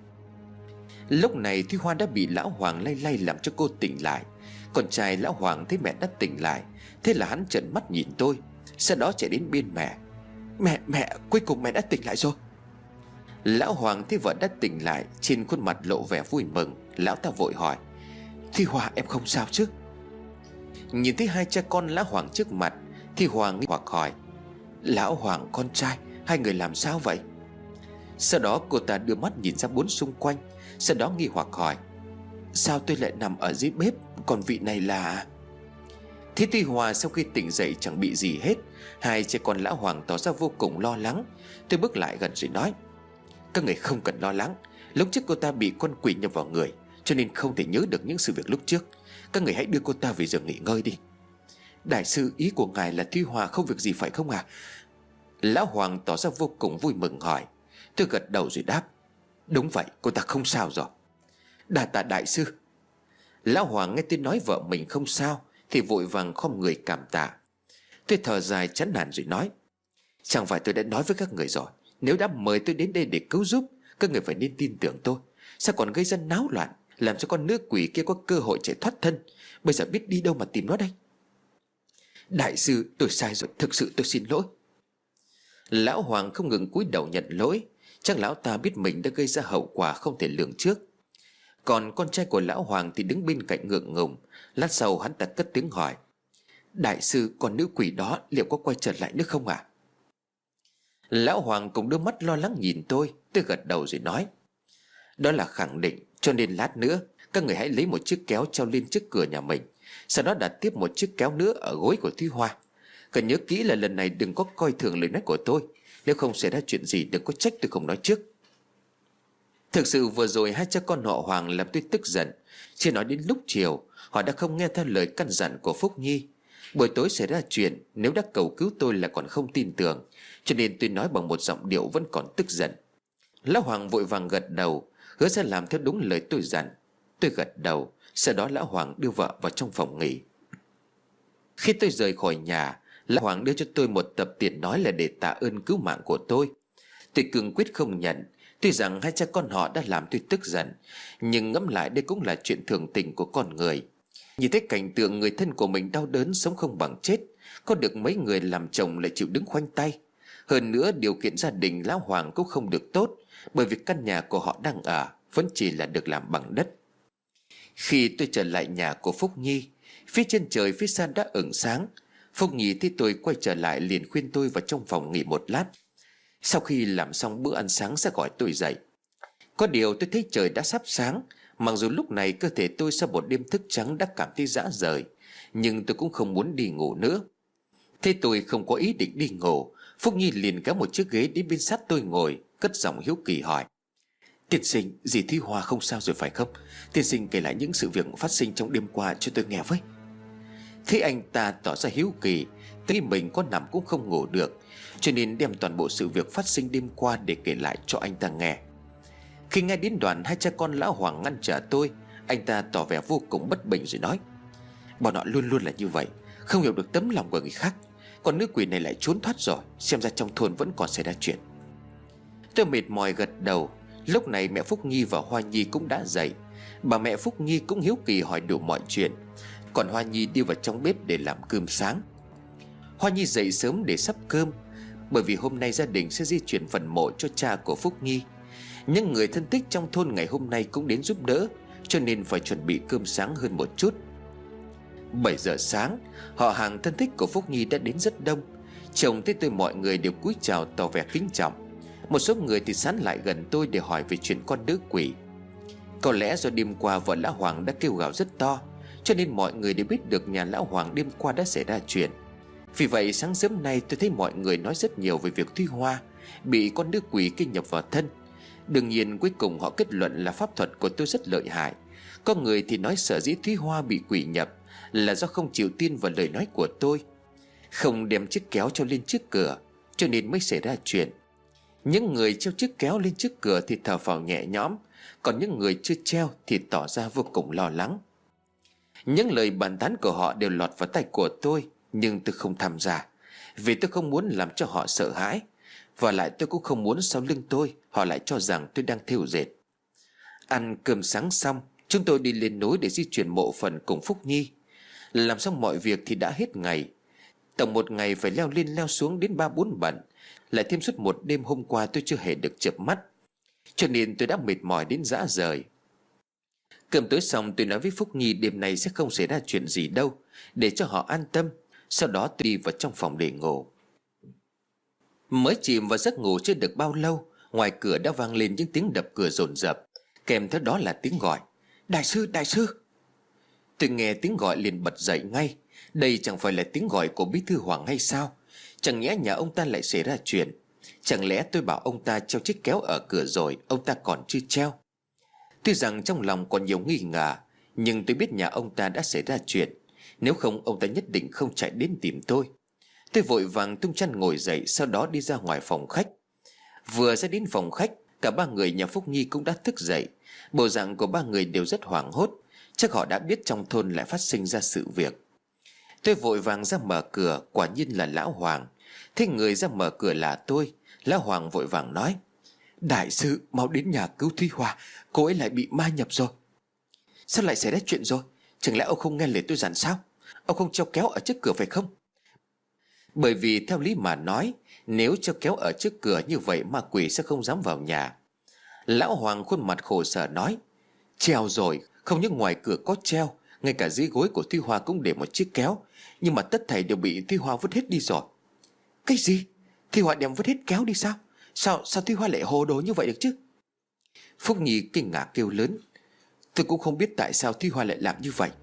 Lúc này Thúy Hoa đã bị lão Hoàng lay lay làm cho cô tỉnh lại. Con trai lão Hoàng thấy mẹ đã tỉnh lại, thế là hắn trợn mắt nhìn tôi. Sau đó chạy đến bên mẹ. Mẹ, mẹ, cuối cùng mẹ đã tỉnh lại rồi. Lão Hoàng thấy vợ đã tỉnh lại, trên khuôn mặt lộ vẻ vui mừng. Lão ta vội hỏi: Thi Hòa, em không sao chứ? Nhìn thấy hai cha con Lão Hoàng trước mặt, Thi Hòa nghi hoặc hỏi: Lão Hoàng, con trai, hai người làm sao vậy? Sau đó cô ta đưa mắt nhìn ra bốn xung quanh, sau đó nghi hoặc hỏi: Sao tôi lại nằm ở dưới bếp, còn vị này là... Thế Thi Hòa sau khi tỉnh dậy chẳng bị gì hết. Hai cha con Lão Hoàng tỏ ra vô cùng lo lắng. Tôi bước lại gần rồi nói: Các người không cần lo lắng. Lúc trước cô ta bị con quỷ nhập vào người, cho nên không thể nhớ được những sự việc lúc trước. Các người hãy đưa cô ta về giường nghỉ ngơi đi. Đại sư, ý của ngài là Thi Hòa không việc gì phải không à? Lão Hoàng tỏ ra vô cùng vui mừng hỏi. Tôi gật đầu rồi đáp: Đúng vậy, cô ta không sao rồi. Đa tạ đại sư. Lão Hoàng nghe tôi nói vợ mình không sao thì vội vàng khom người cảm tạ. Tôi thở dài chán nản rồi nói: Chẳng phải tôi đã nói với các người rồi, nếu đã mời tôi đến đây để cứu giúp, các người phải nên tin tưởng tôi. Sao còn gây ra náo loạn, làm cho con nữ quỷ kia có cơ hội chạy thoát thân? Bây giờ biết đi đâu mà tìm nó đây? Đại sư, tôi sai rồi, thực sự tôi xin lỗi. Lão Hoàng không ngừng cúi đầu nhận lỗi. Chắc lão ta biết mình đã gây ra hậu quả không thể lường trước. Còn con trai của Lão Hoàng thì đứng bên cạnh ngượng ngùng. Lát sau hắn ta cất tiếng hỏi: Đại sư, con nữ quỷ đó liệu có quay trở lại nữa không ạ? À? Lão Hoàng cùng đôi mắt lo lắng nhìn tôi. Tôi gật đầu rồi nói: Đó là khẳng định, cho nên lát nữa các người hãy lấy một chiếc kéo treo lên trước cửa nhà mình, sau đó đặt tiếp một chiếc kéo nữa ở gối của Thúy Hoa. Cần nhớ kỹ là lần này đừng có coi thường lời nói của tôi. Nếu không xảy ra chuyện gì đừng có trách tôi không nói trước. Thực sự vừa rồi hai cha con họ Hoàng làm tôi tức giận. Chỉ nói đến lúc chiều, họ đã không nghe theo lời căn dặn của Phúc Nhi. Buổi tối xảy ra chuyện, nếu đã cầu cứu tôi là còn không tin tưởng, cho nên tôi nói bằng một giọng điệu vẫn còn tức giận. Lão Hoàng vội vàng gật đầu, hứa sẽ làm theo đúng lời tôi dặn. Tôi gật đầu. Sau đó Lão Hoàng đưa vợ vào trong phòng nghỉ. Khi tôi rời khỏi nhà, Lão Hoàng đưa cho tôi một tập tiền nói là để tạ ơn cứu mạng của tôi. Tôi cương quyết không nhận. Tuy rằng hai cha con họ đã làm tôi tức giận, nhưng ngẫm lại đây cũng là chuyện thường tình của con người. Nhìn thấy cảnh tượng người thân của mình đau đớn sống không bằng chết, có được mấy người làm chồng lại chịu đứng khoanh tay. Hơn nữa điều kiện gia đình Lão Hoàng cũng không được tốt, bởi vì căn nhà của họ đang ở vẫn chỉ là được làm bằng đất. Khi tôi trở lại nhà của Phúc Nhi, phía trên trời phía xa đã ửng sáng. Phúc Nhi thấy tôi quay trở lại liền khuyên tôi vào trong phòng nghỉ một lát. Sau khi làm xong bữa ăn sáng sẽ gọi tôi dậy. Có điều tôi thấy trời đã sắp sáng. Mặc dù lúc này cơ thể tôi sau một đêm thức trắng đã cảm thấy rã rời, nhưng tôi cũng không muốn đi ngủ nữa. Thế tôi không có ý định đi ngủ, Phúc Nhi liền kéo một chiếc ghế đến bên sát tôi ngồi, cất giọng hiếu kỳ hỏi: Tiên sinh, dì Thúy Hoa không sao rồi phải không? Tiên sinh kể lại những sự việc phát sinh trong đêm qua cho tôi nghe với. Thế anh ta tỏ ra hiếu kỳ, thấy mình có nằm cũng không ngủ được, cho nên đem toàn bộ sự việc phát sinh đêm qua để kể lại cho anh ta nghe. Khi nghe đến đoạn hai cha con Lão Hoàng ngăn trở tôi, anh ta tỏ vẻ vô cùng bất bình rồi nói: Bọn họ luôn luôn là như vậy, không hiểu được tấm lòng của người khác. Còn nữ quỷ này lại trốn thoát rồi, xem ra trong thôn vẫn còn xảy ra chuyện. Tôi mệt mỏi gật đầu. Lúc này mẹ Phúc Nhi và Hoa Nhi cũng đã dậy. Bà mẹ Phúc Nhi cũng hiếu kỳ hỏi đủ mọi chuyện, còn Hoa Nhi đi vào trong bếp để làm cơm sáng. Hoa Nhi dậy sớm để sắp cơm, bởi vì hôm nay gia đình sẽ di chuyển phần mộ cho cha của Phúc Nhi. Những người thân thích trong thôn ngày hôm nay cũng đến giúp đỡ, cho nên phải chuẩn bị cơm sáng hơn một chút. Bảy giờ sáng, họ hàng thân thích của Phúc Nhi đã đến rất đông. Chồng thấy tôi mọi người đều cúi chào tỏ vẻ kính trọng. Một số người thì sán lại gần tôi để hỏi về chuyện con nữ quỷ. Có lẽ do đêm qua vợ Lão Hoàng đã kêu gào rất to, cho nên mọi người đều biết được nhà Lão Hoàng đêm qua đã xảy ra chuyện. Vì vậy sáng sớm nay tôi thấy mọi người nói rất nhiều về việc Thúy Hoa bị con nữ quỷ kia nhập vào thân. Đương nhiên cuối cùng họ kết luận là pháp thuật của tôi rất lợi hại. Có người thì nói sở dĩ Thúy Hoa bị quỷ nhập là do không chịu tin vào lời nói của tôi, không đem chiếc kéo cho lên trước cửa, cho nên mới xảy ra chuyện. Những người treo chiếc kéo lên trước cửa thì thở phào nhẹ nhõm, còn những người chưa treo thì tỏ ra vô cùng lo lắng. Những lời bàn tán của họ đều lọt vào tai của tôi, nhưng tôi không tham gia, vì tôi không muốn làm cho họ sợ hãi. Và lại tôi cũng không muốn sau lưng tôi họ lại cho rằng tôi đang thêu dệt. Ăn cơm sáng xong, chúng tôi đi lên núi để di chuyển mộ phần cùng Phúc Nhi. Làm xong mọi việc thì đã hết ngày. Tổng một ngày phải leo lên leo xuống đến ba bốn bận, lại thêm suốt một đêm hôm qua tôi chưa hề được chợp mắt, cho nên tôi đã mệt mỏi đến rã rời. Cơm tối xong tôi nói với Phúc Nhi đêm nay sẽ không xảy ra chuyện gì đâu, để cho họ an tâm. Sau đó tôi đi vào trong phòng để ngủ. Mới chìm vào giấc ngủ chưa được bao lâu, ngoài cửa đã vang lên những tiếng đập cửa dồn dập, kèm theo đó là tiếng gọi: "Đại sư, đại sư!" Tôi nghe tiếng gọi liền bật dậy ngay. Đây chẳng phải là tiếng gọi của Bí thư Hoàng hay sao? Chẳng nhẽ nhà ông ta lại xảy ra chuyện? Chẳng lẽ tôi bảo ông ta treo chiếc kéo ở cửa rồi ông ta còn chưa treo? Tuy rằng trong lòng còn nhiều nghi ngờ, nhưng tôi biết nhà ông ta đã xảy ra chuyện. Nếu không ông ta nhất định không chạy đến tìm tôi. Tôi vội vàng tung chăn ngồi dậy, sau đó đi ra ngoài phòng khách. Vừa ra đến phòng khách, cả ba người nhà Phúc Nhi cũng đã thức dậy. Bộ dạng của ba người đều rất hoảng hốt, chắc họ đã biết trong thôn lại phát sinh ra sự việc. Tôi vội vàng ra mở cửa, quả nhiên là Lão Hoàng. Thế người ra mở cửa là tôi. Lão Hoàng vội vàng nói: "Đại sư, mau đến nhà cứu Thúy Hoa, cô ấy lại bị ma nhập rồi." "Sao lại xảy ra chuyện rồi? Chẳng lẽ ông không nghe lời tôi dặn sao? Ông không treo kéo ở trước cửa phải không?" Bởi vì theo lý mà nói, nếu treo kéo ở trước cửa như vậy ma quỷ sẽ không dám vào nhà. Lão Hoàng khuôn mặt khổ sở nói: "Treo rồi, không những ngoài cửa có treo, ngay cả dưới gối của Thúy Hoa cũng để một chiếc kéo, nhưng mà tất thảy đều bị Thúy Hoa vứt hết đi rồi." "Cái gì? Thúy Hoa đem vứt hết kéo đi sao? Sao sao Thúy Hoa lại hồ đồ như vậy được chứ?" Phúc Nhi kinh ngạc kêu lớn: "Tôi cũng không biết tại sao Thúy Hoa lại làm như vậy."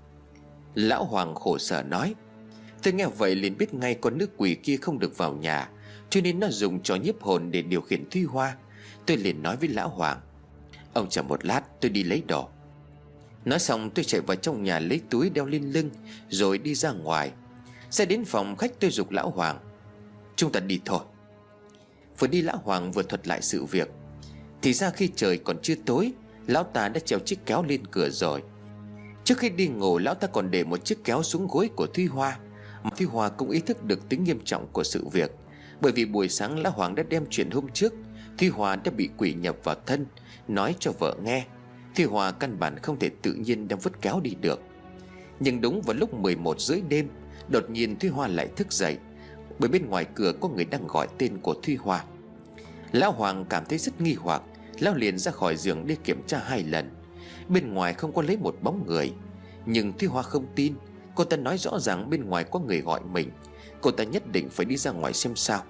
Lão Hoàng khổ sở nói: "Tôi nghe vậy liền biết ngay con nữ quỷ kia không được vào nhà, cho nên nó dùng trò nhiếp hồn để điều khiển Thúy Hoa." Tôi liền nói với Lão Hoàng: "Ông chờ một lát, tôi đi lấy đồ." Nói xong tôi chạy vào trong nhà lấy túi đeo lên lưng, rồi đi ra ngoài. Ra đến phòng khách tôi giục Lão Hoàng: "Chúng ta đi thôi." Vừa đi Lão Hoàng vừa thuật lại sự việc. Thì ra khi trời còn chưa tối, lão ta đã treo chiếc kéo lên cửa rồi. Trước khi đi ngủ, lão ta còn để một chiếc kéo xuống gối của Thúy Hoa. Mà Thúy Hoa cũng ý thức được tính nghiêm trọng của sự việc, bởi vì buổi sáng Lão Hoàng đã đem chuyện hôm trước Thúy Hoa đã bị quỷ nhập vào thân nói cho vợ nghe. Thúy Hoa căn bản không thể tự nhiên đem vứt kéo đi được. Nhưng đúng vào lúc mười một rưỡi đêm, đột nhiên Thúy Hoa lại thức dậy, bởi bên ngoài cửa có người đang gọi tên của Thúy Hoa. Lão Hoàng cảm thấy rất nghi hoặc, lão liền ra khỏi giường đi kiểm tra hai lần. Bên ngoài không có lấy một bóng người, nhưng Thúy Hoa không tin. Cô ta nói rõ ràng bên ngoài có người gọi mình, cô ta nhất định phải đi ra ngoài xem sao.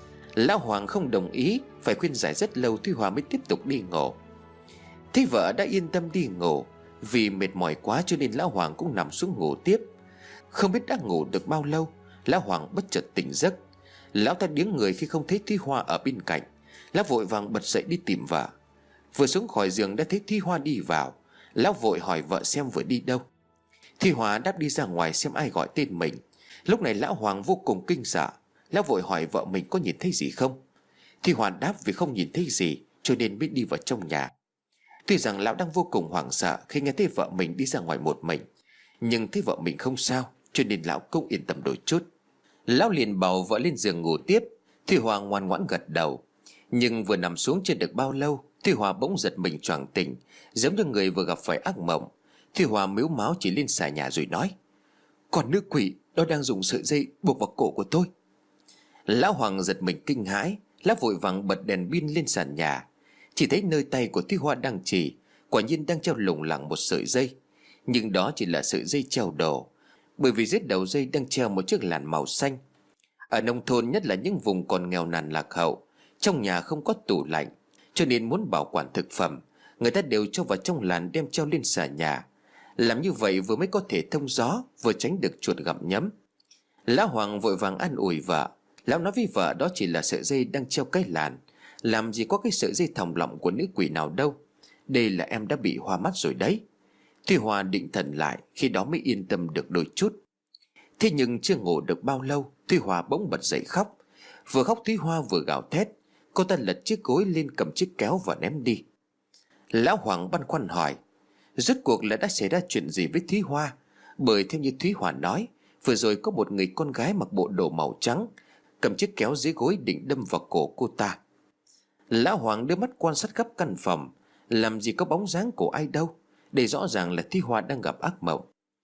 Lão Hoàng không đồng ý, phải khuyên giải rất lâu Thúy Hoa mới tiếp tục đi ngủ. Thấy vợ đã yên tâm đi ngủ, vì mệt mỏi quá cho nên Lão Hoàng cũng nằm xuống ngủ tiếp. Không biết đã ngủ được bao lâu, Lão Hoàng bất chợt tỉnh giấc. Lão ta điếng người khi không thấy Thúy Hoa ở bên cạnh. Lão vội vàng bật dậy đi tìm vợ. Vừa xuống khỏi giường đã thấy Thúy Hoa đi vào. Lão vội hỏi vợ xem vừa đi đâu. Thúy Hoa đáp đi ra ngoài xem ai gọi tên mình. Lúc này Lão Hoàng vô cùng kinh sợ. Lão vội hỏi vợ mình có nhìn thấy gì không. Thúy Hoa đáp vì không nhìn thấy gì cho nên mới đi vào trong nhà. Tuy rằng lão đang vô cùng hoảng sợ khi nghe thấy vợ mình đi ra ngoài một mình, nhưng thấy vợ mình không sao cho nên lão cũng yên tâm đôi chút. Lão liền bảo vợ lên giường ngủ tiếp. Thúy Hoa ngoan ngoãn gật đầu. Nhưng vừa nằm xuống chưa được bao lâu, Thúy Hoa bỗng giật mình choàng tỉnh, giống như người vừa gặp phải ác mộng. Thúy Hoa mếu máo chỉ lên xà nhà rồi nói: "Còn nữ quỷ đó đang dùng sợi dây buộc vào cổ của tôi." Lão Hoàng giật mình kinh hãi, lão vội vàng bật đèn pin lên sàn nhà. Chỉ thấy nơi tay của Thúy Hoa đang chỉ, quả nhiên đang treo lủng lẳng một sợi dây. Nhưng đó chỉ là sợi dây treo đồ, bởi vì dưới đầu dây đang treo một chiếc làn màu xanh. Ở nông thôn, nhất là những vùng còn nghèo nàn lạc hậu, trong nhà không có tủ lạnh, cho nên muốn bảo quản thực phẩm, người ta đều cho vào trong làn đem treo lên xà nhà. Làm như vậy vừa mới có thể thông gió, vừa tránh được chuột gặm nhấm. Lão Hoàng vội vàng an ủi vợ. Lão nói với vợ đó chỉ là sợi dây đang treo cái làn, làm gì có cái sợi dây thòng lọng của nữ quỷ nào đâu. Đây là em đã bị hoa mắt rồi đấy. Thúy Hoa định thần lại, khi đó mới yên tâm được đôi chút. Thế nhưng chưa ngủ được bao lâu, Thúy Hoa bỗng bật dậy khóc. Vừa khóc Thúy Hoa vừa gào thét. Cô ta lật chiếc gối lên, cầm chiếc kéo và ném đi. Lão Hoàng băn khoăn hỏi: rốt cuộc là đã xảy ra chuyện gì với Thúy Hoa? Bởi theo như Thúy Hoa nói, vừa rồi có một người con gái mặc bộ đồ màu trắng, cầm chiếc kéo dưới gối định đâm vào cổ cô ta. Lão Hoàng đưa mắt quan sát khắp căn phòng, làm gì có bóng dáng của ai đâu. Đây rõ ràng là Thúy Hoa đang gặp ác mộng.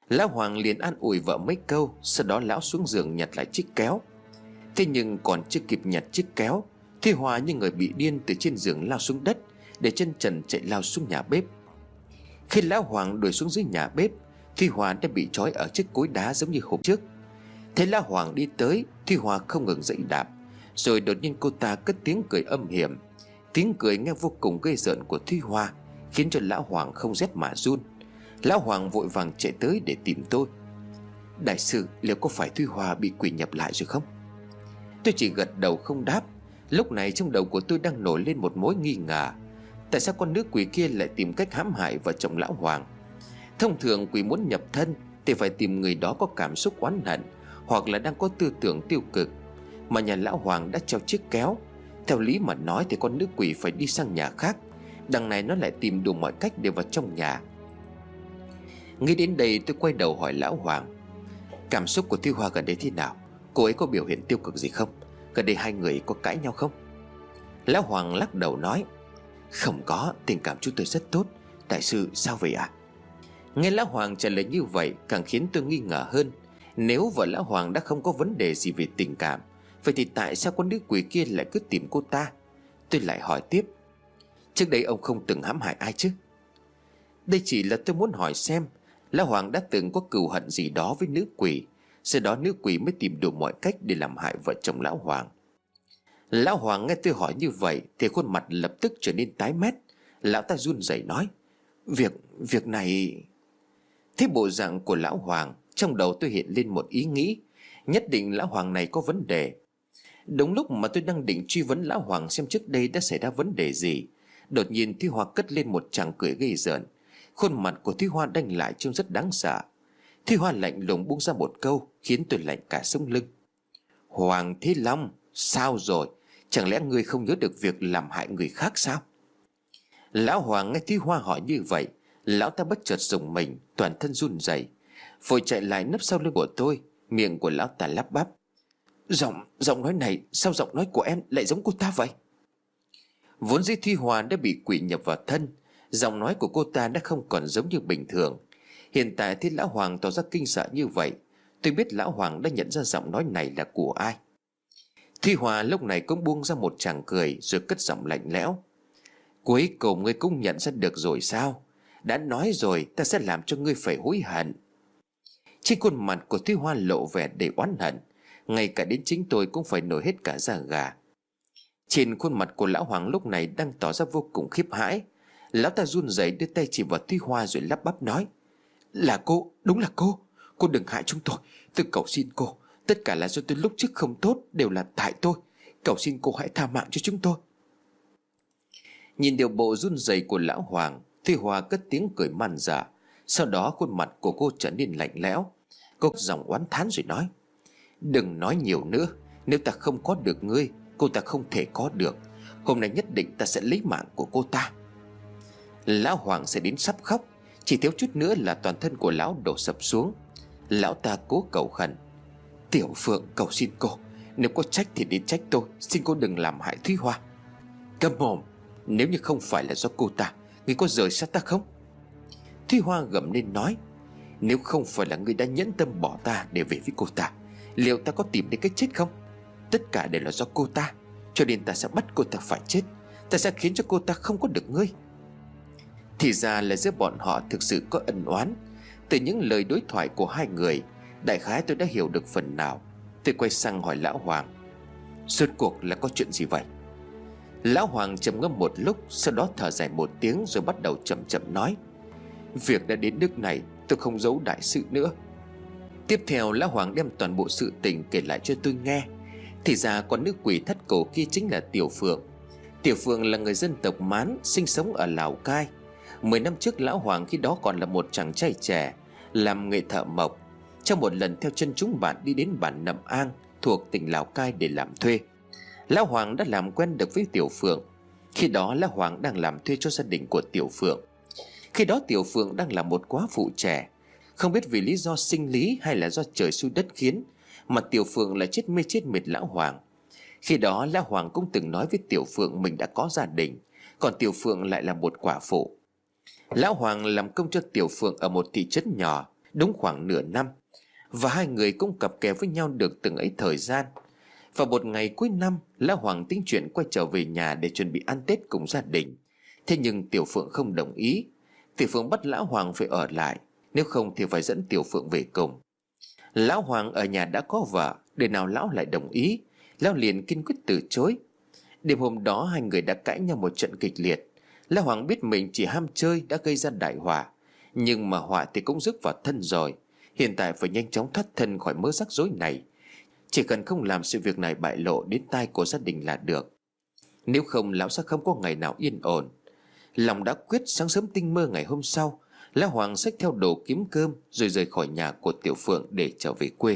Lão Hoàng liền an ủi vợ mấy câu. Sau đó lão xuống giường nhặt lại chiếc kéo. Thế nhưng còn chưa kịp nhặt chiếc kéo, Thi Hòa như người bị điên từ trên giường lao xuống đất, để chân trần chạy lao xuống nhà bếp. Khi lão Hoàng đuổi xuống dưới nhà bếp, Thi Hòa đã bị trói ở chiếc cối đá giống như hôm trước. Thấy lão Hoàng đi tới, Thi Hòa không ngừng dãy đạp. Rồi đột nhiên cô ta cất tiếng cười âm hiểm. Tiếng cười nghe vô cùng gây rợn của Thi Hòa khiến cho lão Hoàng không rét mà run. Lão Hoàng vội vàng chạy tới để tìm tôi. Đại sư, liệu có phải Thi Hòa bị quỷ nhập lại rồi không? Tôi chỉ gật đầu không đáp. Lúc này trong đầu của tôi đang nổi lên một mối nghi ngờ. Tại sao con nữ quỷ kia lại tìm cách hãm hại vợ chồng lão Hoàng? Thông thường quỷ muốn nhập thân thì phải tìm người đó có cảm xúc oán hận, hoặc là đang có tư tưởng tiêu cực. Mà nhà lão Hoàng đã treo chiếc kéo. Theo lý mà nói thì con nữ quỷ phải đi sang nhà khác. Đằng này nó lại tìm đủ mọi cách để vào trong nhà. Nghĩ đến đây tôi quay đầu hỏi lão Hoàng: Cảm xúc của Thi Hòa gần đây thế nào? Cô ấy có biểu hiện tiêu cực gì không? Gần đây hai người có cãi nhau không? Lão Hoàng lắc đầu nói: Không có, tình cảm chúng tôi rất tốt. Đại sư sao vậy ạ? À? Nghe lão Hoàng trả lời như vậy càng khiến tôi nghi ngờ hơn. Nếu vợ lão Hoàng đã không có vấn đề gì về tình cảm, vậy thì tại sao con nữ quỷ kia lại cứ tìm cô ta? Tôi lại hỏi tiếp: Trước đây ông không từng hãm hại ai chứ? Đây chỉ là tôi muốn hỏi xem lão Hoàng đã từng có cừu hận gì đó với nữ quỷ, sau đó nữ quỷ mới tìm đủ mọi cách để làm hại vợ chồng lão Hoàng. Lão Hoàng nghe tôi hỏi như vậy thì khuôn mặt lập tức trở nên tái mét. Lão ta run rẩy nói: Việc, việc này... Thế bộ dạng của lão Hoàng, trong đầu tôi hiện lên một ý nghĩ. Nhất định lão Hoàng này có vấn đề. Đúng lúc mà tôi đang định truy vấn lão Hoàng xem trước đây đã xảy ra vấn đề gì, đột nhiên Thi Hoa cất lên một tràng cười gây rợn. Khuôn mặt của Thi Hoa đanh lại trông rất đáng sợ. Thi Hoa lạnh lùng buông ra một câu khiến tôi lạnh cả sống lưng: Hoàng Thế Long, sao rồi? Chẳng lẽ ngươi không nhớ được việc làm hại người khác sao? Lão Hoàng nghe Thi Hoa hỏi như vậy, lão ta bất chợt rùng mình, toàn thân run rẩy, vội chạy lại nấp sau lưng của tôi. Miệng của lão ta lắp bắp: Giọng, giọng nói này, sao giọng nói của em lại giống cô ta vậy? Vốn dĩ Thi Hoa đã bị quỷ nhập vào thân, giọng nói của cô ta đã không còn giống như bình thường. Hiện tại thấy lão Hoàng tỏ ra kinh sợ như vậy, tôi biết lão Hoàng đã nhận ra giọng nói này là của ai. Thi Hoa lúc này cũng buông ra một tràng cười rồi cất giọng lạnh lẽo: Cuối cùng ngươi cũng nhận ra được rồi sao? Đã nói rồi, ta sẽ làm cho ngươi phải hối hận. Trên khuôn mặt của Thi Hoa lộ vẻ đầy oán hận, ngay cả đến chính tôi cũng phải nổi hết cả da gà. Trên khuôn mặt của lão Hoàng lúc này đang tỏ ra vô cùng khiếp hãi. Lão ta run rẩy đưa tay chỉ vào Thi Hoa rồi lắp bắp nói: Là cô, đúng là cô. Cô đừng hại chúng tôi, tôi cầu xin cô. Tất cả là do tôi lúc trước không tốt, đều là tại tôi. Cầu xin cô hãy tha mạng cho chúng tôi. Nhìn điều bộ run rẩy của lão Hoàng, Thi Hoa cất tiếng cười man dợ. Sau đó khuôn mặt của cô trở nên lạnh lẽo. Cô giọng oán thán rồi nói: Đừng nói nhiều nữa. Nếu ta không có được ngươi, cô ta không thể có được. Hôm nay nhất định ta sẽ lấy mạng của cô ta. Lão Hoàng sẽ đến sắp khóc, chỉ thiếu chút nữa là toàn thân của lão đổ sập xuống. Lão ta cố cầu khẩn: Tiểu Phượng, cầu xin cô, nếu có trách thì đến trách tôi, xin cô đừng làm hại Thúy Hoa. Câm mồm, nếu như không phải là do cô ta, ngươi có rời xa ta không? Thúy Hoa gầm lên nói: Nếu không phải là ngươi đã nhẫn tâm bỏ ta để về với cô ta, liệu ta có tìm đến cái chết không? Tất cả đều là do cô ta, cho nên ta sẽ bắt cô ta phải chết. Ta sẽ khiến cho cô ta không có được ngươi. Thì ra là giữa bọn họ thực sự có ân oán. Từ những lời đối thoại của hai người, đại khái tôi đã hiểu được phần nào. Tôi quay sang hỏi lão Hoàng: Rốt cuộc là có chuyện gì vậy? Lão Hoàng trầm ngâm một lúc, sau đó thở dài một tiếng rồi bắt đầu chậm chậm nói: Việc đã đến nước này, tôi không giấu đại sự nữa. Tiếp theo lão Hoàng đem toàn bộ sự tình kể lại cho tôi nghe. Thì ra con nữ quỷ thất cổ kia chính là Tiểu Phượng. Tiểu Phượng là người dân tộc Mán, sinh sống ở Lào Cai. Mười năm trước lão Hoàng khi đó còn là một chàng trai trẻ, làm nghề thợ mộc. Trong một lần theo chân chúng bạn đi đến bản Nậm An thuộc tỉnh Lào Cai để làm thuê, lão Hoàng đã làm quen được với Tiểu Phượng. Khi đó lão Hoàng đang làm thuê cho gia đình của Tiểu Phượng. Khi đó Tiểu Phượng đang là một quá phụ trẻ. Không biết vì lý do sinh lý hay là do trời xui đất khiến mà Tiểu Phượng lại chết mê chết mệt lão Hoàng. Khi đó lão Hoàng cũng từng nói với Tiểu Phượng mình đã có gia đình, còn Tiểu Phượng lại là một quả phụ. Lão Hoàng làm công cho Tiểu Phượng ở một thị trấn nhỏ. đúng khoảng nửa năm. Và hai người cũng cặp kè với nhau được từng ấy thời gian. Vào một ngày cuối năm, Lão Hoàng tính chuyện quay trở về nhà để chuẩn bị ăn Tết cùng gia đình. Thế nhưng Tiểu Phượng không đồng ý. Tiểu Phượng bắt Lão Hoàng phải ở lại, nếu không thì phải dẫn Tiểu Phượng về cùng. Lão Hoàng ở nhà đã có vợ, để nào lão lại đồng ý. Lão liền kiên quyết từ chối. Đêm hôm đó hai người đã cãi nhau một trận kịch liệt. Lão Hoàng biết mình chỉ ham chơi đã gây ra đại họa, nhưng mà họa thì cũng rước vào thân rồi. Hiện tại phải nhanh chóng thoát thân khỏi mớ rắc rối này. Chỉ cần không làm sự việc này bại lộ đến tai của gia đình là được. Nếu không lão sẽ không có ngày nào yên ổn. Lòng đã quyết, sáng sớm tinh mơ ngày hôm sau, Lão Hoàng xách theo đồ kiếm cơm rồi rời khỏi nhà của Tiểu Phượng để trở về quê.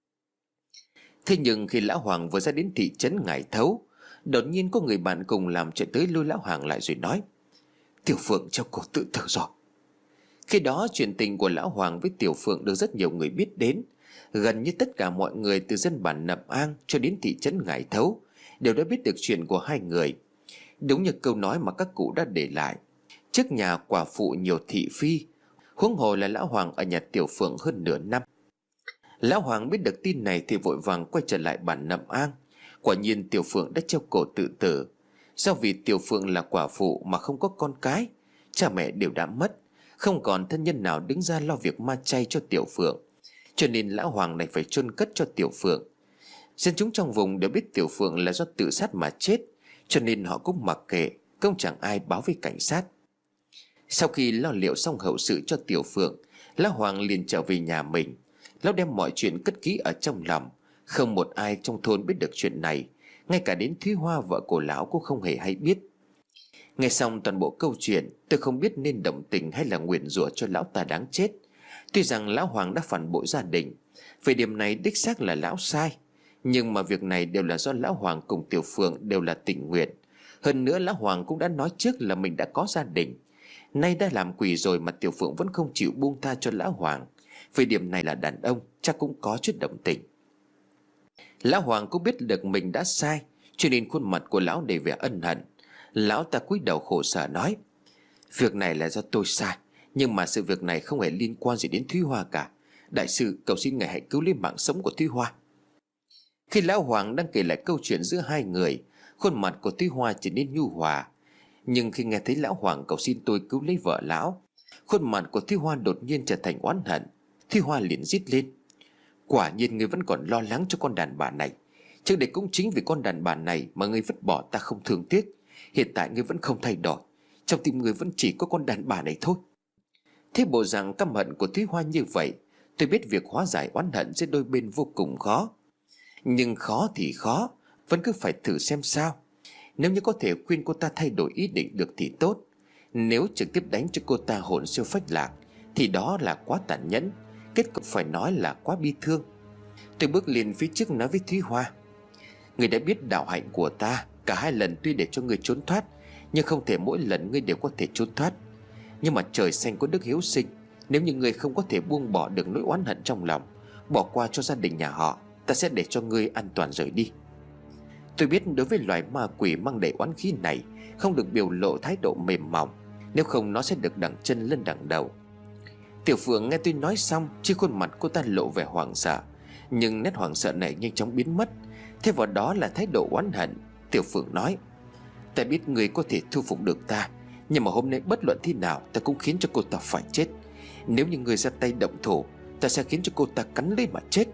Thế nhưng khi Lão Hoàng vừa ra đến thị trấn Ngải Thấu, đột nhiên có người bạn cùng làm chạy tới lôi Lão Hoàng lại rồi nói: Tiểu Phượng treo cổ tự tử rồi. Khi đó chuyện tình của Lão Hoàng với Tiểu Phượng được rất nhiều người biết đến. Gần như tất cả mọi người từ dân bản Nậm An cho đến thị trấn Ngải Thấu đều đã biết được chuyện của hai người. Đúng như câu nói mà các cụ đã để lại: trước nhà quả phụ nhiều thị phi, huống hồ là Lão Hoàng ở nhà Tiểu Phượng hơn nửa năm. Lão Hoàng biết được tin này thì vội vàng quay trở lại bản Nậm An. Quả nhiên Tiểu Phượng đã treo cổ tự tử. Do vì Tiểu Phượng là quả phụ mà không có con cái, cha mẹ đều đã mất, không còn thân nhân nào đứng ra lo việc ma chay cho Tiểu Phượng, cho nên Lão Hoàng này phải chôn cất cho Tiểu Phượng. Dân chúng trong vùng đều biết Tiểu Phượng là do tự sát mà chết, cho nên họ cũng mặc kệ, không chẳng ai báo với cảnh sát. Sau khi lo liệu xong hậu sự cho Tiểu Phượng, Lão Hoàng liền trở về nhà mình. Lão đem mọi chuyện cất kỹ ở trong lòng. Không một ai trong thôn biết được chuyện này, ngay cả đến Thúy Hoa vợ của lão cũng không hề hay biết. Nghe xong toàn bộ câu chuyện, tôi không biết nên đồng tình hay là nguyền rủa cho lão ta đáng chết. Tuy rằng Lão Hoàng đã phản bội gia đình, về điểm này đích xác là lão sai, nhưng mà việc này đều là do Lão Hoàng cùng Tiểu Phượng đều là tình nguyện. Hơn nữa Lão Hoàng cũng đã nói trước là mình đã có gia đình. Nay đã làm quỷ rồi mà Tiểu Phượng vẫn không chịu buông tha cho Lão Hoàng. Về điểm này là đàn ông chắc cũng có chút đồng tình. Lão Hoàng cũng biết được mình đã sai, cho nên khuôn mặt của lão đầy vẻ ân hận. Lão ta cúi đầu khổ sở nói: Việc này là do tôi sai, nhưng mà sự việc này không hề liên quan gì đến Thúy Hoa cả. Đại sư, cầu xin ngài hãy cứu lấy mạng sống của Thúy Hoa. Khi Lão Hoàng đang kể lại câu chuyện giữa hai người, khuôn mặt của Thúy Hoa trở nên nhu hòa. Nhưng khi nghe thấy Lão Hoàng cầu xin tôi cứu lấy vợ lão, khuôn mặt của Thúy Hoa đột nhiên trở thành oán hận. Thúy Hoa liền rít lên: Quả nhiên ngươi vẫn còn lo lắng cho con đàn bà này. Trước đây cũng chính vì con đàn bà này mà ngươi vứt bỏ ta không thương tiếc. Hiện tại ngươi vẫn không thay đổi, trong tim ngươi vẫn chỉ có con đàn bà này thôi. Thế bộ dạng căm hận của Thúy Hoa như vậy, tôi biết việc hóa giải oán hận giữa đôi bên vô cùng khó. Nhưng khó thì khó, vẫn cứ phải thử xem sao. Nếu như có thể khuyên cô ta thay đổi ý định được thì tốt. Nếu trực tiếp đánh cho cô ta hồn siêu phách lạc thì đó là quá tàn nhẫn, kết cục phải nói là quá bi thương. Tôi bước lên phía trước nói với Thúy Hoa: Ngươi đã biết đạo hạnh của ta, cả hai lần tuy để cho ngươi trốn thoát, nhưng không thể mỗi lần ngươi đều có thể trốn thoát. Nhưng mà trời xanh có đức hiếu sinh, nếu như ngươi không có thể buông bỏ được nỗi oán hận trong lòng, bỏ qua cho gia đình nhà họ, ta sẽ để cho ngươi an toàn rời đi. Tôi biết đối với loài ma quỷ mang đầy oán khí này, không được biểu lộ thái độ mềm mỏng, nếu không nó sẽ được đằng chân lên đằng đầu. Tiểu Phượng nghe tôi nói xong, trên khuôn mặt cô ta lộ vẻ hoảng sợ, nhưng nét hoảng sợ này nhanh chóng biến mất, thay vào đó là thái độ oán hận. Tiểu Phượng nói: Ta biết người có thể thu phục được ta, nhưng mà hôm nay bất luận thế nào ta cũng khiến cho cô ta phải chết. Nếu như người ra tay động thủ, ta sẽ khiến cho cô ta cắn lấy mà chết.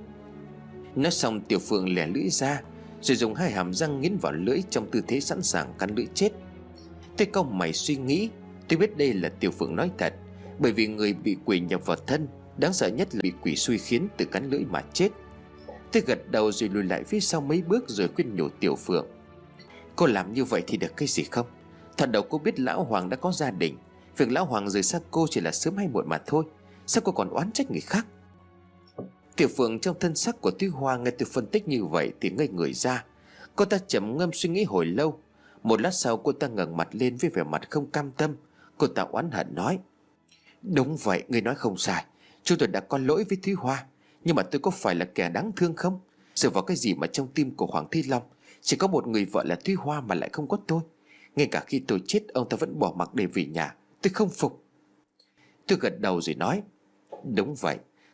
Nói xong Tiểu Phượng lẻ lưỡi ra, rồi dùng hai hàm răng nghiến vào lưỡi trong tư thế sẵn sàng cắn lưỡi chết. Tôi cau mày suy nghĩ, tôi biết đây là Tiểu Phượng nói thật, bởi vì người bị quỷ nhập vào thân, đáng sợ nhất là bị quỷ xui khiến từ cắn lưỡi mà chết. Tôi gật đầu rồi lùi lại phía sau mấy bước rồi khuyên nhủ Tiểu Phượng: Cô làm như vậy thì được cái gì không? Thật đầu cô biết Lão Hoàng đã có gia đình, việc Lão Hoàng rời xa cô chỉ là sớm hay muộn mà thôi, sao cô còn oán trách người khác? Tiểu Phượng trong thân sắc của Thúy Hoa nghe tôi phân tích như vậy thì ngây người ra. Cô ta trầm ngâm suy nghĩ hồi lâu. Một lát sau cô ta ngẩng mặt lên với vẻ mặt không cam tâm. Cô ta oán hận nói: Đúng vậy, người nói không sai, chúng tôi đã có lỗi với Thúy Hoa, nhưng mà tôi có phải là kẻ đáng thương không? Dựa vào cái gì mà trong tim của Hoàng Thi Long chỉ có một người vợ là Thúy Hoa mà lại không có tôi? Ngay cả khi tôi chết ông ta vẫn bỏ mặc để về nhà. Tôi không phục. Tôi gật đầu rồi nói: Đúng vậy,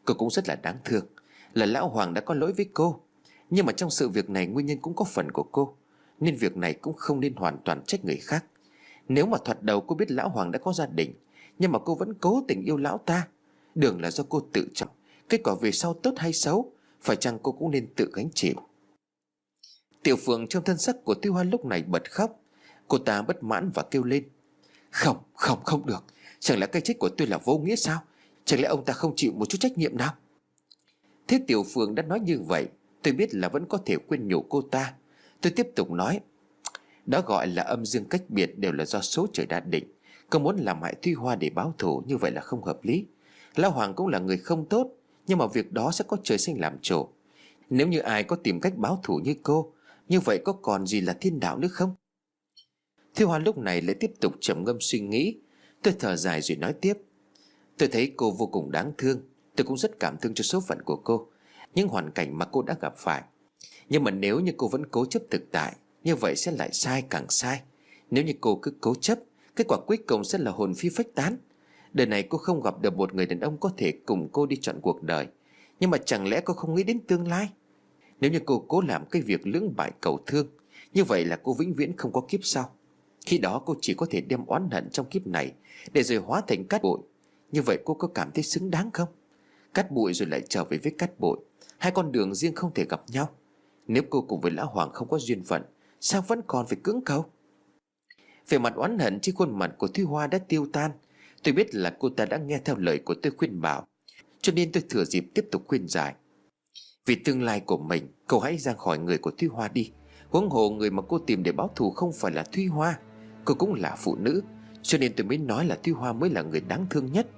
Cô cũng rất là đáng thương. Là lão Hoàng đã có lỗi với cô, nhưng mà trong sự việc này nguyên nhân cũng có phần của cô, nên việc này cũng không nên hoàn toàn trách người khác. Nếu mà thoạt đầu cô biết lão Hoàng đã có gia đình, nhưng mà cô vẫn cố tình yêu lão ta, đường là do cô tự chọn. Kết quả về sau tốt hay xấu, phải chăng cô cũng nên tự gánh chịu. Tiểu Phượng trong thân sắc của Tuy Hoa lúc này bật khóc. Cô ta bất mãn và kêu lên: Không, không, không được. Chẳng lẽ cái chết của tôi là vô nghĩa sao? Chẳng lẽ ông ta không chịu một chút trách nhiệm nào? Thế Tiểu Phượng đã nói như vậy, tôi biết là vẫn có thể khuyên nhủ cô ta. Tôi tiếp tục nói: Đó gọi là âm dương cách biệt, đều là do số trời đã định. Cô muốn làm hại Tuy Hoa để báo thù, như vậy là không hợp lý. Lão Hoàng cũng là người không tốt, nhưng mà việc đó sẽ có trời xanh làm chủ. Nếu như ai có tìm cách báo thù như cô, như vậy có còn gì là thiên đạo nữa không? Thi Hoa lúc này lại tiếp tục trầm ngâm suy nghĩ. Tôi thở dài rồi nói tiếp: Tôi thấy cô vô cùng đáng thương. Tôi cũng rất cảm thương cho số phận của cô, những hoàn cảnh mà cô đã gặp phải. Nhưng mà nếu như cô vẫn cố chấp thực tại, như vậy sẽ lại sai càng sai. Nếu như cô cứ cố chấp, kết quả cuối cùng sẽ là hồn phi phách tán. Đời này cô không gặp được một người đàn ông có thể cùng cô đi chọn cuộc đời, nhưng mà chẳng lẽ cô không nghĩ đến tương lai? Nếu như cô cố làm cái việc lưỡng bại cầu thương, như vậy là cô vĩnh viễn không có kiếp sau. Khi đó cô chỉ có thể đem oán hận trong kiếp này, để rồi hóa thành cát bụi. Như vậy cô có cảm thấy xứng đáng không? Cát bụi rồi lại trở về với cát bụi, hai con đường riêng không thể gặp nhau. Nếu cô cùng với lão Hoàng không có duyên phận, sao vẫn còn phải cưỡng cầu? Về mặt oán hận trên khuôn mặt của Thúy Hoa đã tiêu tan. Tôi biết là cô ta đã nghe theo lời của tôi khuyên bảo, cho nên tôi thừa dịp tiếp tục khuyên giải: Vì tương lai của mình, cậu hãy ra khỏi người của Thúy Hoa đi. Huống hồ người mà cô tìm để báo thù không phải là Thúy Hoa, cô cũng là phụ nữ, cho nên tôi mới nói là Thúy Hoa mới là người đáng thương nhất.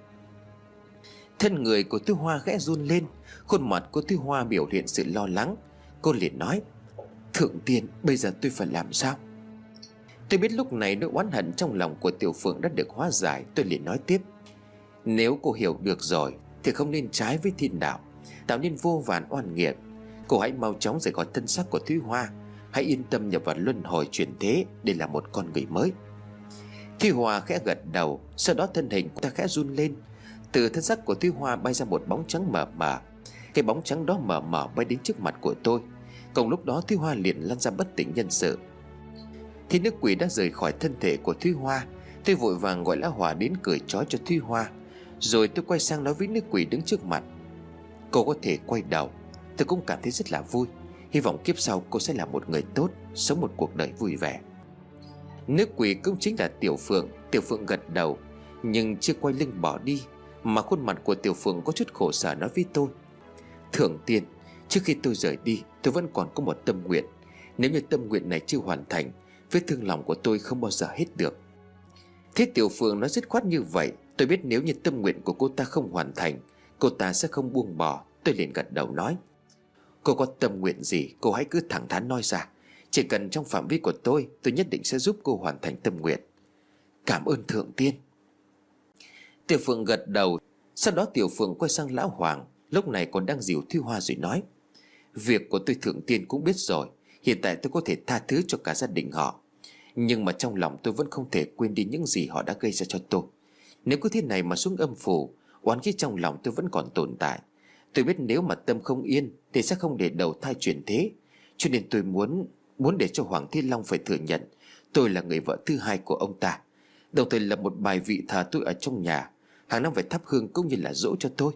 Thân người của Thúy Hoa khẽ run lên, khuôn mặt của Thúy Hoa biểu hiện sự lo lắng. Cô liền nói: Thượng tiên, bây giờ tôi phải làm sao? Tôi biết lúc này nỗi oán hận trong lòng của Tiểu Phượng đã được hóa giải. Tôi liền nói tiếp: Nếu cô hiểu được rồi thì không nên trái với thiên đạo, tạo nên vô vàn oan nghiệt. Cô hãy mau chóng rời khỏi thân xác của Thúy Hoa, hãy yên tâm nhập vào luân hồi chuyển thế để là một con người mới. Thúy Hoa khẽ gật đầu, sau đó thân hình cô ta khẽ run lên. Từ thân xác của Thúy Hoa bay ra một bóng trắng mờ mờ. Cái bóng trắng đó mờ mờ bay đến trước mặt của tôi. Cùng lúc đó Thúy Hoa liền lăn ra bất tỉnh nhân sự. Khi nữ quỷ đã rời khỏi thân thể của Thúy Hoa, tôi vội vàng gọi lão Hòa đến cười trói cho Thúy Hoa. Rồi tôi quay sang nói với nữ quỷ đứng trước mặt: Cô có thể quay đầu, tôi cũng cảm thấy rất là vui. Hy vọng kiếp sau cô sẽ là một người tốt, sống một cuộc đời vui vẻ. Nữ quỷ cũng chính là Tiểu Phượng. Tiểu Phượng gật đầu, nhưng chưa quay lưng bỏ đi, mà khuôn mặt của Tiểu Phượng có chút khổ sở nói với tôi: Thượng tiên, trước khi tôi rời đi, tôi vẫn còn có một tâm nguyện. Nếu như tâm nguyện này chưa hoàn thành, vết thương lòng của tôi không bao giờ hết được. Thế Tiểu Phượng nói dứt khoát như vậy. Tôi biết nếu như tâm nguyện của cô ta không hoàn thành, cô ta sẽ không buông bỏ. Tôi liền gật đầu nói: Cô có tâm nguyện gì, cô hãy cứ thẳng thắn nói ra. Chỉ cần trong phạm vi của tôi, tôi nhất định sẽ giúp cô hoàn thành tâm nguyện. Cảm ơn Thượng tiên. Tiểu Phượng gật đầu. Sau đó Tiểu Phượng quay sang lão Hoàng, lúc này còn đang dìu Thúy Hoa rồi nói: Việc của tôi Thượng tiên cũng biết rồi. Hiện tại tôi có thể tha thứ cho cả gia đình họ, nhưng mà trong lòng tôi vẫn không thể quên đi những gì họ đã gây ra cho tôi. Nếu cứ thế này mà xuống âm phủ, oán khí trong lòng tôi vẫn còn tồn tại. Tôi biết nếu mà tâm không yên thì sẽ không để đầu thai chuyển thế. Cho nên tôi muốn Muốn để cho Hoàng Thiên Long phải thừa nhận tôi là người vợ thứ hai của ông ta, đồng thời lập một bài vị thờ tôi ở trong nhà, hàng năm phải thắp hương cũng như là dỗ cho tôi.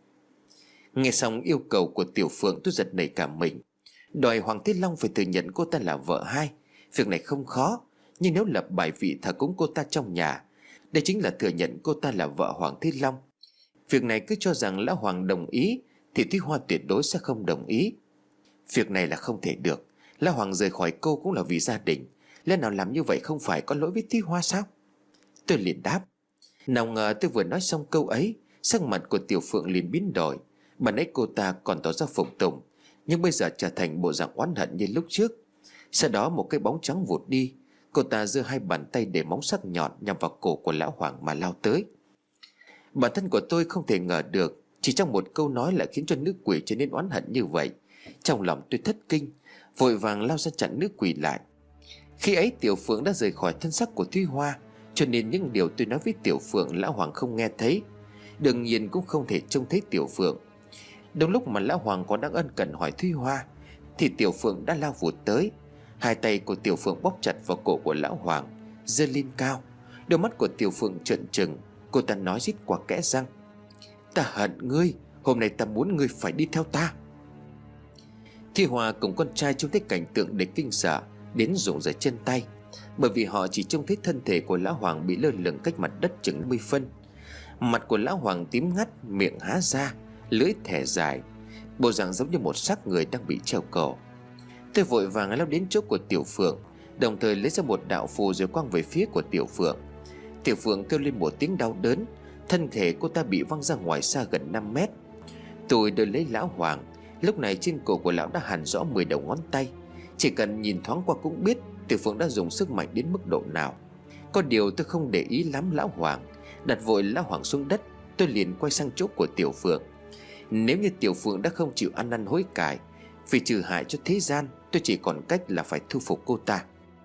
Nghe xong yêu cầu của Tiểu Phượng, tôi giật nảy cả mình. Đòi Hoàng Thiên Long phải thừa nhận cô ta là vợ hai, việc này không khó. Nhưng nếu lập bài vị thờ cúng cô ta trong nhà, đây chính là thừa nhận cô ta là vợ Hoàng Thiên Long. Việc này cứ cho rằng lão Hoàng đồng ý thì Thúy Hoa tuyệt đối sẽ không đồng ý. Việc này là không thể được. Lão Hoàng rời khỏi cô cũng là vì gia đình, lẽ nào làm như vậy không phải có lỗi với Thúy Hoa sao? Tôi liền đáp. Nào ngờ tôi vừa nói xong câu ấy, sắc mặt của Tiểu Phượng liền biến đổi. Ban nãy cô ta còn tỏ ra phục tùng, nhưng bây giờ trở thành bộ dạng oán hận như lúc trước. Sau đó một cái bóng trắng vụt đi. Cô ta giơ hai bàn tay để móng sắc nhọn nhằm vào cổ của lão Hoàng mà lao tới. Bản thân của tôi không thể ngờ được, chỉ trong một câu nói lại khiến cho nữ quỷ trở nên oán hận như vậy. Trong lòng tôi thất kinh, vội vàng lao ra chặn nữ quỷ lại. Khi ấy Tiểu Phượng đã rời khỏi thân xác của Thúy Hoa, cho nên những điều tôi nói với Tiểu Phượng lão Hoàng không nghe thấy. Đương nhiên cũng không thể trông thấy Tiểu Phượng. Đúng lúc mà lão Hoàng còn đang ân cần hỏi Thúy Hoa thì Tiểu Phượng đã lao vụt tới. Hai tay của Tiểu Phượng bóp chặt vào cổ của lão Hoàng, giơ lên cao. Đôi mắt của Tiểu Phượng trợn trừng. Cô ta nói rít qua kẽ răng: "Ta hận ngươi, hôm nay ta muốn ngươi phải đi theo ta." Thúy Hoa cùng con trai trông thấy cảnh tượng để kinh sợ đến rụng rời chân tay, bởi vì họ chỉ trông thấy thân thể của lão Hoàng bị lơ lửng cách mặt đất chừng năm mươi phân. Mặt của lão Hoàng tím ngắt, miệng há ra, lưỡi thè dài, bộ dạng giống như một xác người đang bị treo cổ. Tôi vội vàng lao đến chỗ của Tiểu Phượng, đồng thời lấy ra một đạo phù rồi quăng về phía của Tiểu Phượng. Tiểu Phượng kêu lên một tiếng đau đớn, thân thể cô ta bị văng ra ngoài xa gần năm mét. Tôi đỡ lấy lão Hoàng. Lúc này trên cổ của lão đã hằn rõ mười đầu ngón tay. Chỉ cần nhìn thoáng qua cũng biết Tiểu Phượng đã dùng sức mạnh đến mức độ nào. Có điều tôi không để ý lắm lão Hoàng. Đặt vội lão Hoàng xuống đất, tôi liền quay sang chỗ của Tiểu Phượng. Nếu như Tiểu Phượng đã không chịu ăn năn hối cải vì trừ hại cho thế gian, tôi chỉ còn cách là phải thu phục cô ta.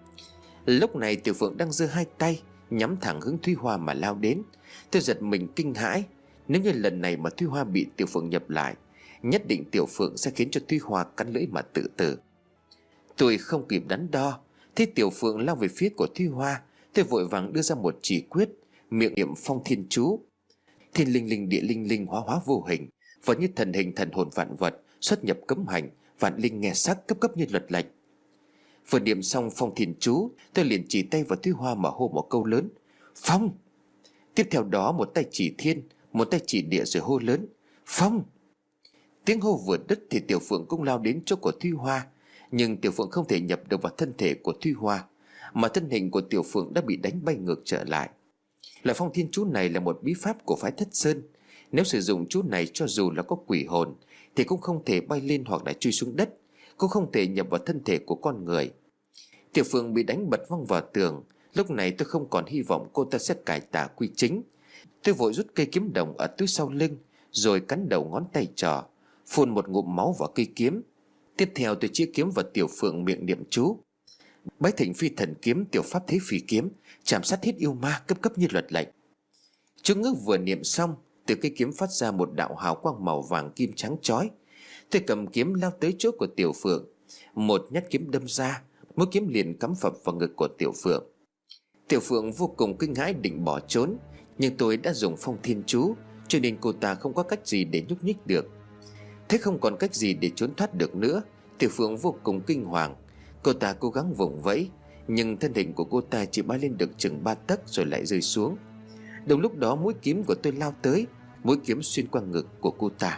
Lúc này Tiểu Phượng đang giơ hai tay nhắm thẳng hướng Thúy Hoa mà lao đến. Tôi giật mình kinh hãi. Nếu như lần này mà Thúy Hoa bị Tiểu Phượng nhập lại, nhất định Tiểu Phượng sẽ khiến cho Thúy Hoa cắn lưỡi mà tự tử. Tôi không kịp đắn đo, thấy Tiểu Phượng lao về phía của Thúy Hoa, tôi vội vàng đưa ra một chỉ quyết, miệng niệm phong thiên chú. Thiên linh linh địa linh linh hóa hóa vô hình, và như thần hình thần hồn vạn vật, xuất nhập cấm hành, vạn linh nghe sắc, cấp cấp như luật lệnh. Vừa niệm xong phong thiên chú, tôi liền chỉ tay vào Thúy Hoa mà hô một câu lớn: "Phong!" Tiếp theo đó một tay chỉ thiên, một tay chỉ địa rồi hô lớn: "Phong!" Tiếng hô vừa đứt thì Tiểu Phượng cũng lao đến chỗ của Thúy Hoa. Nhưng Tiểu Phượng không thể nhập được vào thân thể của Thúy Hoa, mà thân hình của Tiểu Phượng đã bị đánh bay ngược trở lại. Loại phong thiên chú này là một bí pháp của phái Thất Sơn. Nếu sử dụng chú này, cho dù là có quỷ hồn thì cũng không thể bay lên hoặc là chui xuống đất, cũng không thể nhập vào thân thể của con người. Tiểu Phượng bị đánh bật văng vào tường. Lúc này tôi không còn hy vọng cô ta sẽ cải tà quy chính. Tôi vội rút cây kiếm đồng ở túi sau lưng, rồi cắn đầu ngón tay trỏ, phun một ngụm máu vào cây kiếm. Tiếp theo tôi chĩa kiếm vào Tiểu Phượng, miệng niệm chú: "Bái thịnh phi thần kiếm, tiểu pháp thế phi kiếm, chạm sát hết yêu ma, cấp cấp như luật lệnh." Chú ngữ vừa niệm xong, từ cây kiếm phát ra một đạo hào quang màu vàng kim trắng chói. Tôi cầm kiếm lao tới chỗ của Tiểu Phượng, một nhát kiếm đâm ra, mũi kiếm liền cắm phập vào ngực của Tiểu Phượng. Tiểu Phượng vô cùng kinh hãi định bỏ trốn, nhưng tôi đã dùng phong thiên chú, cho nên cô ta không có cách gì để nhúc nhích được. Thế không còn cách gì để trốn thoát được nữa, Tiểu Phượng vô cùng kinh hoàng. Cô ta cố gắng vùng vẫy, nhưng thân hình của cô ta chỉ bay lên được chừng ba tấc rồi lại rơi xuống. Đồng lúc đó mũi kiếm của tôi lao tới, mũi kiếm xuyên qua ngực của cô ta.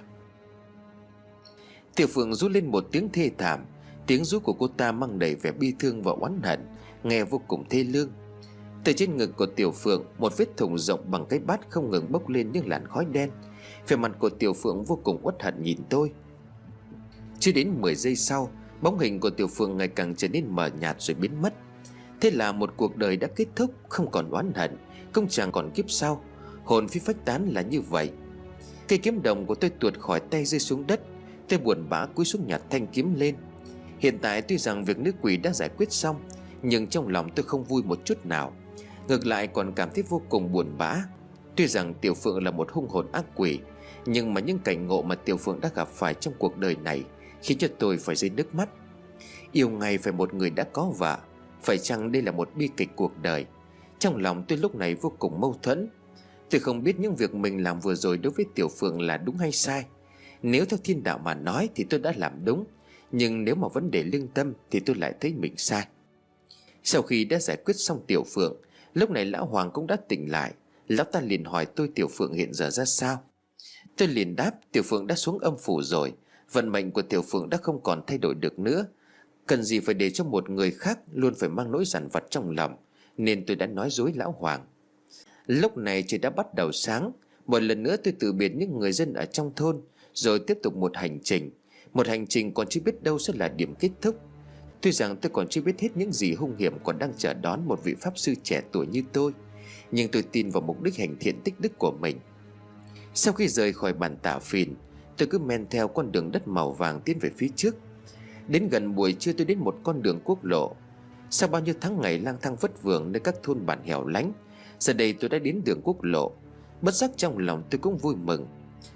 Tiểu Phượng rú lên một tiếng thê thảm. Tiếng rú của cô ta mang đầy vẻ bi thương và oán hận, nghe vô cùng thê lương. Từ trên ngực của Tiểu Phượng, một vết thủng rộng bằng cái bát không ngừng bốc lên những làn khói đen. Vẻ mặt của Tiểu Phượng vô cùng uất hận nhìn tôi. Chưa đến mười giây sau, bóng hình của Tiểu Phượng ngày càng trở nên mờ nhạt rồi biến mất. Thế là một cuộc đời đã kết thúc, không còn oán hận, không chẳng còn kiếp sau. Hồn phi phách tán là như vậy. Cây kiếm đồng của tôi tuột khỏi tay rơi xuống đất. Tôi buồn bã cúi xuống nhặt thanh kiếm lên. Hiện tại tuy rằng việc nữ quỷ đã giải quyết xong, nhưng trong lòng tôi không vui một chút nào. Ngược lại còn cảm thấy vô cùng buồn bã. Tuy rằng Tiểu Phượng là một hung hồn ác quỷ, nhưng mà những cảnh ngộ mà Tiểu Phượng đã gặp phải trong cuộc đời này khiến cho tôi phải rơi nước mắt. Yêu ngay phải một người đã có vợ, phải chăng đây là một bi kịch cuộc đời? Trong lòng tôi lúc này vô cùng mâu thuẫn. Tôi không biết những việc mình làm vừa rồi đối với Tiểu Phượng là đúng hay sai. Nếu theo thiên đạo mà nói thì tôi đã làm đúng, nhưng nếu mà vấn đề lương tâm thì tôi lại thấy mình sai. Sau khi đã giải quyết xong Tiểu Phượng, lúc này lão Hoàng cũng đã tỉnh lại. Lão ta liền hỏi tôi Tiểu Phượng hiện giờ ra sao. Tôi liền đáp Tiểu Phượng đã xuống âm phủ rồi, vận mệnh của Tiểu Phượng đã không còn thay đổi được nữa. Cần gì phải để cho một người khác luôn phải mang nỗi dằn vặt trong lòng, nên tôi đã nói dối lão Hoàng. Lúc này trời đã bắt đầu sáng. Một lần nữa tôi từ biệt những người dân ở trong thôn, rồi tiếp tục một hành trình. Một hành trình còn chưa biết đâu sẽ là điểm kết thúc. Tuy rằng tôi còn chưa biết hết những gì hung hiểm còn đang chờ đón một vị pháp sư trẻ tuổi như tôi, nhưng tôi tin vào mục đích hành thiện tích đức của mình. Sau khi rời khỏi bản Tả Phìn, tôi cứ men theo con đường đất màu vàng tiến về phía trước. Đến gần buổi trưa tôi đến một con đường quốc lộ. Sau bao nhiêu tháng ngày lang thang vất vưởng nơi các thôn bản hẻo lánh, giờ đây tôi đã đến đường quốc lộ. Bất giác trong lòng tôi cũng vui mừng.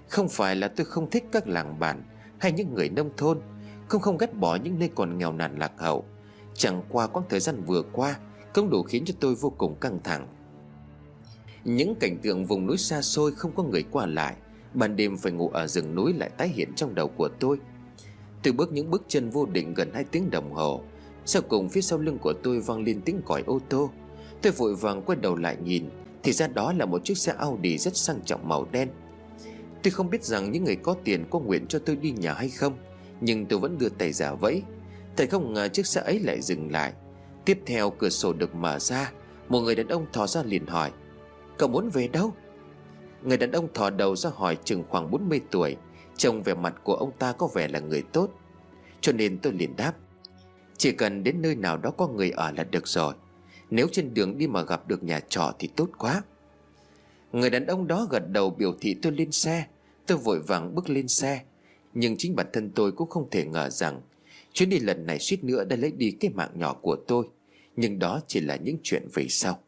Không phải là tôi không thích các làng bản hay những người nông thôn, không không ghét bỏ những nơi còn nghèo nàn lạc hậu. Chẳng qua quãng thời gian vừa qua cũng đủ khiến cho tôi vô cùng căng thẳng. Những cảnh tượng vùng núi xa xôi không có người qua lại, ban đêm phải ngủ ở rừng núi lại tái hiện trong đầu của tôi. Tôi bước những bước chân vô định gần hai tiếng đồng hồ. Sau cùng phía sau lưng của tôi vang lên tiếng còi ô tô. Tôi vội vàng quay đầu lại nhìn, thì ra đó là một chiếc xe Audi rất sang trọng màu đen. Tôi không biết rằng những người có tiền có nguyện cho tôi đi nhà hay không, nhưng tôi vẫn đưa tay giả vẫy. Thật không ngờ chiếc xe ấy lại dừng lại. Tiếp theo cửa sổ được mở ra, một người đàn ông thò ra liền hỏi: "Cậu muốn về đâu?" Người đàn ông thò đầu ra hỏi chừng khoảng bốn mươi tuổi. Trông vẻ mặt của ông ta có vẻ là người tốt, cho nên tôi liền đáp: "Chỉ cần đến nơi nào đó có người ở là được rồi. Nếu trên đường đi mà gặp được nhà trọ thì tốt quá." Người đàn ông đó gật đầu biểu thị tôi lên xe. Tôi vội vàng bước lên xe. Nhưng chính bản thân tôi cũng không thể ngờ rằng chuyến đi lần này suýt nữa đã lấy đi cái mạng nhỏ của tôi. Nhưng đó chỉ là những chuyện về sau.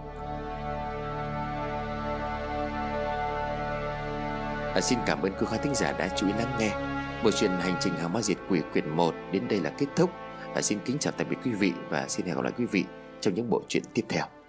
À, xin cảm ơn quý khán thính giả đã chú ý lắng nghe. Bộ truyện Hành trình Hào Ma Diệt Quỷ quyển một đến đây là kết thúc. à, Xin kính chào tạm biệt quý vị và xin hẹn gặp lại quý vị trong những bộ truyện tiếp theo.